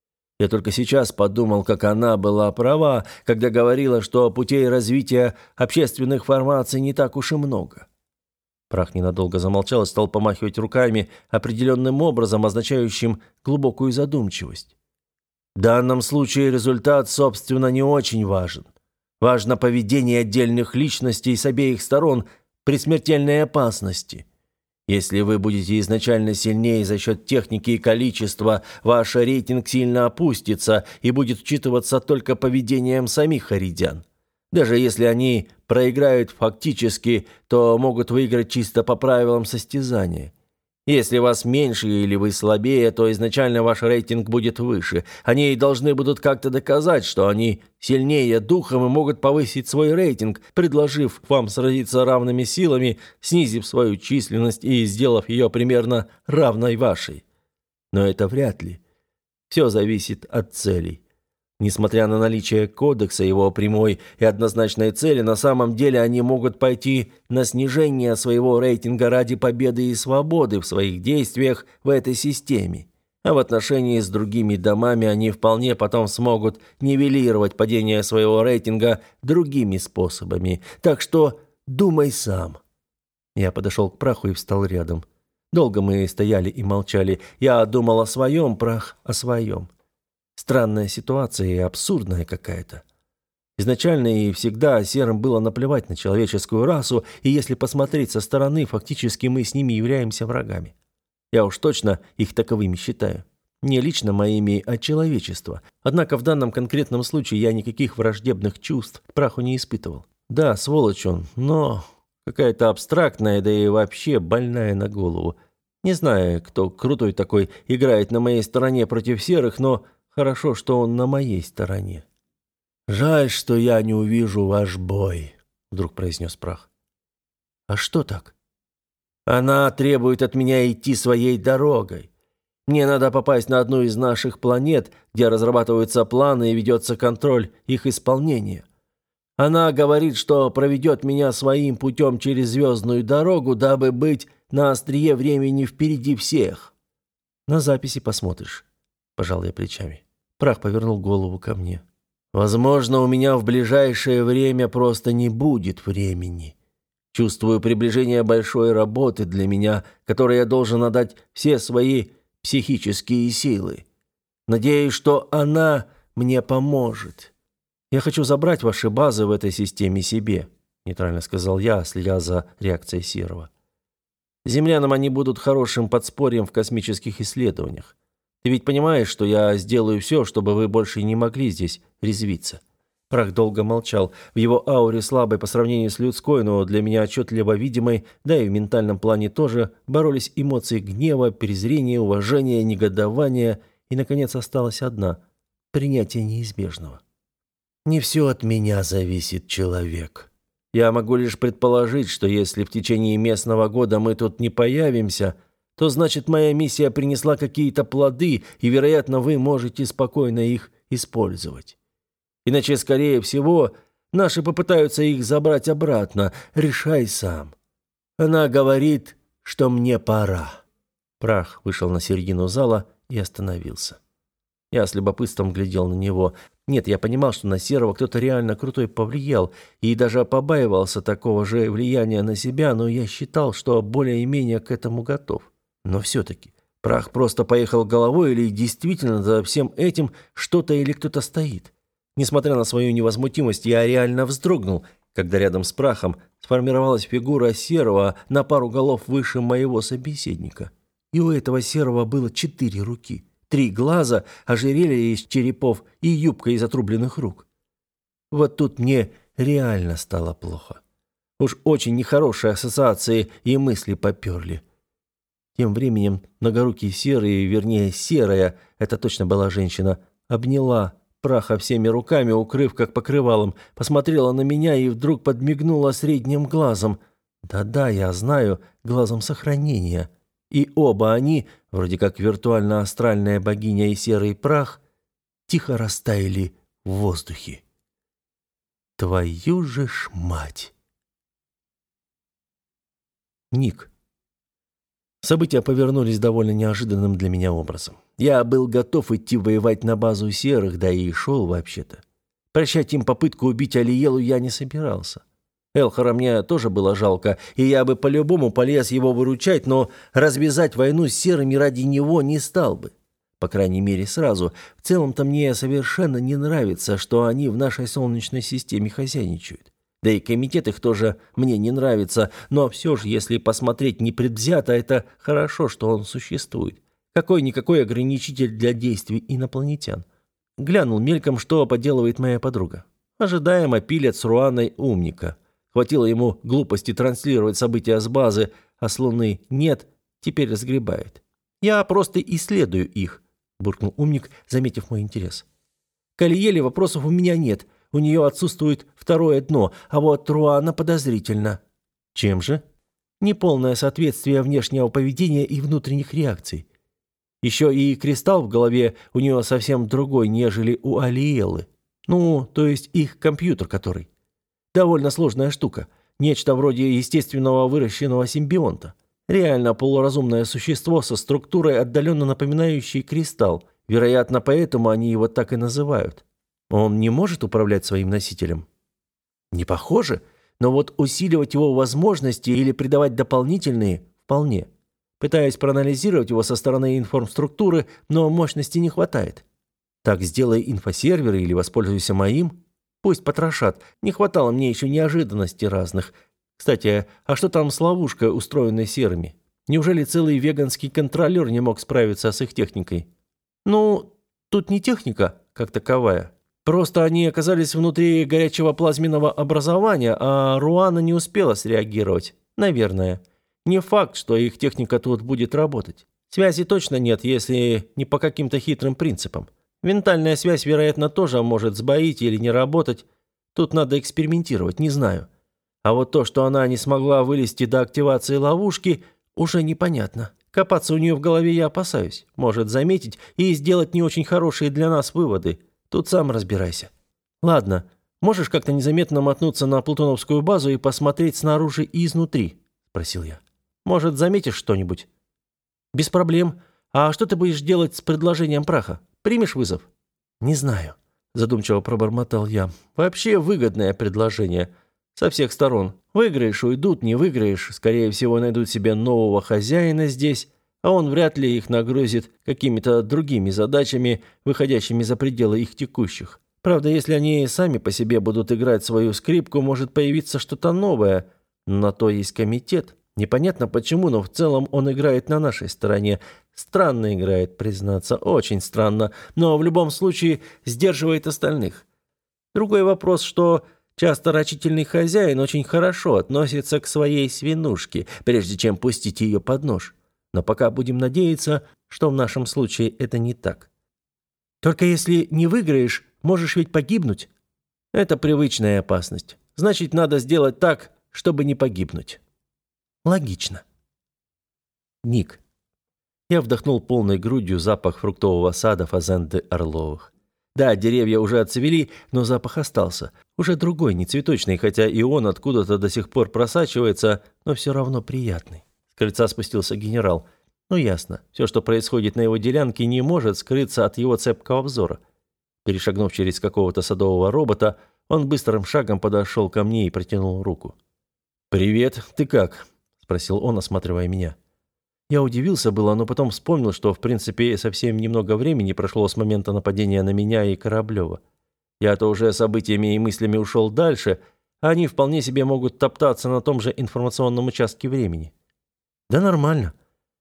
Speaker 1: Я только сейчас подумал, как она была права, когда говорила, что путей развития общественных формаций не так уж и много. Прах ненадолго замолчал и стал помахивать руками определенным образом, означающим глубокую задумчивость. В данном случае результат, собственно, не очень важен. Важно поведение отдельных личностей с обеих сторон при смертельной опасности. Если вы будете изначально сильнее за счет техники и количества, ваш рейтинг сильно опустится и будет учитываться только поведением самих харидян. Даже если они проиграют фактически, то могут выиграть чисто по правилам состязания. Если вас меньше или вы слабее, то изначально ваш рейтинг будет выше. Они должны будут как-то доказать, что они сильнее духом и могут повысить свой рейтинг, предложив вам сразиться равными силами, снизив свою численность и сделав ее примерно равной вашей. Но это вряд ли. Все зависит от целей. Несмотря на наличие кодекса, его прямой и однозначной цели, на самом деле они могут пойти на снижение своего рейтинга ради победы и свободы в своих действиях в этой системе. А в отношении с другими домами они вполне потом смогут нивелировать падение своего рейтинга другими способами. Так что думай сам. Я подошел к Праху и встал рядом. Долго мы стояли и молчали. Я думал о своем, Прах о своем. Странная ситуация и абсурдная какая-то. Изначально и всегда серым было наплевать на человеческую расу, и если посмотреть со стороны, фактически мы с ними являемся врагами. Я уж точно их таковыми считаю. Не лично моими, а человечества. Однако в данном конкретном случае я никаких враждебных чувств к Праху не испытывал. Да, сволочь он, но какая-то абстрактная, да и вообще больная на голову. Не знаю, кто крутой такой играет на моей стороне против серых, но хорошо, что он на моей стороне. «Жаль, что я не увижу ваш бой», — вдруг произнес Прах. «А что так?» «Она требует от меня идти своей дорогой. Мне надо попасть на одну из наших планет, где разрабатываются планы и ведется контроль их исполнения. Она говорит, что проведет меня своим путем через звездную дорогу, дабы быть на острие времени впереди всех». «На записи посмотришь», — пожал я плечами. Прах повернул голову ко мне. «Возможно, у меня в ближайшее время просто не будет времени. Чувствую приближение большой работы для меня, которой я должен отдать все свои психические силы. Надеюсь, что она мне поможет. Я хочу забрать ваши базы в этой системе себе», — нейтрально сказал я, следя за реакцией Серого. «Землянам они будут хорошим подспорьем в космических исследованиях. Ты ведь понимаешь, что я сделаю все, чтобы вы больше не могли здесь резвиться?» Прах долго молчал. В его ауре, слабой по сравнению с людской, но для меня отчетливо видимой, да и в ментальном плане тоже, боролись эмоции гнева, презрения, уважения, негодования, и, наконец, осталась одна — принятие неизбежного. «Не все от меня зависит, человек. Я могу лишь предположить, что если в течение местного года мы тут не появимся, то значит, моя миссия принесла какие-то плоды, и, вероятно, вы можете спокойно их использовать. Иначе, скорее всего, наши попытаются их забрать обратно. Решай сам. Она говорит, что мне пора». Прах вышел на середину зала и остановился. Я с любопытством глядел на него. Нет, я понимал, что на Серого кто-то реально крутой повлиял, и даже побаивался такого же влияния на себя, но я считал, что более-менее к этому готов. Но все-таки Прах просто поехал головой или действительно за всем этим что-то или кто-то стоит?
Speaker 2: Несмотря на свою невозмутимость, я реально вздрогнул, когда рядом с прахом сформировалась фигура серого на пару голов выше моего собеседника. И у этого серого было 4 руки, 3 глаза, ожерелье из черепов и юбка из отрубленных рук. Вот тут мне реально стало плохо. Уж очень нехорошие ассоциации и мысли поперли. Тем временем многорукий серый, вернее серая, это точно была женщина, обняла праха всеми руками, укрыв как покрывалом, посмотрела на меня и вдруг подмигнула средним глазом. Да-да, я знаю, глазом сохранения. И оба они, вроде как виртуально-астральная богиня и серый прах, тихо растаяли в воздухе. Твою же ж мать! Ник. События повернулись довольно неожиданным для меня образом. Я был готов идти воевать на базу серых, да и шел вообще-то. Прощать им попытку убить Алиелу я не собирался. Элхара мне тоже было жалко, и я бы по-любому полез его выручать, но развязать войну с серыми ради него не стал бы. По крайней мере, сразу. В целом-то мне совершенно не нравится, что они в нашей Солнечной системе хозяйничают. Да и комитет их тоже мне не нравится, но все же, если посмотреть непредвзято, это хорошо, что он существует. Какой-никакой ограничитель для действий инопланетян. Глянул мельком, что поделывает моя подруга. Ожидаемо пилят с Руаной умника. Хватило ему глупости транслировать события с базы, а с Луны нет, теперь разгребает. «Я просто исследую их», – буркнул умник, заметив мой интерес. «К Алиеле вопросов у меня нет. У нее отсутствует второе дно, а вот Руана подозрительно». «Чем же?» «Неполное соответствие внешнего поведения и внутренних реакций. Еще и кристалл в голове у нее совсем другой, нежели у Алиелы. Ну, то есть их компьютер который. Довольно сложная штука. Нечто вроде естественного выращенного симбионта. Реально полуразумное существо со структурой, отдаленно напоминающей кристалл. Вероятно, поэтому они его так и называют. Он не может управлять своим носителем? Не похоже, но вот усиливать его возможности или придавать дополнительные – вполне. Пытаюсь проанализировать его со стороны информструктуры, но мощности не хватает. Так сделай инфосервер или воспользуйся моим. Пусть потрошат. Не хватало мне еще неожиданностей разных. Кстати, а что там с ловушкой, устроенной серыми? Неужели целый веганский контролер не мог справиться с их техникой? Ну, тут не техника, как таковая. Просто они оказались внутри горячего плазменного образования, а Руана не успела среагировать. Наверное. Не факт, что их техника тут будет работать. Связи точно нет, если не по каким-то хитрым принципам. Ментальная связь, вероятно, тоже может сбоить или не работать. Тут надо экспериментировать, не знаю. А вот то, что она не смогла вылезти до активации ловушки, уже непонятно. Копаться у нее в голове я опасаюсь. Может заметить и сделать не очень хорошие для нас выводы. Тут сам разбирайся. Ладно, можешь как-то незаметно мотнуться на Плутоновскую базу и посмотреть снаружи и изнутри? Спросил я. Может, заметишь что-нибудь? Без проблем. А что ты будешь делать с предложением праха? Примешь вызов? Не знаю, задумчиво пробормотал я. Вообще выгодное предложение. Со всех сторон. Выиграешь, уйдут, не выиграешь, скорее всего, найдут себе нового хозяина здесь, а он вряд ли их нагрузит какими-то другими задачами, выходящими за пределы их текущих. Правда, если они сами по себе будут играть свою скрипку, может появиться что-то новое. На то есть комитет. Непонятно почему, но в целом он играет на нашей стороне. Странно играет, признаться, очень странно, но в любом случае сдерживает остальных. Другой вопрос, что часто рачительный хозяин очень хорошо относится к своей свинушке, прежде чем пустить ее под нож. Но пока будем надеяться, что в нашем случае это не так. Только если не выиграешь, можешь ведь погибнуть. Это привычная опасность. Значит, надо сделать так, чтобы не погибнуть. Логично. Ник. Я вдохнул полной грудью запах фруктового сада фазенды Орловых. Да, деревья уже отцвели, но запах остался. Уже другой, не цветочный, хотя и он откуда-то до сих пор просачивается, но все равно приятный. С крыльца спустился генерал. Ну ясно, все, что происходит на его делянке, не может скрыться от его цепкого взора. Перешагнув через какого-то садового робота, он быстрым шагом подошел ко мне и протянул руку. «Привет, ты как?» – спросил он, осматривая меня. Я удивился было, но потом вспомнил, что в принципе совсем немного времени прошло с момента нападения на меня и Кораблева.
Speaker 1: Я-то уже событиями и мыслями ушел дальше, а они вполне себе могут топтаться на том же информационном участке времени».
Speaker 2: «Да нормально».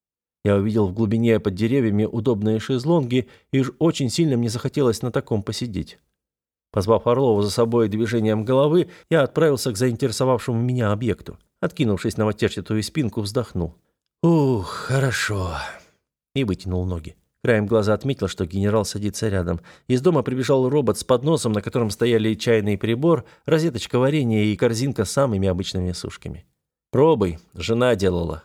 Speaker 1: Я увидел в глубине под деревьями удобные шезлонги, и уж очень сильно мне захотелось на таком посидеть. Позвав Орлова за собой движением головы, я отправился к заинтересовавшему меня объекту. Откинувшись на матерчатую спинку, вздохнул.
Speaker 2: «Ух, хорошо».
Speaker 1: И вытянул ноги. Краем глаза отметил, что генерал садится рядом. Из дома прибежал робот с подносом, на котором стояли чайный прибор, розеточка варенья и корзинка с самыми обычными сушками. «Пробуй, жена делала».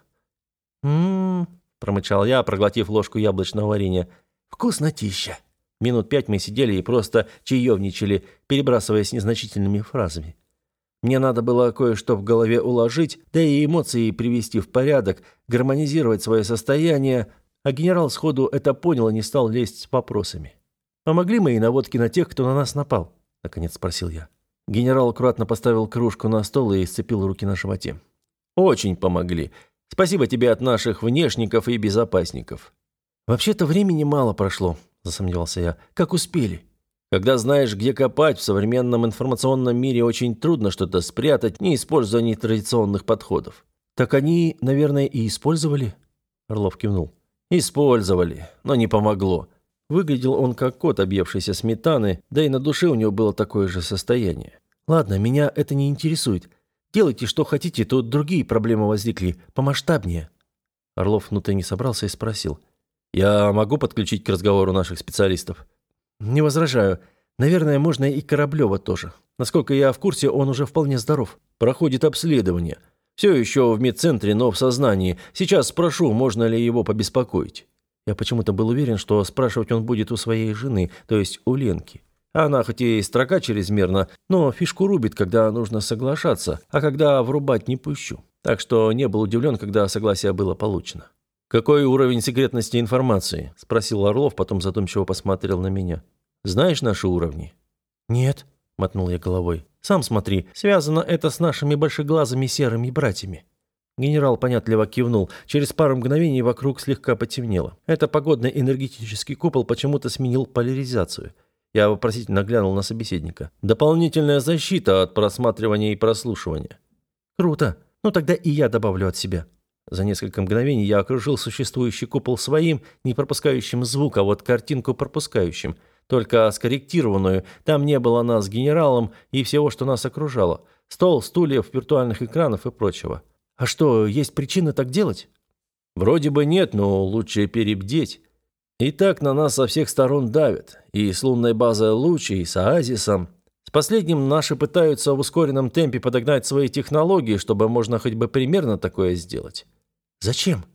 Speaker 2: «М-м-м»,
Speaker 1: промычал я, проглотив ложку яблочного варенья.
Speaker 2: «Вкуснотища».
Speaker 1: Минут 5 мы сидели и просто чаевничали, перебрасываясь незначительными фразами. Мне надо было кое-что в голове уложить, да и эмоции привести в порядок, гармонизировать свое состояние, а генерал сходу это понял и не стал лезть с вопросами.
Speaker 2: «Помогли мои наводки на тех, кто на нас напал?» – наконец спросил я.
Speaker 1: Генерал аккуратно поставил кружку на стол и сцепил руки на животе. «Очень помогли. Спасибо тебе от наших внешников и безопасников».
Speaker 2: «Вообще-то времени мало прошло», – засомневался я. «Как успели?»
Speaker 1: «Когда знаешь, где копать, в современном информационном мире очень трудно что-то спрятать, не используя нетрадиционных подходов».
Speaker 2: «Так они, наверное, и использовали?» Орлов кивнул.
Speaker 1: «Использовали, но не помогло». Выглядел он как кот, объевшийся сметаны, да и на душе у него было такое же состояние.
Speaker 2: «Ладно, меня это не интересует. Делайте, что хотите, тут другие проблемы возникли, помасштабнее».
Speaker 1: Орлов внутренне собрался и спросил. «Я могу подключить к разговору наших специалистов?»
Speaker 2: «Не возражаю. Наверное, можно и Кораблева тоже. Насколько я в курсе, он уже вполне здоров.
Speaker 1: Проходит обследование. Все еще в медцентре, но в сознании. Сейчас спрошу, можно ли его побеспокоить».
Speaker 2: Я почему-то был уверен, что спрашивать он будет у своей жены, то есть у Ленки.
Speaker 1: Она хоть и строка чрезмерно, но фишку рубит, когда нужно соглашаться, а когда врубать не пущу. Так что не был удивлен, когда согласие было получено. «Какой уровень секретности информации?» – спросил Орлов, потом задумчиво посмотрел на меня. «Знаешь наши уровни?»
Speaker 2: «Нет», – мотнул я головой. «Сам смотри, связано это с нашими большеглазыми серыми братьями».
Speaker 1: Генерал понятливо кивнул. Через пару мгновений вокруг слегка потемнело. Это погодный энергетический купол почему-то сменил поляризацию. Я вопросительно глянул на собеседника. «Дополнительная защита от просматривания и прослушивания».
Speaker 2: «Круто. Ну тогда и я добавлю от себя».
Speaker 1: За несколько мгновений я окружил существующий купол своим, не пропускающим звук, а вот картинку пропускающим, только скорректированную. Там не было нас с генералом и всего, что нас окружало. Стол, стульев, виртуальных экранов и прочего.
Speaker 2: «А что, есть причина так делать?»
Speaker 1: «Вроде бы нет, но лучше перебдеть. И так на нас со всех сторон давят. И с лунной базой Луч, и с Оазисом. С последним наши пытаются в ускоренном темпе подогнать свои технологии, чтобы можно хоть бы примерно такое сделать».
Speaker 2: «Зачем?»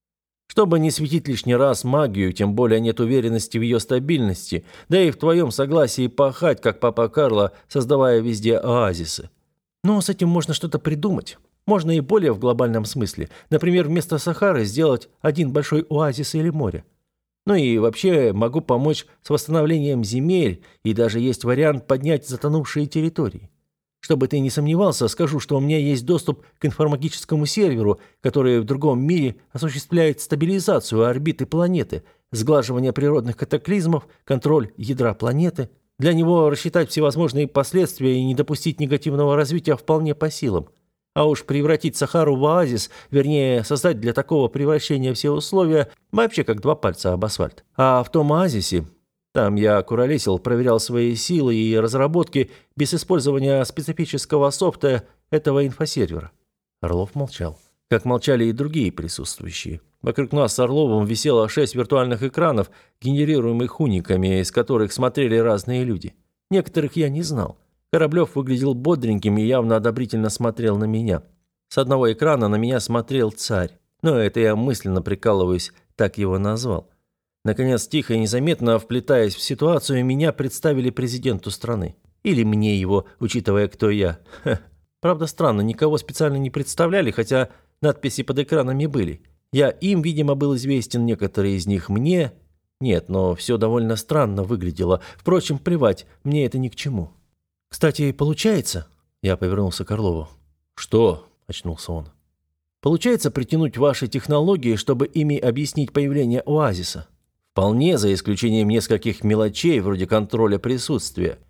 Speaker 1: «Чтобы не светить лишний раз магию, тем более нет уверенности в ее стабильности, да и в твоем согласии пахать, как папа Карло, создавая везде оазисы».
Speaker 2: «Но с этим можно что-то придумать». Можно и более в глобальном смысле. Например, вместо Сахары сделать один большой оазис или море. Ну и вообще могу помочь с восстановлением земель, и даже есть вариант поднять затонувшие территории. Чтобы ты не сомневался, скажу, что у меня есть доступ к информагическому серверу, который в другом мире осуществляет стабилизацию орбиты планеты, сглаживание природных катаклизмов, контроль ядра планеты. Для него рассчитать всевозможные последствия и не допустить негативного развития вполне по силам. А уж превратить Сахару в оазис, вернее, создать для такого превращения все условия, вообще как два пальца об асфальт. А в том оазисе, там я куролесил, проверял свои силы и разработки без использования специфического софта этого инфосервера.
Speaker 1: Орлов молчал. Как молчали и другие присутствующие. Вокруг нас с Орловым висело 6 виртуальных экранов, генерируемых униками, из которых смотрели разные люди. Некоторых я не знал. Кораблев выглядел бодреньким и явно одобрительно смотрел на меня. С одного экрана на меня смотрел царь. Но это я мысленно прикалываюсь, так его назвал. Наконец, тихо и незаметно вплетаясь в ситуацию, меня представили президенту страны. Или мне его, учитывая, кто я. Правда, странно, никого специально не представляли, хотя надписи под экранами были. Я им, видимо, был известен, некоторые из них мне. Нет, но все довольно странно выглядело. Впрочем, плевать, мне это ни к чему.
Speaker 2: «Кстати, получается?» Я повернулся к Орлову.
Speaker 1: «Что?» – очнулся он.
Speaker 2: «Получается притянуть ваши технологии, чтобы ими объяснить появление оазиса?»
Speaker 1: «Вполне, за исключением нескольких мелочей, вроде контроля присутствия.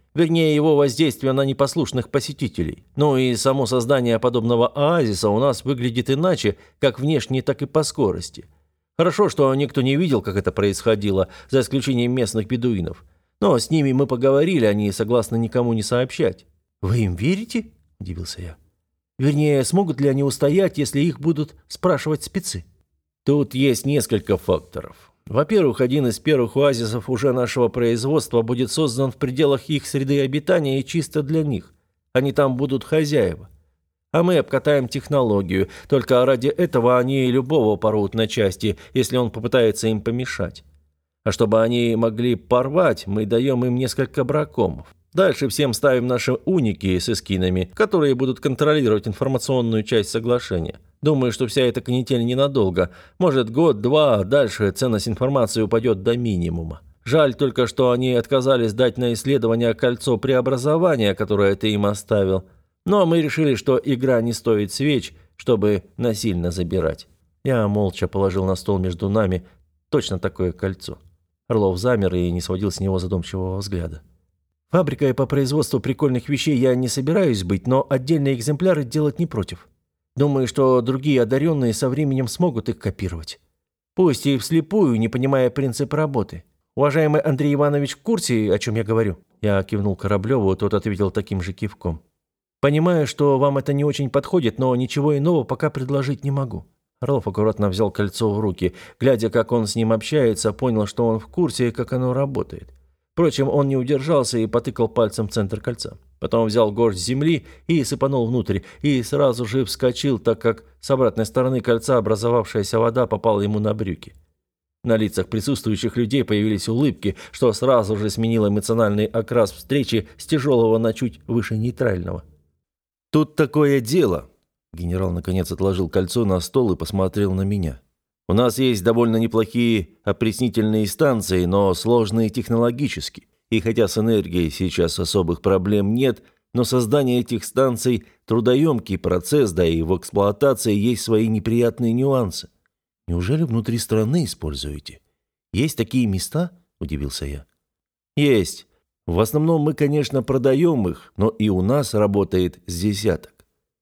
Speaker 1: Вернее, его воздействие на непослушных посетителей. Ну и само создание подобного оазиса у нас выглядит иначе, как внешне, так и по скорости. Хорошо, что никто не видел, как это происходило, за исключением местных бедуинов. Но с ними мы поговорили, они согласны никому не сообщать».
Speaker 2: «Вы им верите?» – удивился я. «Вернее, смогут ли они устоять, если их будут спрашивать спецы?»
Speaker 1: Тут есть несколько факторов. Во-первых, один из первых оазисов уже нашего производства будет создан в пределах их среды обитания и чисто для них. Они там будут хозяева. А мы обкатаем технологию, только ради этого они любого порвут на части, если он попытается им помешать. А чтобы они могли порвать, мы даем им несколько бракомов. Дальше всем ставим наши уники с эскинами, которые будут контролировать информационную часть соглашения. Думаю, что вся эта канитель ненадолго. Может, год-два, а дальше ценность информации упадет до минимума. Жаль только, что они отказались дать на исследование кольцо преобразования, которое ты им оставил. Но мы решили, что игра не стоит свеч, чтобы насильно забирать. Я молча положил на стол между нами точно такое кольцо. Орлов замер и не сводил с него задумчивого взгляда.
Speaker 2: «Фабрикой по производству прикольных вещей я не собираюсь быть, но отдельные экземпляры делать не против. Думаю, что другие одаренные со временем смогут их копировать. Пусть и вслепую, не понимая принцип работы. Уважаемый Андрей Иванович в курсе, о чем я говорю?» Я кивнул Кораблеву, тот ответил таким же кивком. «Понимаю, что вам это не очень подходит, но ничего иного пока предложить не могу». Орлов аккуратно взял кольцо в руки. Глядя, как он с ним общается, понял, что он в курсе, как оно работает. Впрочем, он не удержался и потыкал пальцем в центр кольца. Потом взял горсть земли и сыпанул внутрь, и сразу же вскочил, так как с обратной стороны кольца образовавшаяся вода попала ему на брюки. На лицах присутствующих людей появились улыбки, что сразу же сменило эмоциональный окрас встречи с тяжелого на чуть выше нейтрального.
Speaker 1: «Тут такое дело». Генерал наконец отложил кольцо на стол и посмотрел на меня. «У нас есть довольно неплохие опреснительные станции, но сложные технологически. И хотя с энергией сейчас особых проблем нет, но создание этих станций – трудоемкий процесс, да и в эксплуатации есть свои неприятные нюансы».
Speaker 2: «Неужели внутри страны используете? Есть такие места?» – удивился я.
Speaker 1: «Есть. В основном мы, конечно, продаем их, но и у нас работает с десяток.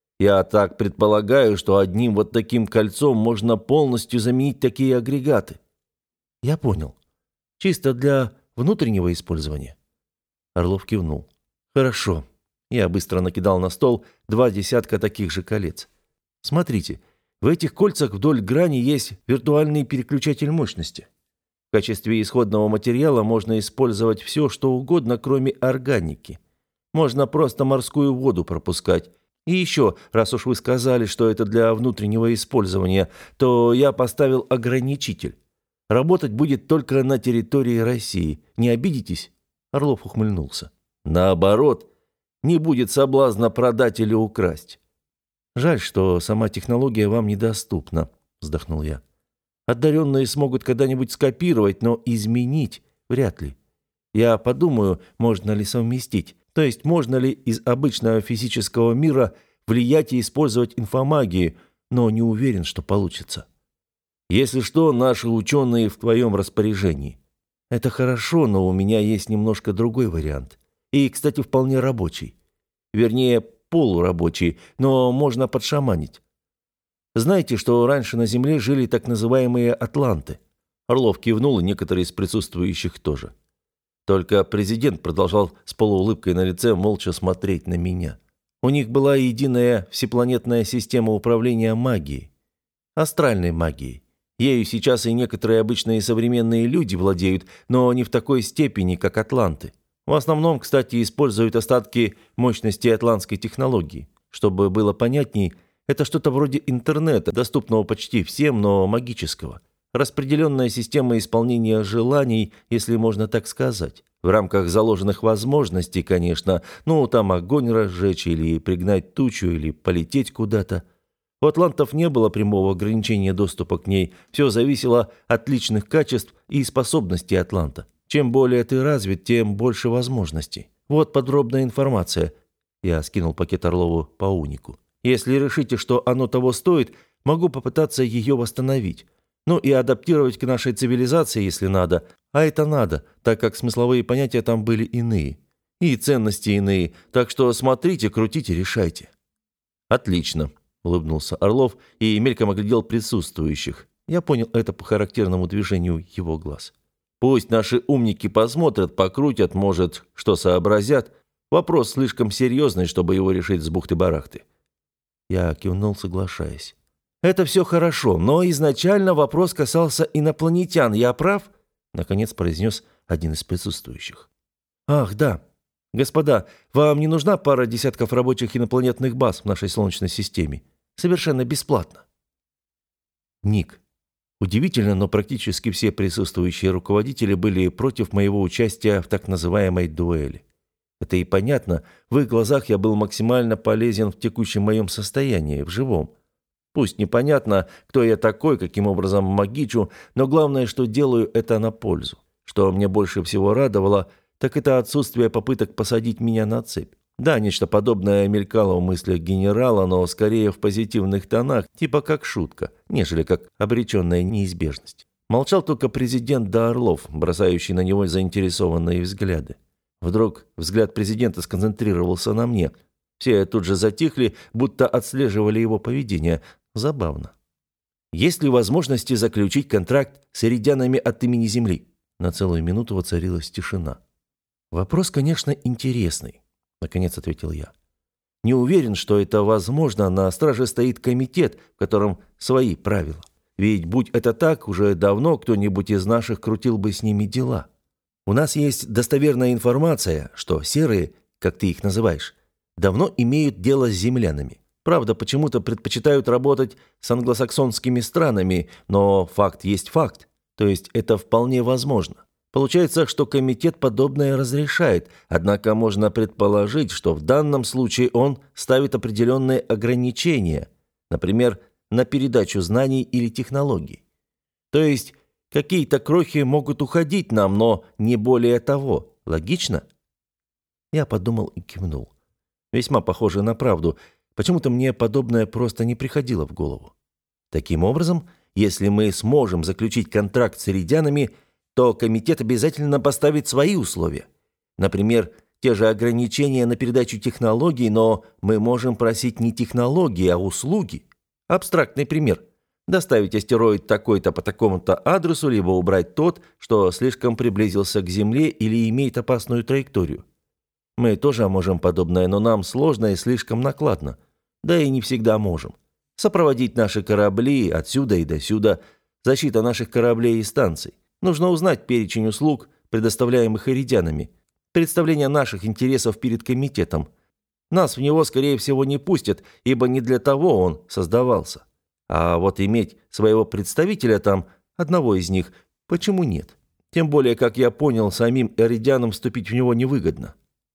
Speaker 1: Я так предполагаю, что одним вот таким кольцом можно полностью заменить такие агрегаты».
Speaker 2: «Я понял. Чисто для внутреннего использования?»
Speaker 1: Орлов кивнул. «Хорошо». Я быстро накидал на стол 2 десятка таких же колец. «Смотрите, в этих кольцах вдоль грани есть виртуальный переключатель мощности. В качестве исходного материала можно использовать все, что угодно, кроме органики. Можно просто морскую воду пропускать. И еще, раз уж вы сказали, что это для внутреннего использования, то я поставил ограничитель. Работать будет только на территории России. Не обидитесь?» Орлов ухмыльнулся. «Наоборот, не будет соблазна продать или украсть».
Speaker 2: «Жаль, что сама технология вам недоступна», – вздохнул я. «Одаренные смогут когда-нибудь скопировать, но изменить вряд ли. Я подумаю, можно ли совместить. То есть, можно ли из обычного физического мира влиять и использовать инфомагию, но не уверен, что получится».
Speaker 1: «Если что, наши ученые в твоем распоряжении».
Speaker 2: «Это хорошо, но у меня есть немножко другой вариант. И, кстати, вполне рабочий. Вернее, полурабочий, но можно подшаманить. Знаете, что раньше на Земле жили так называемые атланты?»
Speaker 1: Орлов кивнул, и некоторые из присутствующих тоже. Только президент продолжал с полуулыбкой на лице молча смотреть на меня. У них была единая всепланетная система управления магией. Астральной магией. Ею сейчас и некоторые обычные современные люди владеют, но не в такой степени, как атланты. В основном, кстати, используют остатки мощности атлантской технологии. Чтобы было понятней, это что-то вроде интернета, доступного почти всем, но магического. Распределенная система исполнения желаний, если можно так сказать. В рамках заложенных возможностей, конечно. Ну, там огонь разжечь, или пригнать тучу, или полететь куда-то. У атлантов не было прямого ограничения доступа к ней. Все зависело от личных качеств и способностей атланта. Чем более ты развит, тем больше возможностей. Вот подробная информация. Я скинул пакет Орлову по унику. Если решите, что оно того стоит, могу попытаться ее восстановить. Ну и адаптировать к нашей цивилизации, если надо. А это надо, так как смысловые понятия там были иные. И ценности иные, так что смотрите, крутите, решайте». «Отлично», — улыбнулся Орлов и мельком оглядел присутствующих. Я понял это по характерному движению его глаз. «Пусть наши умники посмотрят, покрутят, может, что сообразят. Вопрос слишком серьезный, чтобы его решить с бухты-барахты». Я кивнул, соглашаясь. «Это все хорошо, но изначально вопрос касался инопланетян. Я прав?» Наконец произнес один из присутствующих. «Ах, да. Господа, вам не нужна пара десятков рабочих инопланетных баз в нашей Солнечной системе? Совершенно бесплатно». Ник. Удивительно, но практически все присутствующие руководители были против моего участия в так называемой дуэли. Это и понятно, в их глазах я был максимально полезен в текущем моем состоянии, в живом. Пусть непонятно, кто я такой, каким образом магичу, но главное, что делаю это на пользу. Что мне больше всего радовало, так это отсутствие попыток посадить меня на цепь. Да, нечто подобное мелькало в мыслях генерала, но скорее в позитивных тонах, типа как шутка, нежели как обреченная неизбежность. Молчал только президент да Орлов, бросающий на него заинтересованные взгляды. Вдруг взгляд президента сконцентрировался на мне. Все тут же затихли, будто отслеживали его поведение. Забавно. «Есть ли возможности заключить контракт с иридианами от имени Земли?» На целую минуту воцарилась тишина. «Вопрос, конечно, интересный», — наконец ответил я. «Не уверен, что это возможно. На страже стоит комитет, в котором свои правила. Ведь, будь это так, уже давно кто-нибудь из наших крутил бы с ними дела. У нас есть достоверная информация, что серые, как ты их называешь, давно имеют дело с землянами. Правда, почему-то предпочитают работать с англосаксонскими странами, но факт есть факт. То есть это вполне возможно. Получается, что комитет подобное разрешает, однако можно предположить, что в данном случае он ставит определенные ограничения, например, на передачу знаний или технологий. То есть какие-то крохи могут уходить нам, но не более того. Логично?» Я подумал и кивнул. Весьма похоже на правду. Почему-то мне подобное просто не приходило в голову. Таким образом, если мы сможем заключить контракт с иридианами, то комитет обязательно поставит свои условия. Например, те же ограничения на передачу технологий, но мы можем просить не технологии, а услуги. Абстрактный пример. Доставить астероид такой-то по такому-то адресу, либо убрать тот, что слишком приблизился к Земле или имеет опасную траекторию. Мы тоже можем подобное, но нам сложно и слишком накладно. Да и не всегда можем. Сопроводить наши корабли отсюда и досюда, защита наших кораблей и станций. Нужно узнать перечень услуг, предоставляемых иридианами, представление наших интересов перед комитетом. Нас в него, скорее всего, не пустят, ибо не для того он создавался. А вот иметь своего представителя там, одного из них, почему нет? Тем более, как я понял, самим иридианам вступить в него невыгодно.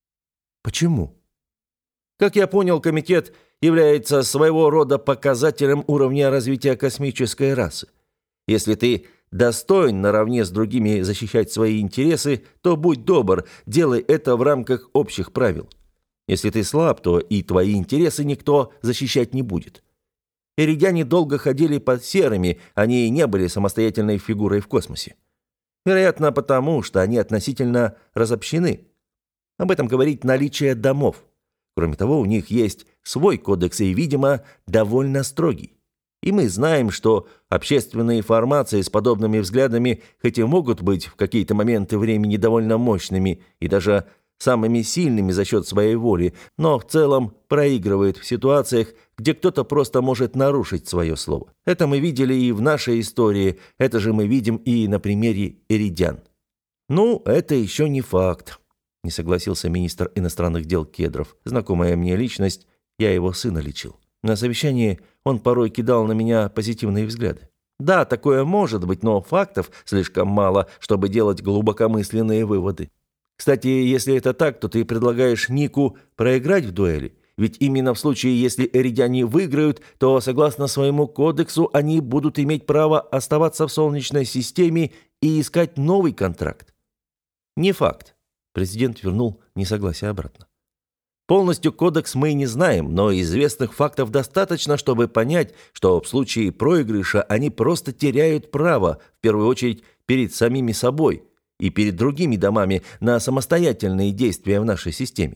Speaker 1: Почему? Как я понял, комитет является своего рода показателем уровня развития космической расы. Если ты достоин наравне с другими защищать свои интересы, то будь добр, делай это в рамках общих правил. Если ты слаб, то и твои интересы никто защищать не будет. Иридиане долго ходили под серыми, они не были самостоятельной фигурой в космосе. Вероятно, потому, что они относительно разобщены. Об этом говорит наличие домов. Кроме того, у них есть свой кодекс и, видимо, довольно строгий. И мы знаем, что общественные формации с подобными взглядами хоть и могут быть в какие-то моменты времени довольно мощными и даже самыми сильными за счет своей воли, но в целом проигрывают в ситуациях, где кто-то просто может нарушить свое слово. Это мы видели и в нашей истории, это же мы видим и на примере иридиан. «Ну, это еще не факт», — не согласился министр иностранных дел Кедров. Знакомая мне личность, я его сына лечил. На совещании он порой кидал на меня позитивные взгляды. Да, такое может быть, но фактов слишком мало, чтобы делать глубокомысленные выводы. Кстати, если это так, то ты предлагаешь Нику проиграть в дуэли? Ведь именно в случае, если иридиане выиграют, то, согласно своему кодексу, они будут иметь право оставаться в Солнечной системе и искать новый контракт. Не факт. Президент вернул несогласие обратно. Полностью кодекс мы не знаем, но известных фактов достаточно, чтобы понять, что в случае проигрыша они просто теряют право, в первую очередь перед самими собой. и перед другими домами на самостоятельные действия в нашей системе.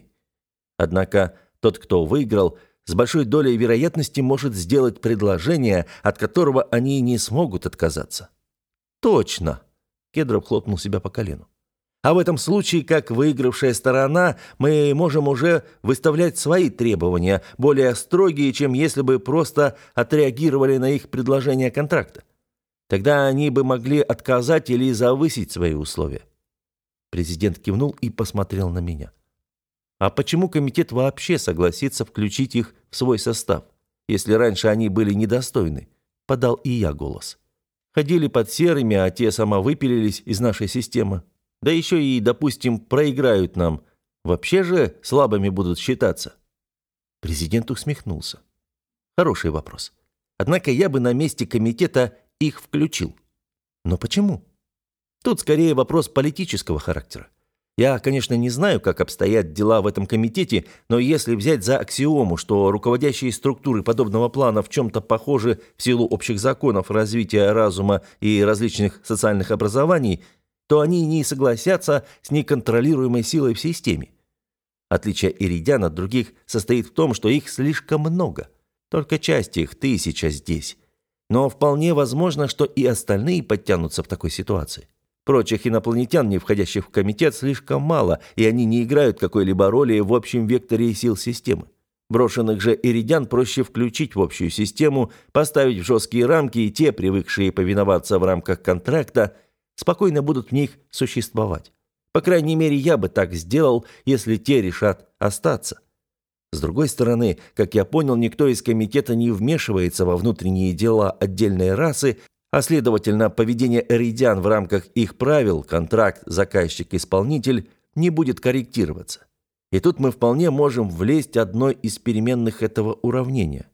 Speaker 1: Однако тот, кто выиграл, с большой долей вероятности может сделать предложение, от которого они не смогут отказаться. Точно. Кедров хлопнул себя по колену. А в этом случае, как выигравшая сторона, мы можем уже выставлять свои требования, более строгие, чем если бы просто отреагировали на их предложение контракта. Тогда они бы могли отказать или завысить свои условия. Президент кивнул и посмотрел на меня. А почему комитет вообще согласится включить их в свой состав, если раньше они были недостойны? Подал и я голос. Ходили под серыми, а те самовыпилились из нашей системы. Да еще и, допустим, проиграют нам. Вообще же слабыми будут считаться. Президент усмехнулся. Хороший вопрос. Однако я бы на месте комитета их включил. Но почему? Тут скорее вопрос политического характера. Я, конечно, не знаю, как обстоят дела в этом комитете, но если взять за аксиому, что руководящие структуры подобного плана в чем-то похожи в силу общих законов развития разума и различных социальных образований, то они не согласятся с неконтролируемой силой в системе. Отличие иридян от других состоит в том, что их слишком много. Только часть их 1000 здесь. Но вполне возможно, что и остальные подтянутся в такой ситуации. Прочих инопланетян, не входящих в комитет, слишком мало, и они не играют какой-либо роли в общем векторе сил системы. Брошенных же иридян проще включить в общую систему, поставить в жесткие рамки, и те, привыкшие повиноваться в рамках контракта, спокойно будут в них существовать. По крайней мере, я бы так сделал, если те решат остаться. С другой стороны, как я понял, никто из комитета не вмешивается во внутренние дела отдельной расы, а следовательно, поведение эридиан в рамках их правил, контракт, заказчик-исполнитель, не будет корректироваться. И тут мы вполне можем влезть одной из переменных этого уравнения.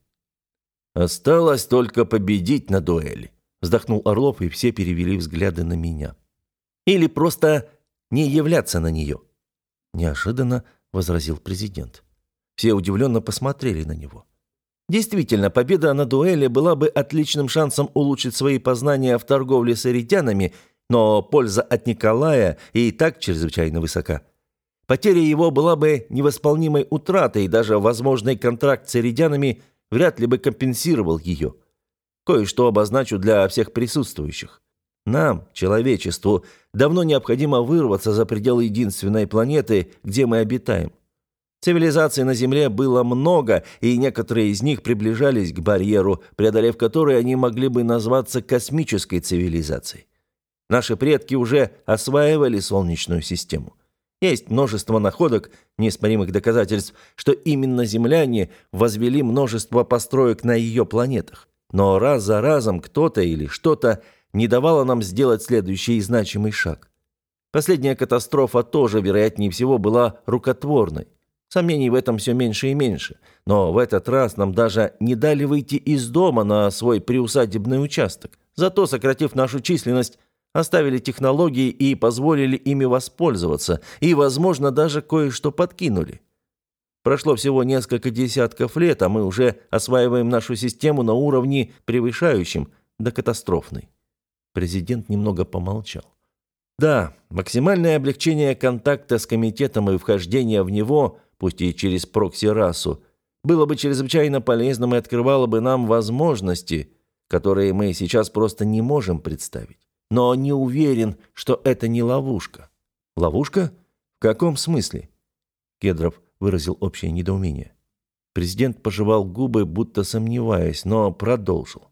Speaker 1: «Осталось только победить на дуэли», — вздохнул Орлов, и все перевели взгляды на меня. «Или просто не являться на нее», — неожиданно возразил президент. Все удивленно посмотрели на него. Действительно, победа на дуэли была бы отличным шансом улучшить свои познания в торговле с иридянами, но польза от Николая и так чрезвычайно высока. Потеря его была бы невосполнимой утратой, и даже возможный контракт с иридянами вряд ли бы компенсировал ее. Кое-что обозначу для всех присутствующих. Нам, человечеству, давно необходимо вырваться за пределы единственной планеты, где мы обитаем. Цивилизаций на Земле было много, и некоторые из них приближались к барьеру, преодолев который они могли бы назваться космической цивилизацией. Наши предки уже осваивали Солнечную систему. Есть множество находок, неоспоримых доказательств, что именно земляне возвели множество построек на ее планетах. Но раз за разом кто-то или что-то не давало нам сделать следующий значимый шаг. Последняя катастрофа тоже, вероятнее всего, была рукотворной. Сомнений в этом все меньше и меньше. Но в этот раз нам даже не дали выйти из дома на свой приусадебный участок. Зато, сократив нашу численность, оставили технологии и позволили ими воспользоваться. И, возможно, даже кое-что подкинули. Прошло всего несколько десятков лет, а мы уже осваиваем нашу систему на уровне, превышающем до катастрофной. Президент немного помолчал. Да, максимальное облегчение контакта с комитетом и вхождение в него, пусть и через прокси-расу, было бы чрезвычайно полезным и открывало бы нам возможности, которые мы сейчас просто не можем представить. Но не уверен, что это не ловушка. Ловушка? В каком смысле? Кедров выразил общее недоумение. Президент пожевал губы, будто сомневаясь, но продолжил.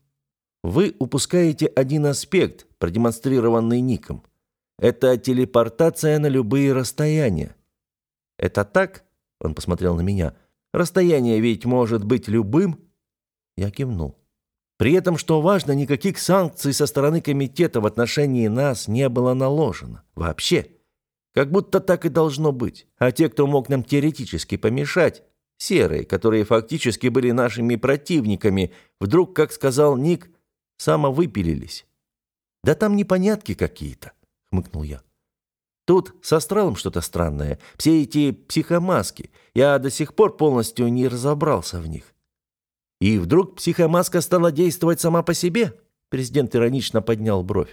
Speaker 1: Вы упускаете один аспект, продемонстрированный Ником. Это телепортация на любые расстояния. Это так? Он посмотрел на меня. Расстояние ведь может быть любым? Я кивнул. При этом, что важно, никаких санкций со стороны комитета в отношении нас не было наложено. Вообще. Как будто так и должно быть. А те, кто мог нам теоретически помешать, серые, которые фактически были нашими противниками, вдруг, как сказал Ник, самовыпилились. Да там непонятки какие-то, хмыкнул я. Тут с астралом что-то странное. Все эти психомаски. Я до сих пор полностью не разобрался в них. И вдруг психомаска стала действовать сама по себе? Президент иронично поднял бровь.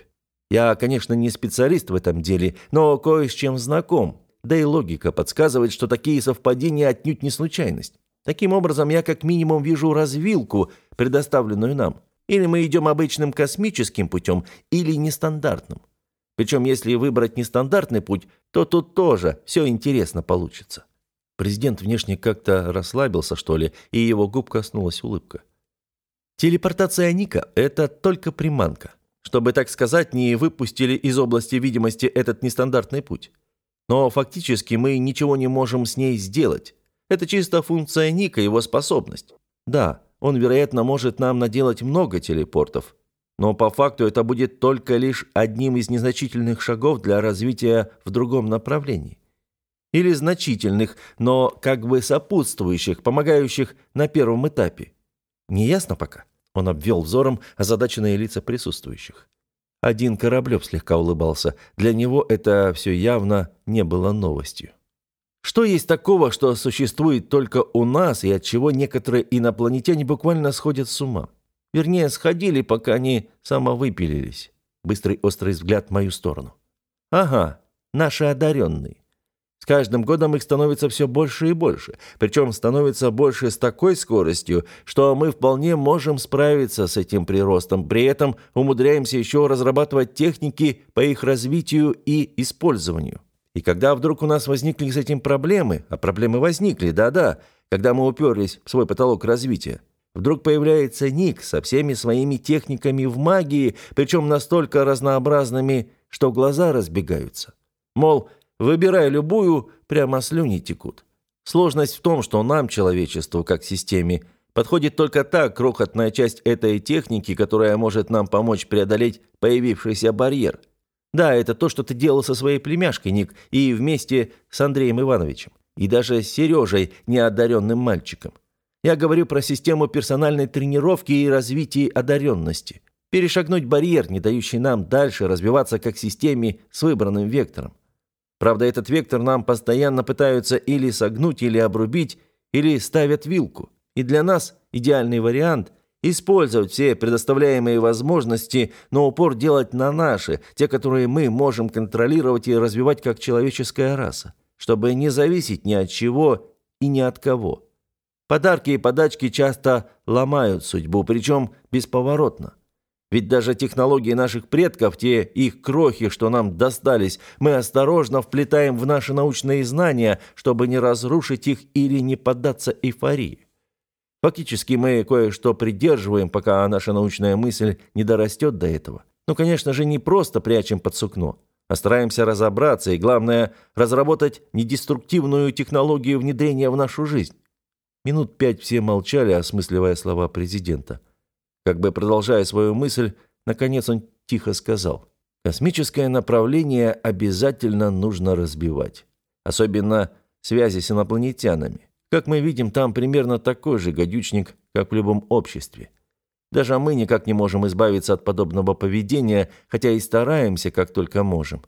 Speaker 1: Я, конечно, не специалист в этом деле, но кое с чем знаком. Да и логика подсказывает, что такие совпадения отнюдь не случайность. Таким образом, я как минимум вижу развилку, предоставленную нам. Или мы идем обычным космическим путем, или нестандартным. Причем, если выбрать нестандартный путь, то тут тоже все интересно получится. Президент внешне как-то расслабился, что ли, и его губ коснулась улыбка. Телепортация Ника – это только приманка. Чтобы, так сказать, не выпустили из области видимости этот нестандартный путь. Но фактически мы ничего не можем с ней сделать. Это чисто функция Ника, его способность. Да, он, вероятно, может нам наделать много телепортов. Но по факту это будет только лишь одним из незначительных шагов для развития в другом направлении. Или значительных, но как бы сопутствующих, помогающих на первом этапе. Не ясно пока? Он обвел взором озадаченные лица присутствующих. Один Кораблев слегка улыбался. Для него это все явно не было новостью. Что есть такого, что существует только у нас, и от чего некоторые инопланетяне буквально сходят с ума? Вернее, сходили, пока они самовыпилились. Быстрый острый взгляд в мою сторону. Ага, наши одаренные. С каждым годом их становится все больше и больше. Причем становится больше с такой скоростью, что мы вполне можем справиться с этим приростом. При этом умудряемся еще разрабатывать техники по их развитию и использованию. И когда вдруг у нас возникли с этим проблемы, а проблемы возникли, да-да, когда мы уперлись в свой потолок развития, вдруг появляется Ник со всеми своими техниками в магии, причем настолько разнообразными, что глаза разбегаются. Мол, выбирай любую, прямо слюни текут. Сложность в том, что нам, человечеству, как системе, подходит только та крохотная часть этой техники, которая может нам помочь преодолеть появившийся барьер. Да, это то, что ты делал со своей племяшкой, Ник, и вместе с Андреем Ивановичем, и даже с Сережей, неодаренным мальчиком. Я говорю про систему персональной тренировки и развития одаренности. Перешагнуть барьер, не дающий нам дальше развиваться как системе с выбранным вектором. Правда, этот вектор нам постоянно пытаются или согнуть, или обрубить, или ставят вилку. И для нас идеальный вариант – использовать все предоставляемые возможности, но упор делать на наши, те, которые мы можем контролировать и развивать как человеческая раса, чтобы не зависеть ни от чего и ни от кого. Подарки и подачки часто ломают судьбу, причем бесповоротно. Ведь даже технологии наших предков, те их крохи, что нам достались, мы осторожно вплетаем в наши научные знания, чтобы не разрушить их или не поддаться эйфории. Фактически мы кое-что придерживаем, пока наша научная мысль не дорастет до этого. Но, конечно же, не просто прячем под сукно, а стараемся разобраться и, главное, разработать недеструктивную технологию внедрения в нашу жизнь. Минут 5 все молчали, осмысливая слова президента. Как бы продолжая свою мысль, наконец он тихо сказал: «Космическое направление обязательно нужно разбивать. Особенно связи с инопланетянами. Как мы видим, там примерно такой же гадючник, как в любом обществе. Даже мы никак не можем избавиться от подобного поведения, хотя и стараемся, как только можем.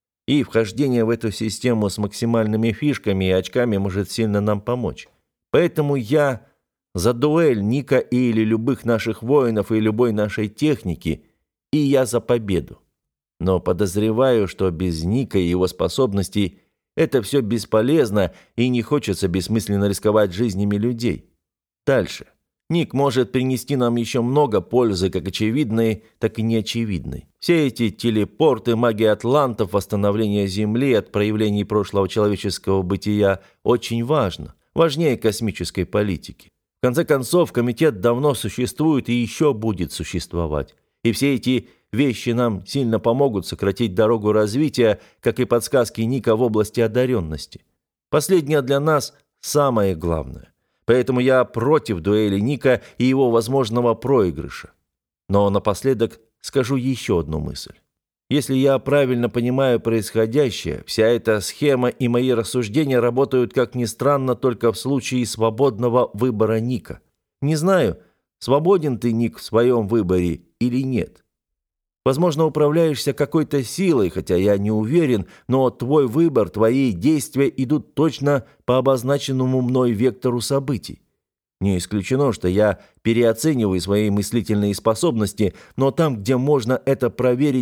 Speaker 1: И вхождение в эту систему с максимальными фишками и очками может сильно нам помочь. Поэтому я за дуэль Ника или любых наших воинов и любой нашей техники, и я за победу. Но подозреваю, что без Ника и его способностей это все бесполезно, и не хочется бессмысленно рисковать жизнями людей. Дальше. Ник может принести нам еще много пользы, как очевидной, так и неочевидной. Все эти телепорты, магия атлантов, восстановление Земли от проявлений прошлого человеческого бытия очень важно. Важнее космической политики. В конце концов, комитет давно существует и еще будет существовать. И все эти вещи нам сильно помогут сократить дорогу развития, как и подсказки Ника в области одаренности. Последнее для нас самое главное. Поэтому я против дуэли Ника и его возможного проигрыша. Но напоследок скажу еще одну мысль. Если я правильно понимаю происходящее, вся эта схема и мои рассуждения работают, как ни странно, только в случае свободного выбора Ника. Не знаю, свободен ты, Ник, в своем выборе или нет. Возможно, управляешься какой-то силой, хотя я не уверен, но твой выбор, твои действия идут точно по обозначенному мной вектору событий. Не исключено, что я переоцениваю свои мыслительные способности, но там, где можно это проверить,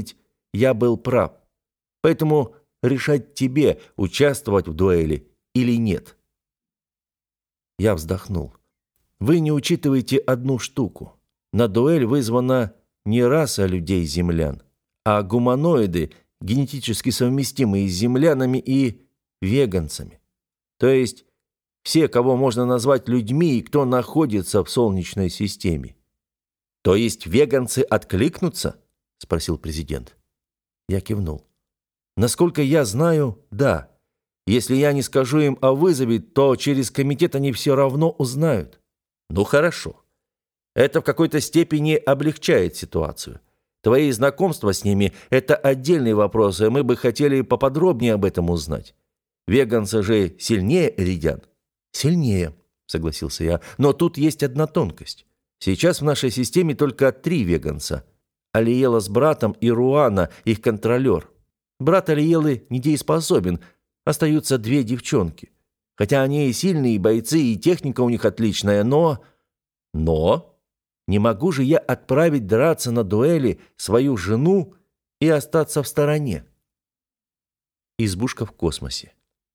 Speaker 1: я был прав. Поэтому решать тебе, участвовать в дуэли или нет. Я вздохнул. Вы не учитываете одну штуку. На дуэль вызвана не раса людей-землян, а гуманоиды, генетически совместимые с землянами и веганцами. То есть все, кого можно назвать людьми и кто находится в Солнечной системе. «То есть веганцы откликнутся?» – спросил президент. Я кивнул. «Насколько я знаю, да. Если я не скажу им о вызове, то через комитет они все равно узнают». «Ну хорошо. Это в какой-то степени облегчает ситуацию. Твои знакомства с ними – это отдельный вопрос, и мы бы хотели поподробнее об этом узнать. Веганцы же сильнее ридян?» «Сильнее», – согласился я. «Но тут есть одна тонкость. Сейчас в нашей системе только 3 веганца. Алиела с братом и Руана, их контролер. Брат Алиелы недееспособен, остаются 2 девчонки. Хотя они и сильные бойцы, и техника у них отличная, но... Не могу же я отправить драться на дуэли свою жену и остаться в стороне». Избушка в космосе.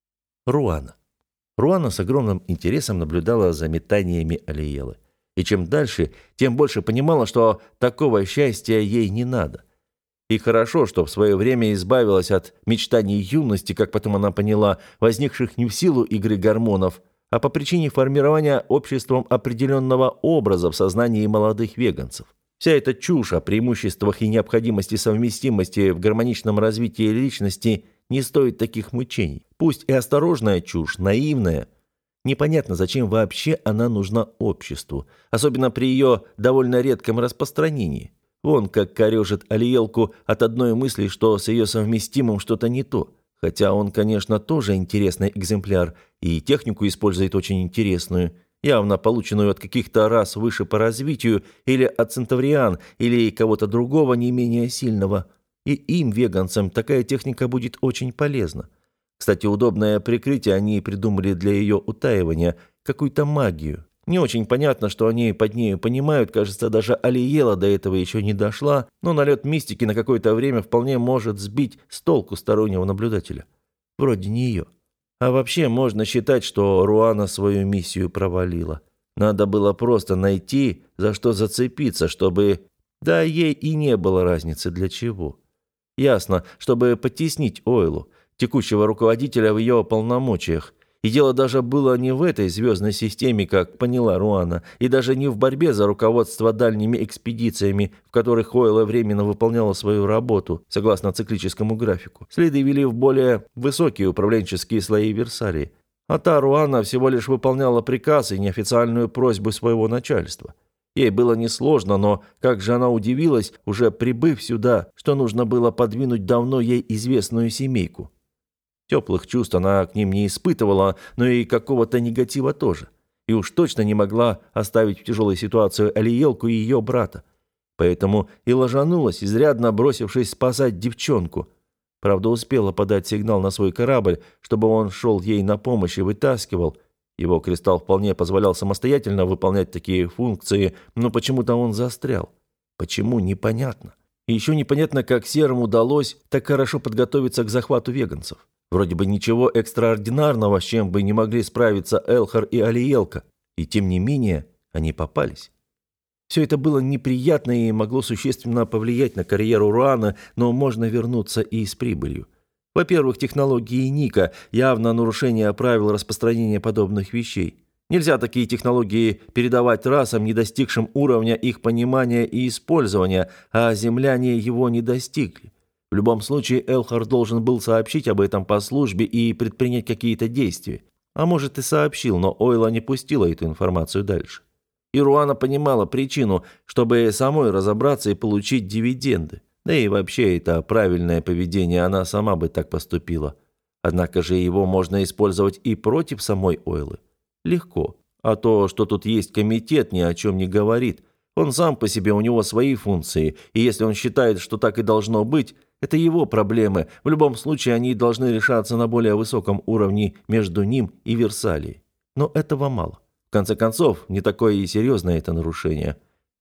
Speaker 1: Руана. Руана с огромным интересом наблюдала за метаниями Алиелы. И чем дальше, тем больше понимала, что такого счастья ей не надо. И хорошо, что в свое время избавилась от мечтаний юности, как потом она поняла, возникших не в силу игры гормонов, а по причине формирования обществом определенного образа в сознании молодых веганцев. Вся эта чушь о преимуществах и необходимости совместимости в гармоничном развитии личности не стоит таких мучений. Пусть и осторожная чушь, наивная. Непонятно, зачем вообще она нужна обществу, особенно при ее довольно редком распространении. Вон как корежит Алиелку от одной мысли, что с ее совместимым что-то не то. Хотя он, конечно, тоже интересный экземпляр и технику использует очень интересную, явно полученную от каких-то рас выше по развитию, или от центавриан, или кого-то другого не менее сильного. И им, веганцам, такая техника будет очень полезна. Кстати, удобное прикрытие они придумали для ее утаивания, какую-то магию. Не очень понятно, что они под нею понимают, кажется, даже Алиела до этого еще не дошла, но налет мистики на какое-то время вполне может сбить с толку стороннего наблюдателя. Вроде нее. А вообще можно считать, что Руана свою миссию провалила. Надо было просто найти, за что зацепиться, чтобы... Да ей и не было разницы для чего. Ясно, чтобы потеснить Ойлу, текущего руководителя в ее полномочиях. И дело даже было не в этой звездной системе, как поняла Руана, и даже не в борьбе за руководство дальними экспедициями, в которых Ойла временно выполняла свою работу, согласно циклическому графику. Следы вели в более высокие управленческие слои Версалии. А та Руана всего лишь выполняла приказ и неофициальную просьбу своего начальства. Ей было несложно, но как же она удивилась, уже прибыв сюда, что нужно было подвинуть давно ей известную семейку. Теплых чувств она к ним не испытывала, но и какого-то негатива тоже. И уж точно не могла оставить в тяжелой ситуации Алиелку и ее брата. Поэтому и ложанулась, изрядно бросившись спасать девчонку. Правда, успела подать сигнал на свой корабль, чтобы он шел ей на помощь и вытаскивал. Его кристалл вполне позволял самостоятельно выполнять такие функции, но почему-то он застрял. Почему, непонятно. И еще непонятно, как серым удалось так хорошо подготовиться к захвату веганцев. Вроде бы ничего экстраординарного, с чем бы не могли справиться Элхар и Алиелка. И тем не менее, они попались. Все это было неприятно и могло существенно повлиять на карьеру Руана, но можно вернуться и с прибылью. Во-первых, технологии Ника – явно нарушение правил распространения подобных вещей. Нельзя такие технологии передавать расам, не достигшим уровня их понимания и использования, а земляне его не достигли. В любом случае, Элхар должен был сообщить об этом по службе и предпринять какие-то действия. А может и сообщил, но Ойла не пустила эту информацию дальше. И Руана понимала причину, чтобы самой разобраться и получить дивиденды. Да и вообще это правильное поведение, она сама бы так поступила. Однако же его можно использовать и против самой Ойлы. Легко. А то, что тут есть комитет, ни о чем не говорит. Он сам по себе, у него свои функции. И если он считает, что так и должно быть, это его проблемы. В любом случае, они должны решаться на более высоком уровне между ним и Версалией. Но этого мало. В конце концов, не такое и серьезное это нарушение.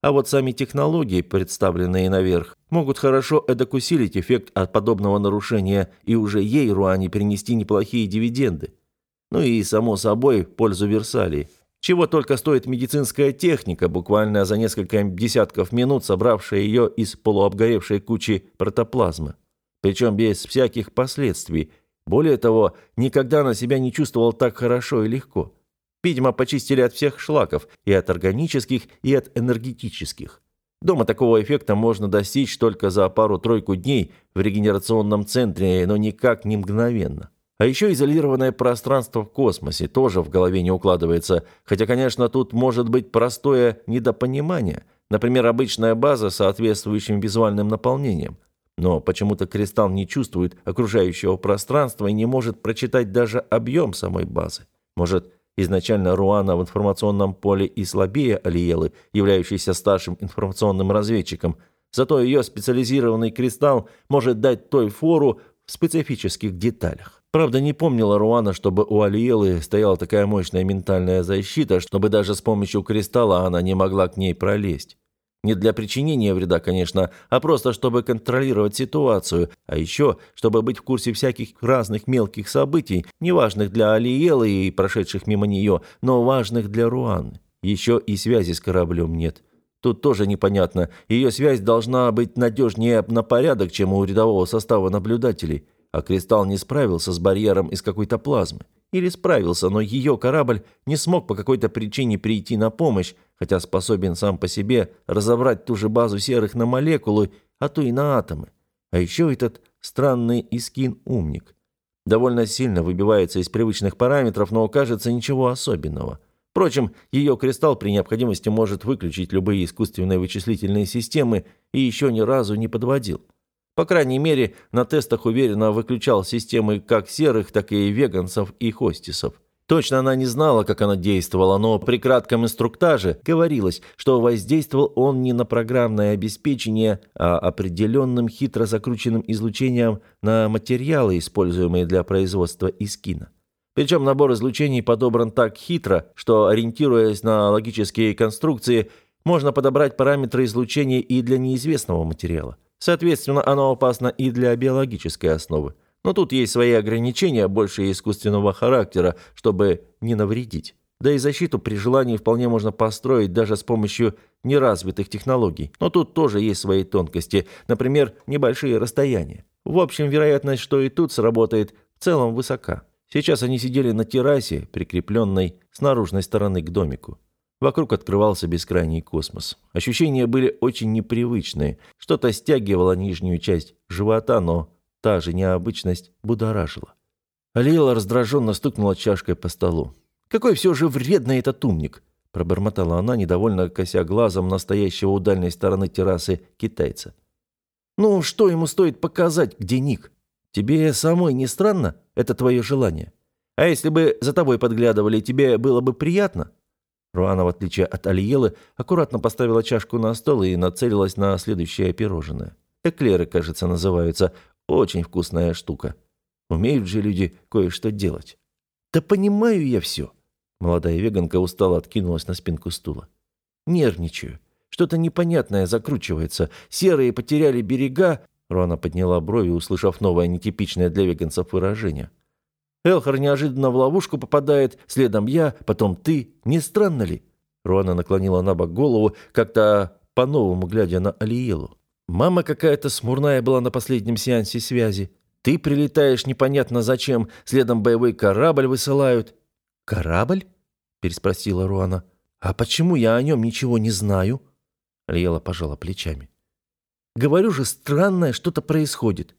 Speaker 1: А вот сами технологии, представленные наверх, могут хорошо эдак усилить эффект от подобного нарушения и уже ей, Руане, принести неплохие дивиденды. Ну и, само собой, в пользу Версалии. Чего только стоит медицинская техника, буквально за несколько десятков минут собравшая ее из полуобгоревшей кучи протоплазмы. Причем без всяких последствий. Более того, никогда она себя не чувствовала так хорошо и легко. Видимо, почистили от всех шлаков, и от органических, и от энергетических. Дома такого эффекта можно достичь только за пару-тройку дней в регенерационном центре, но никак не мгновенно. А еще изолированное пространство в космосе тоже в голове не укладывается, хотя, конечно, тут может быть простое недопонимание, например, обычная база с соответствующим визуальным наполнением. Но почему-то кристалл не чувствует окружающего пространства и не может прочитать даже объем самой базы. Может, изначально Руана в информационном поле и слабее Алиелы, являющейся старшим информационным разведчиком, зато ее специализированный кристалл может дать той фору в специфических деталях. Правда, не помнила Руана, чтобы у Алиелы стояла такая мощная ментальная защита, чтобы даже с помощью кристалла она не могла к ней пролезть. Не для причинения вреда, конечно, а просто чтобы контролировать ситуацию, а еще, чтобы быть в курсе всяких разных мелких событий, неважных для Алиелы и прошедших мимо нее, но важных для Руаны. Еще и связи с кораблем нет. Тут тоже непонятно, ее связь должна быть надежнее на порядок, чем у рядового состава наблюдателей. А кристалл не справился с барьером из какой-то плазмы. Или справился, но ее корабль не смог по какой-то причине прийти на помощь, хотя способен сам по себе разобрать ту же базу серых на молекулы, а то и на атомы. А еще этот странный Искин-умник. Довольно сильно выбивается из привычных параметров, но кажется ничего особенного. Впрочем, ее кристалл при необходимости может выключить любые искусственные вычислительные системы и еще ни разу не подводил. По крайней мере, на тестах уверенно выключал системы как серых, так и веганцев и хостисов. Точно она не знала, как она действовала, но при кратком инструктаже говорилось, что воздействовал он не на программное обеспечение, а определенным хитро закрученным излучением на материалы, используемые для производства Искина. Причем набор излучений подобран так хитро, что, ориентируясь на логические конструкции, можно подобрать параметры излучения и для неизвестного материала. Соответственно, оно опасно и для биологической основы. Но тут есть свои ограничения, больше искусственного характера, чтобы не навредить. Да и защиту при желании вполне можно построить даже с помощью неразвитых технологий. Но тут тоже есть свои тонкости, например, небольшие расстояния. В общем, вероятность, что и тут сработает, в целом высока. Сейчас они сидели на террасе, прикрепленной с наружной стороны к домику. Вокруг открывался бескрайний космос. Ощущения были очень непривычные. Что-то стягивало нижнюю часть живота, но та же необычность будоражила. Алиела раздраженно стукнула чашкой по столу. «Какой все же вредный этот умник!» пробормотала она, недовольно кося глазом настоящего у дальней стороны террасы китайца. «Ну, что ему стоит показать, где Ник? Тебе самой не странно? Это твое желание. А если бы за тобой подглядывали, тебе было бы приятно?» Руана, в отличие от Алиелы, аккуратно поставила чашку на стол и нацелилась на следующее пирожное. Эклеры, кажется, называются. Очень вкусная штука. Умеют же люди кое-что делать. «Да понимаю я все». Молодая веганка устало откинулась на спинку стула. «Нервничаю. Что-то непонятное закручивается. Серые потеряли берега». Руана подняла брови, услышав новое нетипичное для веганцев выражение. «Элхар неожиданно в ловушку попадает, следом я, потом ты. Не странно ли?» Руана наклонила на бок голову, как-то по-новому глядя на Алиелу. «Мама какая-то смурная была на последнем сеансе связи. Ты прилетаешь непонятно зачем, следом боевой корабль высылают». «Корабль?» – переспросила Руана. «А почему я о нем ничего не знаю?» Алиела пожала плечами. «Говорю же, странное что-то происходит».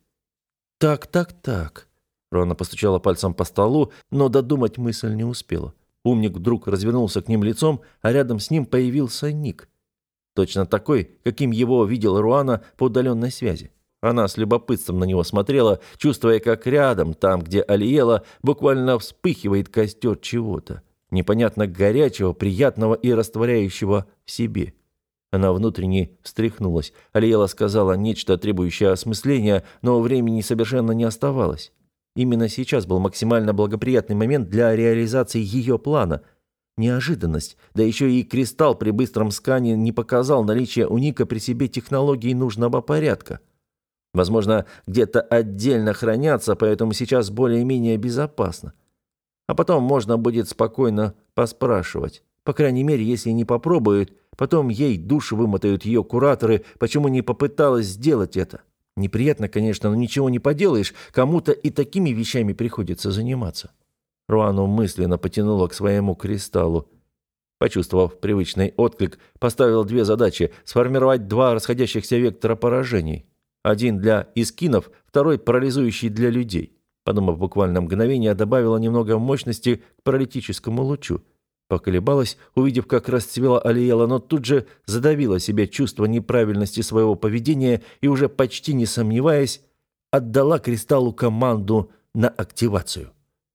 Speaker 1: «Так». Руана постучала пальцем по столу, но додумать мысль не успела. Умник вдруг развернулся к ним лицом, а рядом с ним появился Ник. Точно такой, каким его видела Руана по удаленной связи. Она с любопытством на него смотрела, чувствуя, как рядом, там, где Алиела, буквально вспыхивает костер чего-то. Непонятно горячего, приятного и растворяющего в себе. Она внутренне встряхнулась. Алиела сказала нечто, требующее осмысления, но времени совершенно не оставалось. Именно сейчас был максимально благоприятный момент для реализации ее плана. неожиданность. Да еще и кристалл при быстром скане не показал наличие у Ника при себе технологий нужного порядка. Возможно, где-то отдельно хранятся, поэтому сейчас более-менее безопасно. А потом можно будет спокойно поспрашивать. По крайней мере, если не попробует, потом ей душу вымотают ее кураторы, почему не попыталась сделать это. Неприятно, конечно, но ничего не поделаешь, кому-то и такими вещами приходится заниматься. Руану мысленно потянуло к своему кристаллу. Почувствовав привычный отклик, поставил 2 задачи – сформировать 2 расходящихся вектора поражений. Один для искинов, второй парализующий для людей. Подумав буквально мгновение, добавила немного мощности к паралитическому лучу. Поколебалась, увидев, как расцвела Алиела, но тут же задавила себе чувство неправильности своего поведения и, уже почти не сомневаясь, отдала кристаллу команду на активацию.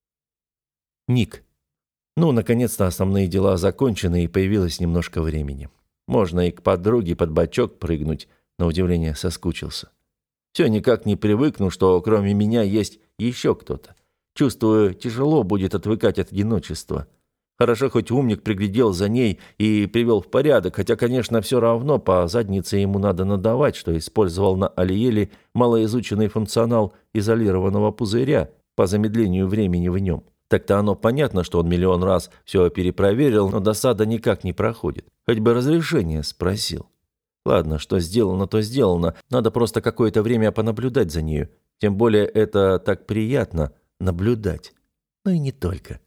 Speaker 1: Ник. Наконец-то основные дела закончены, и появилось немножко времени. Можно и к подруге под бочок прыгнуть, на удивление соскучился. Все никак не привыкну, что кроме меня есть еще кто-то. Чувствую, тяжело будет отвыкать от одиночества. Хорошо, хоть умник приглядел за ней и привел в порядок, хотя, конечно, все равно по заднице ему надо надавать, что использовал на Алиеле малоизученный функционал изолированного пузыря по замедлению времени в нем. Так-то оно понятно, что он миллион раз все перепроверил, но досада никак не проходит. Хоть бы разрешение спросил. Ладно, что сделано, то сделано. Надо просто какое-то время понаблюдать за нею. Тем более это так приятно – наблюдать. Ну и не только.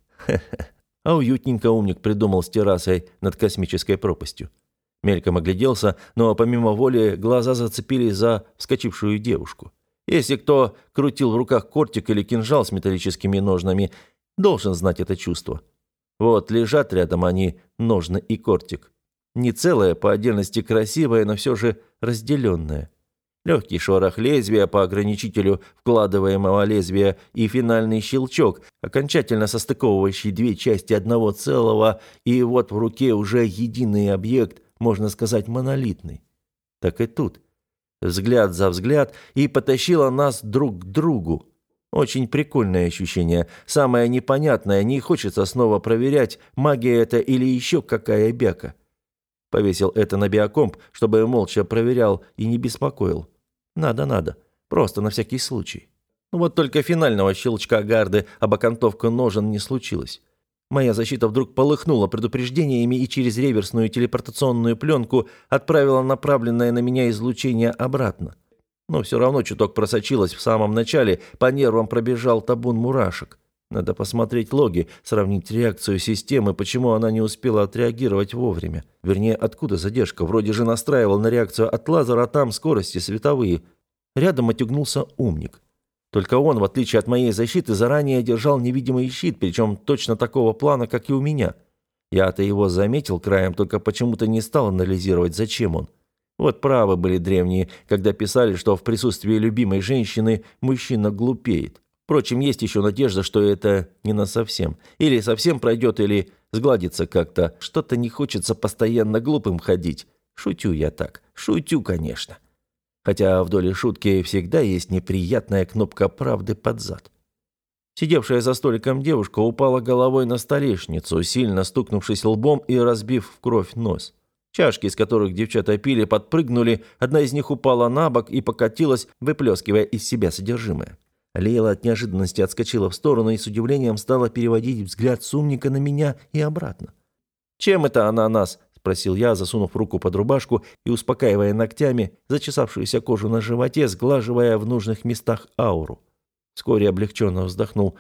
Speaker 1: А уютненько умник придумал с террасой над космической пропастью. Мельком огляделся, но помимо воли глаза зацепились за вскочившую девушку. Если кто крутил в руках кортик или кинжал с металлическими ножнами, должен знать это чувство. Вот лежат рядом они, ножны и кортик. Не целое, по отдельности красивое, но все же разделенное. Легкий шорох лезвия по ограничителю вкладываемого лезвия и финальный щелчок, окончательно состыковывающий 2 части одного целого, и вот в руке уже единый объект, можно сказать, монолитный. Так и тут. Взгляд за взгляд, и потащило нас друг к другу. Очень прикольное ощущение. Самое непонятное, не хочется снова проверять, магия это или еще какая бяка. Повесил это на биокомп, чтобы молча проверял и не беспокоил. Надо. Просто на всякий случай. Вот только финального щелчка гарды об окантовку ножен не случилось. Моя защита вдруг полыхнула предупреждениями и через реверсную телепортационную пленку отправила направленное на меня излучение обратно. Но все равно чуток просочилось в самом начале, по нервам пробежал табун мурашек. Надо посмотреть логи, сравнить реакцию системы, почему она не успела отреагировать вовремя. Вернее, откуда задержка? Вроде же настраивал на реакцию от лазера, а там скорости световые. Рядом отягнулся умник. Только он, в отличие от моей защиты, заранее держал невидимый щит, причем точно такого плана, как и у меня. Я-то его заметил краем, только почему-то не стал анализировать, зачем он. Вот правы были древние, когда писали, что в присутствии любимой женщины мужчина глупеет. Впрочем, есть еще надежда, что это не насовсем. Или совсем пройдет, или сгладится как-то. Что-то не хочется постоянно глупым ходить. Шутю я так. Шутю, конечно. Хотя в доле шутки всегда есть неприятная кнопка правды под зад. Сидевшая за столиком девушка упала головой на столешницу, сильно стукнувшись лбом и разбив в кровь нос. Чашки, из которых девчата пили, подпрыгнули, одна из них упала на бок и покатилась, выплескивая из себя содержимое. Алиела от неожиданности отскочила в сторону и с удивлением стала переводить взгляд с умника на меня и обратно. «Чем это она нас?» – спросил я, засунув руку под рубашку и успокаивая ногтями зачесавшуюся кожу на животе, сглаживая в нужных местах ауру. Вскоре облегченно вздохнул.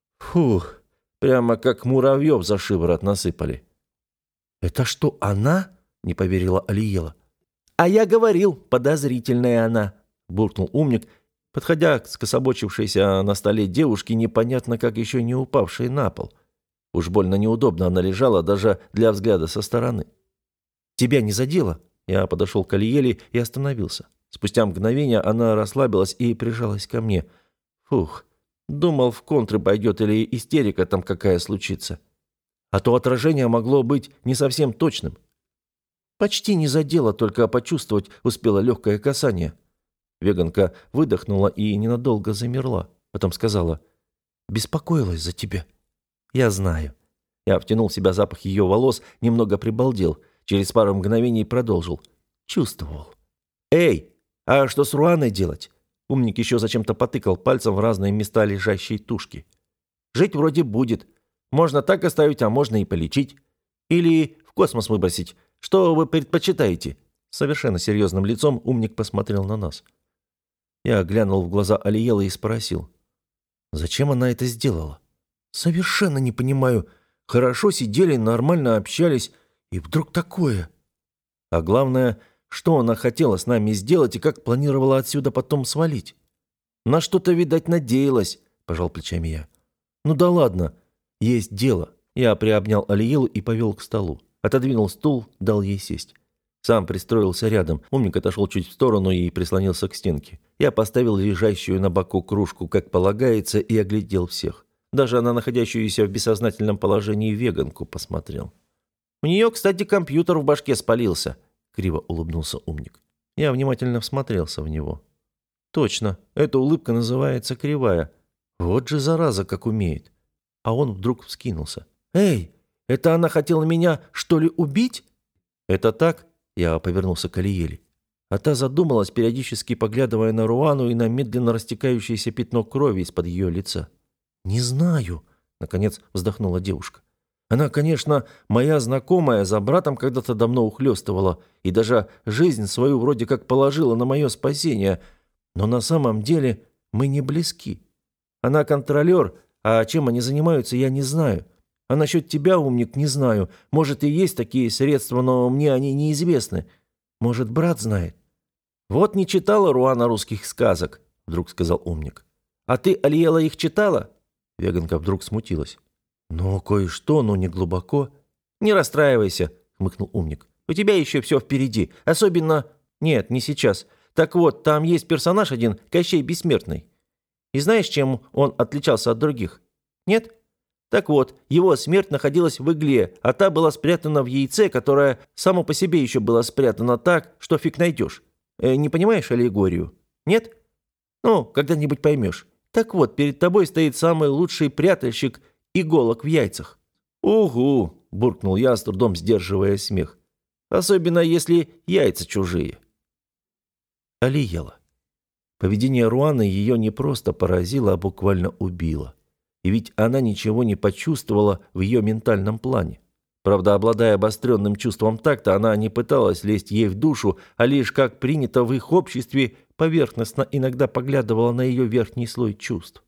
Speaker 1: «Фух, прямо как муравьев за шиворот насыпали». «Это что, она?» – не поверила Алиела. «А я говорил, подозрительная она», – буркнул умник, подходя к скособочившейся на столе девушке, непонятно как еще не упавшей на пол. Уж больно неудобно она лежала даже для взгляда со стороны. «Тебя не задело?» Я подошел к Алиеле и остановился. Спустя мгновение она расслабилась и прижалась ко мне. Фух, думал, в контры пойдет или истерика там какая случится. А то отражение могло быть не совсем точным. Почти не задело, только почувствовать успела легкое касание. Веганка выдохнула и ненадолго замерла. Потом сказала: «Беспокоилась за тебя». «Я знаю».
Speaker 2: Я втянул в себя запах ее волос, немного прибалдел. Через пару мгновений продолжил. Чувствовал. «Эй, а что с Руаной делать?» Умник еще зачем-то потыкал пальцем в разные места лежащей тушки. «Жить вроде будет. Можно так оставить, а можно и полечить. Или в космос выбросить. Что вы предпочитаете?» Совершенно серьезным лицом умник посмотрел на нас. Я глянул в глаза Алиелы и спросил. «Зачем она это сделала?» «Совершенно не понимаю. Хорошо сидели, нормально общались. И вдруг такое...» «А главное, что она хотела с нами сделать и как планировала отсюда потом свалить?» «На что-то, видать, надеялась», – пожал плечами я. «Ну да ладно, есть дело». Я приобнял Алиелу и повел к столу. Отодвинул стул, дал ей сесть. Сам пристроился рядом. Умник отошел чуть в сторону и прислонился к стенке. Я поставил лежащую на боку кружку, как полагается, и оглядел всех. Даже на находящуюся в бессознательном положении веганку посмотрел. «У нее, кстати, компьютер в башке спалился», — криво улыбнулся умник. Я внимательно всмотрелся в него. «Точно, эта улыбка называется кривая. Вот же зараза, как умеет». А он вдруг вскинулся. «Эй, это она хотела меня, что ли, убить?» «Это так?» — я повернулся к Алиеле. А та задумалась, периодически поглядывая на Руану и на медленно растекающееся пятно крови из-под ее лица. «Не знаю», — наконец вздохнула девушка. «Она, конечно, моя знакомая, за братом когда-то давно ухлёстывала и даже жизнь свою вроде как положила на мое спасение, но на самом деле мы не близки. Она контролер, а чем они занимаются, я не знаю. А насчет тебя, умник, не знаю. Может, и есть такие средства, но мне они неизвестны. Может, брат знает?» «Вот не читала Руана русских сказок», — вдруг сказал умник. «А ты, Алиела, их читала?» Веганка вдруг смутилась. «Ну, кое-что, но не глубоко». «Не расстраивайся», — хмыкнул умник. «У тебя еще все впереди. Особенно...» «Нет, не сейчас. Так вот, там есть персонаж один, Кощей Бессмертный. И знаешь, чем он отличался от других? Нет? Так вот, его смерть находилась в игле, а та была спрятана в яйце, которое само по себе еще было спрятано так, что фиг найдешь. Не понимаешь аллегорию? Нет? Ну, когда-нибудь поймешь. Так вот, перед тобой стоит самый лучший прятальщик иголок в яйцах». «Угу», – буркнул я, с трудом сдерживая смех. «Особенно, если яйца чужие». Алиела. Поведение Руаны ее не просто поразило, а буквально убило. И ведь она ничего не почувствовала в ее ментальном плане. Правда, обладая обостренным чувством такта, она не пыталась лезть ей в душу, а лишь, как принято в их обществе, поверхностно иногда поглядывала на ее верхний слой чувств.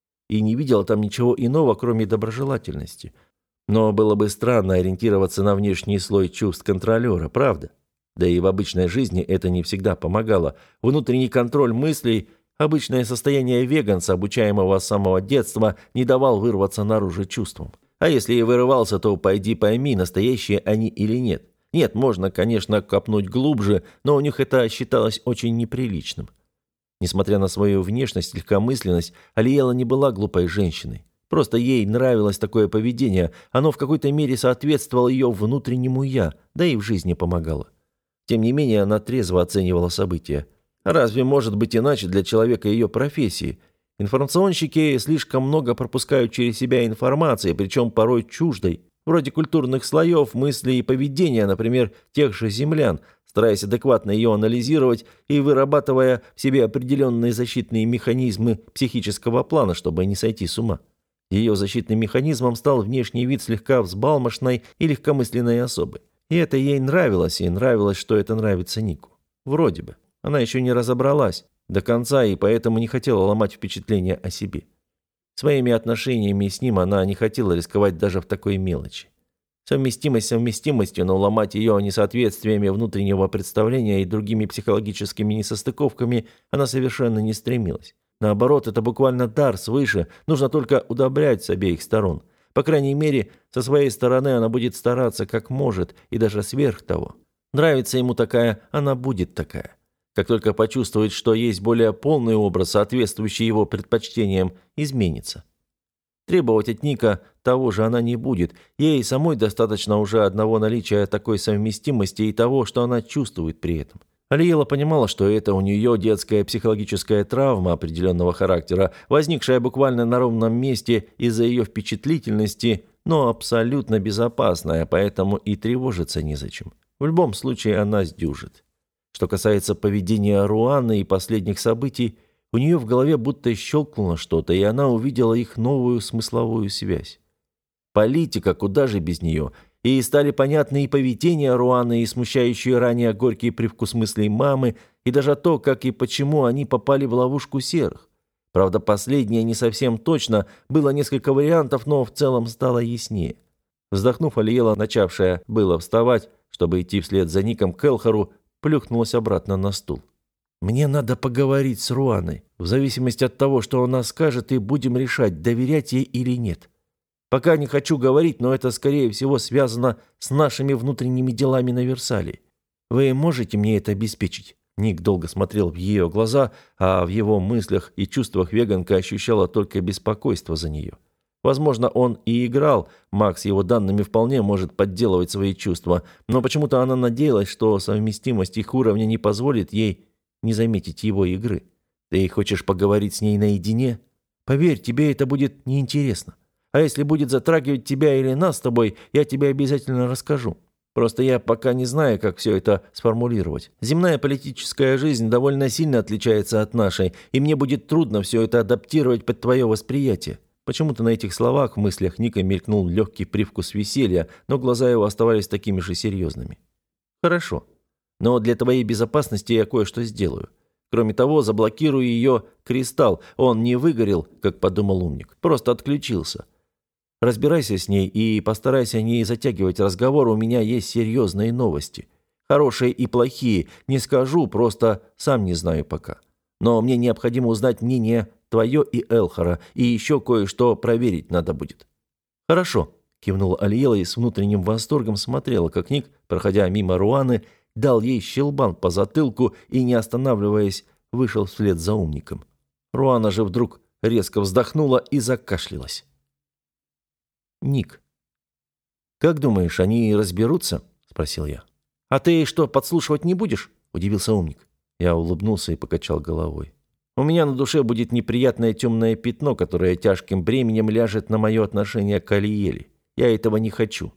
Speaker 2: И не видела там ничего иного, кроме доброжелательности. Но было бы странно ориентироваться на внешний слой чувств контролера, правда? Да и в обычной жизни это не всегда помогало. Внутренний контроль мыслей, обычное состояние веганца, обучаемого с самого детства, не давал вырваться наружу чувствам. А если и вырывался, то пойди пойми, настоящие они или нет. Нет, можно, конечно, копнуть глубже, но у них это считалось очень неприличным. Несмотря на свою внешность и легкомысленность, Алиела не была глупой женщиной. Просто ей нравилось такое поведение, оно в какой-то мере соответствовало ее внутреннему «я», да и в жизни помогало. Тем не менее, она трезво оценивала события. Разве может быть иначе для человека ее профессии? Информационщики слишком много пропускают через себя информации, причем порой чуждой, вроде культурных слоев, мыслей и поведения, например, тех же землян, стараясь адекватно ее анализировать и вырабатывая в себе определенные защитные механизмы психического плана, чтобы не сойти с ума. Ее защитным механизмом стал внешний вид слегка взбалмошной и легкомысленной особы. И это ей нравилось, и нравилось, что это нравится Нику. Вроде бы. Она еще не разобралась до конца и поэтому не хотела ломать впечатление о себе. Своими отношениями с ним она не хотела рисковать даже в такой мелочи. Совместимость совместимостью, но ломать ее несоответствиями внутреннего представления и другими психологическими несостыковками она совершенно не стремилась. Наоборот, это буквально дар свыше, нужно только удобрять с обеих сторон. По крайней мере, со своей стороны она будет стараться как может и даже сверх того. Нравится ему такая, она будет такая. Как только почувствует, что есть более полный образ, соответствующий его предпочтениям, изменится. Требовать от Ника того же она не будет. Ей самой достаточно уже одного наличия такой совместимости и того, что она чувствует при этом.
Speaker 1: Алиела понимала, что это у нее детская психологическая травма определенного характера, возникшая буквально на ровном месте из-за ее впечатлительности, но абсолютно безопасная, поэтому и тревожиться незачем. В любом случае она сдюжит. Что касается поведения Руаны и последних событий, у нее в голове будто щелкнуло что-то, и она увидела их новую смысловую связь. Политика, куда же без нее? И стали понятны и поведение Руаны, и смущающие ранее горький привкус мыслей мамы, и даже то, как и почему они попали в ловушку серых. Правда, последнее не совсем точно, было несколько вариантов, но в целом стало яснее. Вздохнув, Алиела, начавшая было вставать, чтобы идти вслед за Ником к Элхару, плюхнулась обратно на стул. «Мне надо поговорить с Руаной. В зависимости от того, что она скажет, и будем решать, доверять ей или нет. Пока не хочу говорить, но это, скорее всего, связано с нашими внутренними делами на Версале. Вы можете мне это обеспечить?» Ник долго смотрел в ее глаза, а в его мыслях и чувствах веганка ощущала только беспокойство за нее. Возможно, он и играл, Макс его данными вполне может подделывать свои чувства, но почему-то она надеялась, что совместимость их уровня не позволит ей не заметить его игры. «Ты хочешь поговорить с ней наедине? Поверь, тебе это будет неинтересно. А если будет затрагивать тебя или нас с тобой, я тебе обязательно расскажу. Просто я пока не знаю, как все это сформулировать. Земная политическая жизнь довольно сильно отличается от нашей, и мне будет трудно все это адаптировать под твое восприятие». Почему-то на этих словах в мыслях Ника мелькнул легкий привкус веселья, но глаза его оставались такими же серьезными. «Хорошо. Но для твоей безопасности я кое-что сделаю. Кроме того, заблокирую ее кристалл. Он не выгорел, как подумал умник, просто отключился. Разбирайся с ней и постарайся не затягивать разговор, у меня есть серьезные новости. Хорошие и плохие, не скажу, просто сам не знаю пока. Но мне необходимо узнать мнение твое и Элхара, и еще кое-что проверить надо будет». «Хорошо», — кивнула Алиела и с внутренним восторгом смотрела, как Ник, проходя мимо Руаны, дал ей щелбан по затылку и, не останавливаясь, вышел вслед за умником. Руана же вдруг резко вздохнула и закашлялась. «Ник, как думаешь, они разберутся?» — спросил я. «А ты что, подслушивать не будешь?» — удивился умник. Я улыбнулся и покачал головой. «У меня на душе будет неприятное темное пятно, которое тяжким бременем ляжет на мое отношение к Алиеле. Я этого не хочу».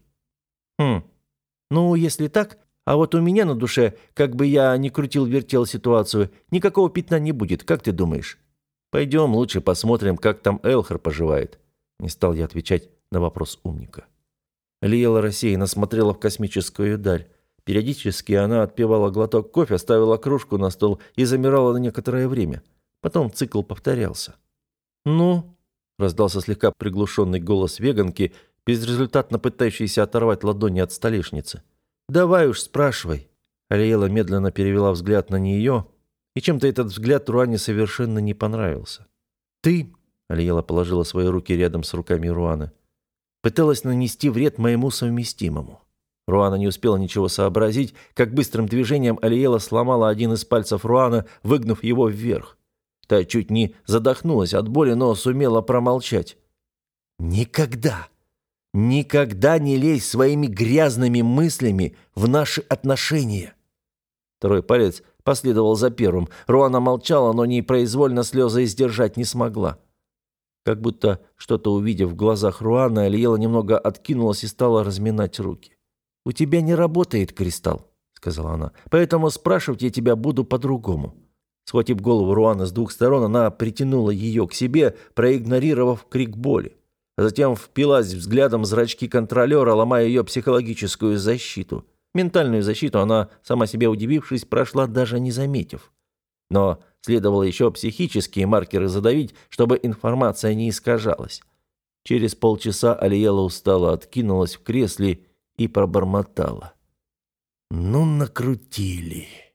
Speaker 1: Ну, если так, а вот у меня на душе, как бы я ни крутил-вертел ситуацию, никакого пятна не будет, как ты думаешь?» «Пойдем лучше посмотрим, как там Элхар поживает», — не стал я отвечать на вопрос умника. Алиела рассеянно смотрела в космическую даль. Периодически она отпивала глоток кофе, ставила кружку на стол и замирала на некоторое время. Потом цикл повторялся. «Ну?» — раздался слегка приглушенный голос веганки, безрезультатно пытающийся оторвать ладони от столешницы. «Давай уж, спрашивай». Алиела медленно перевела взгляд на нее, и чем-то этот взгляд Руане совершенно не понравился. «Ты?» — Алиела положила свои руки рядом с руками Руаны. «Пыталась нанести вред моему совместимому». Руана не успела ничего сообразить, как быстрым движением Алиела сломала один из пальцев Руана, выгнув его вверх. Та чуть не задохнулась от боли, но сумела промолчать. «Никогда, никогда не лезь своими грязными мыслями в наши отношения!» Второй палец последовал за первым. Руана молчала, но непроизвольно слезы сдержать не смогла. Как будто что-то увидев в глазах Руаны, Алиела немного откинулась и стала разминать руки. «У тебя не работает кристалл», — сказала она, — «поэтому спрашивать я тебя буду по-другому». Схватив голову Руаны с двух сторон, она притянула ее к себе, проигнорировав крик боли. А затем впилась взглядом в зрачки контролера, ломая ее психологическую защиту. Ментальную защиту она, сама себе удивившись, прошла, даже не заметив. Но следовало еще психические маркеры задавить, чтобы информация не искажалась. Через полчаса Алиела устало откинулась в кресле и пробормотала: «Ну, накрутили».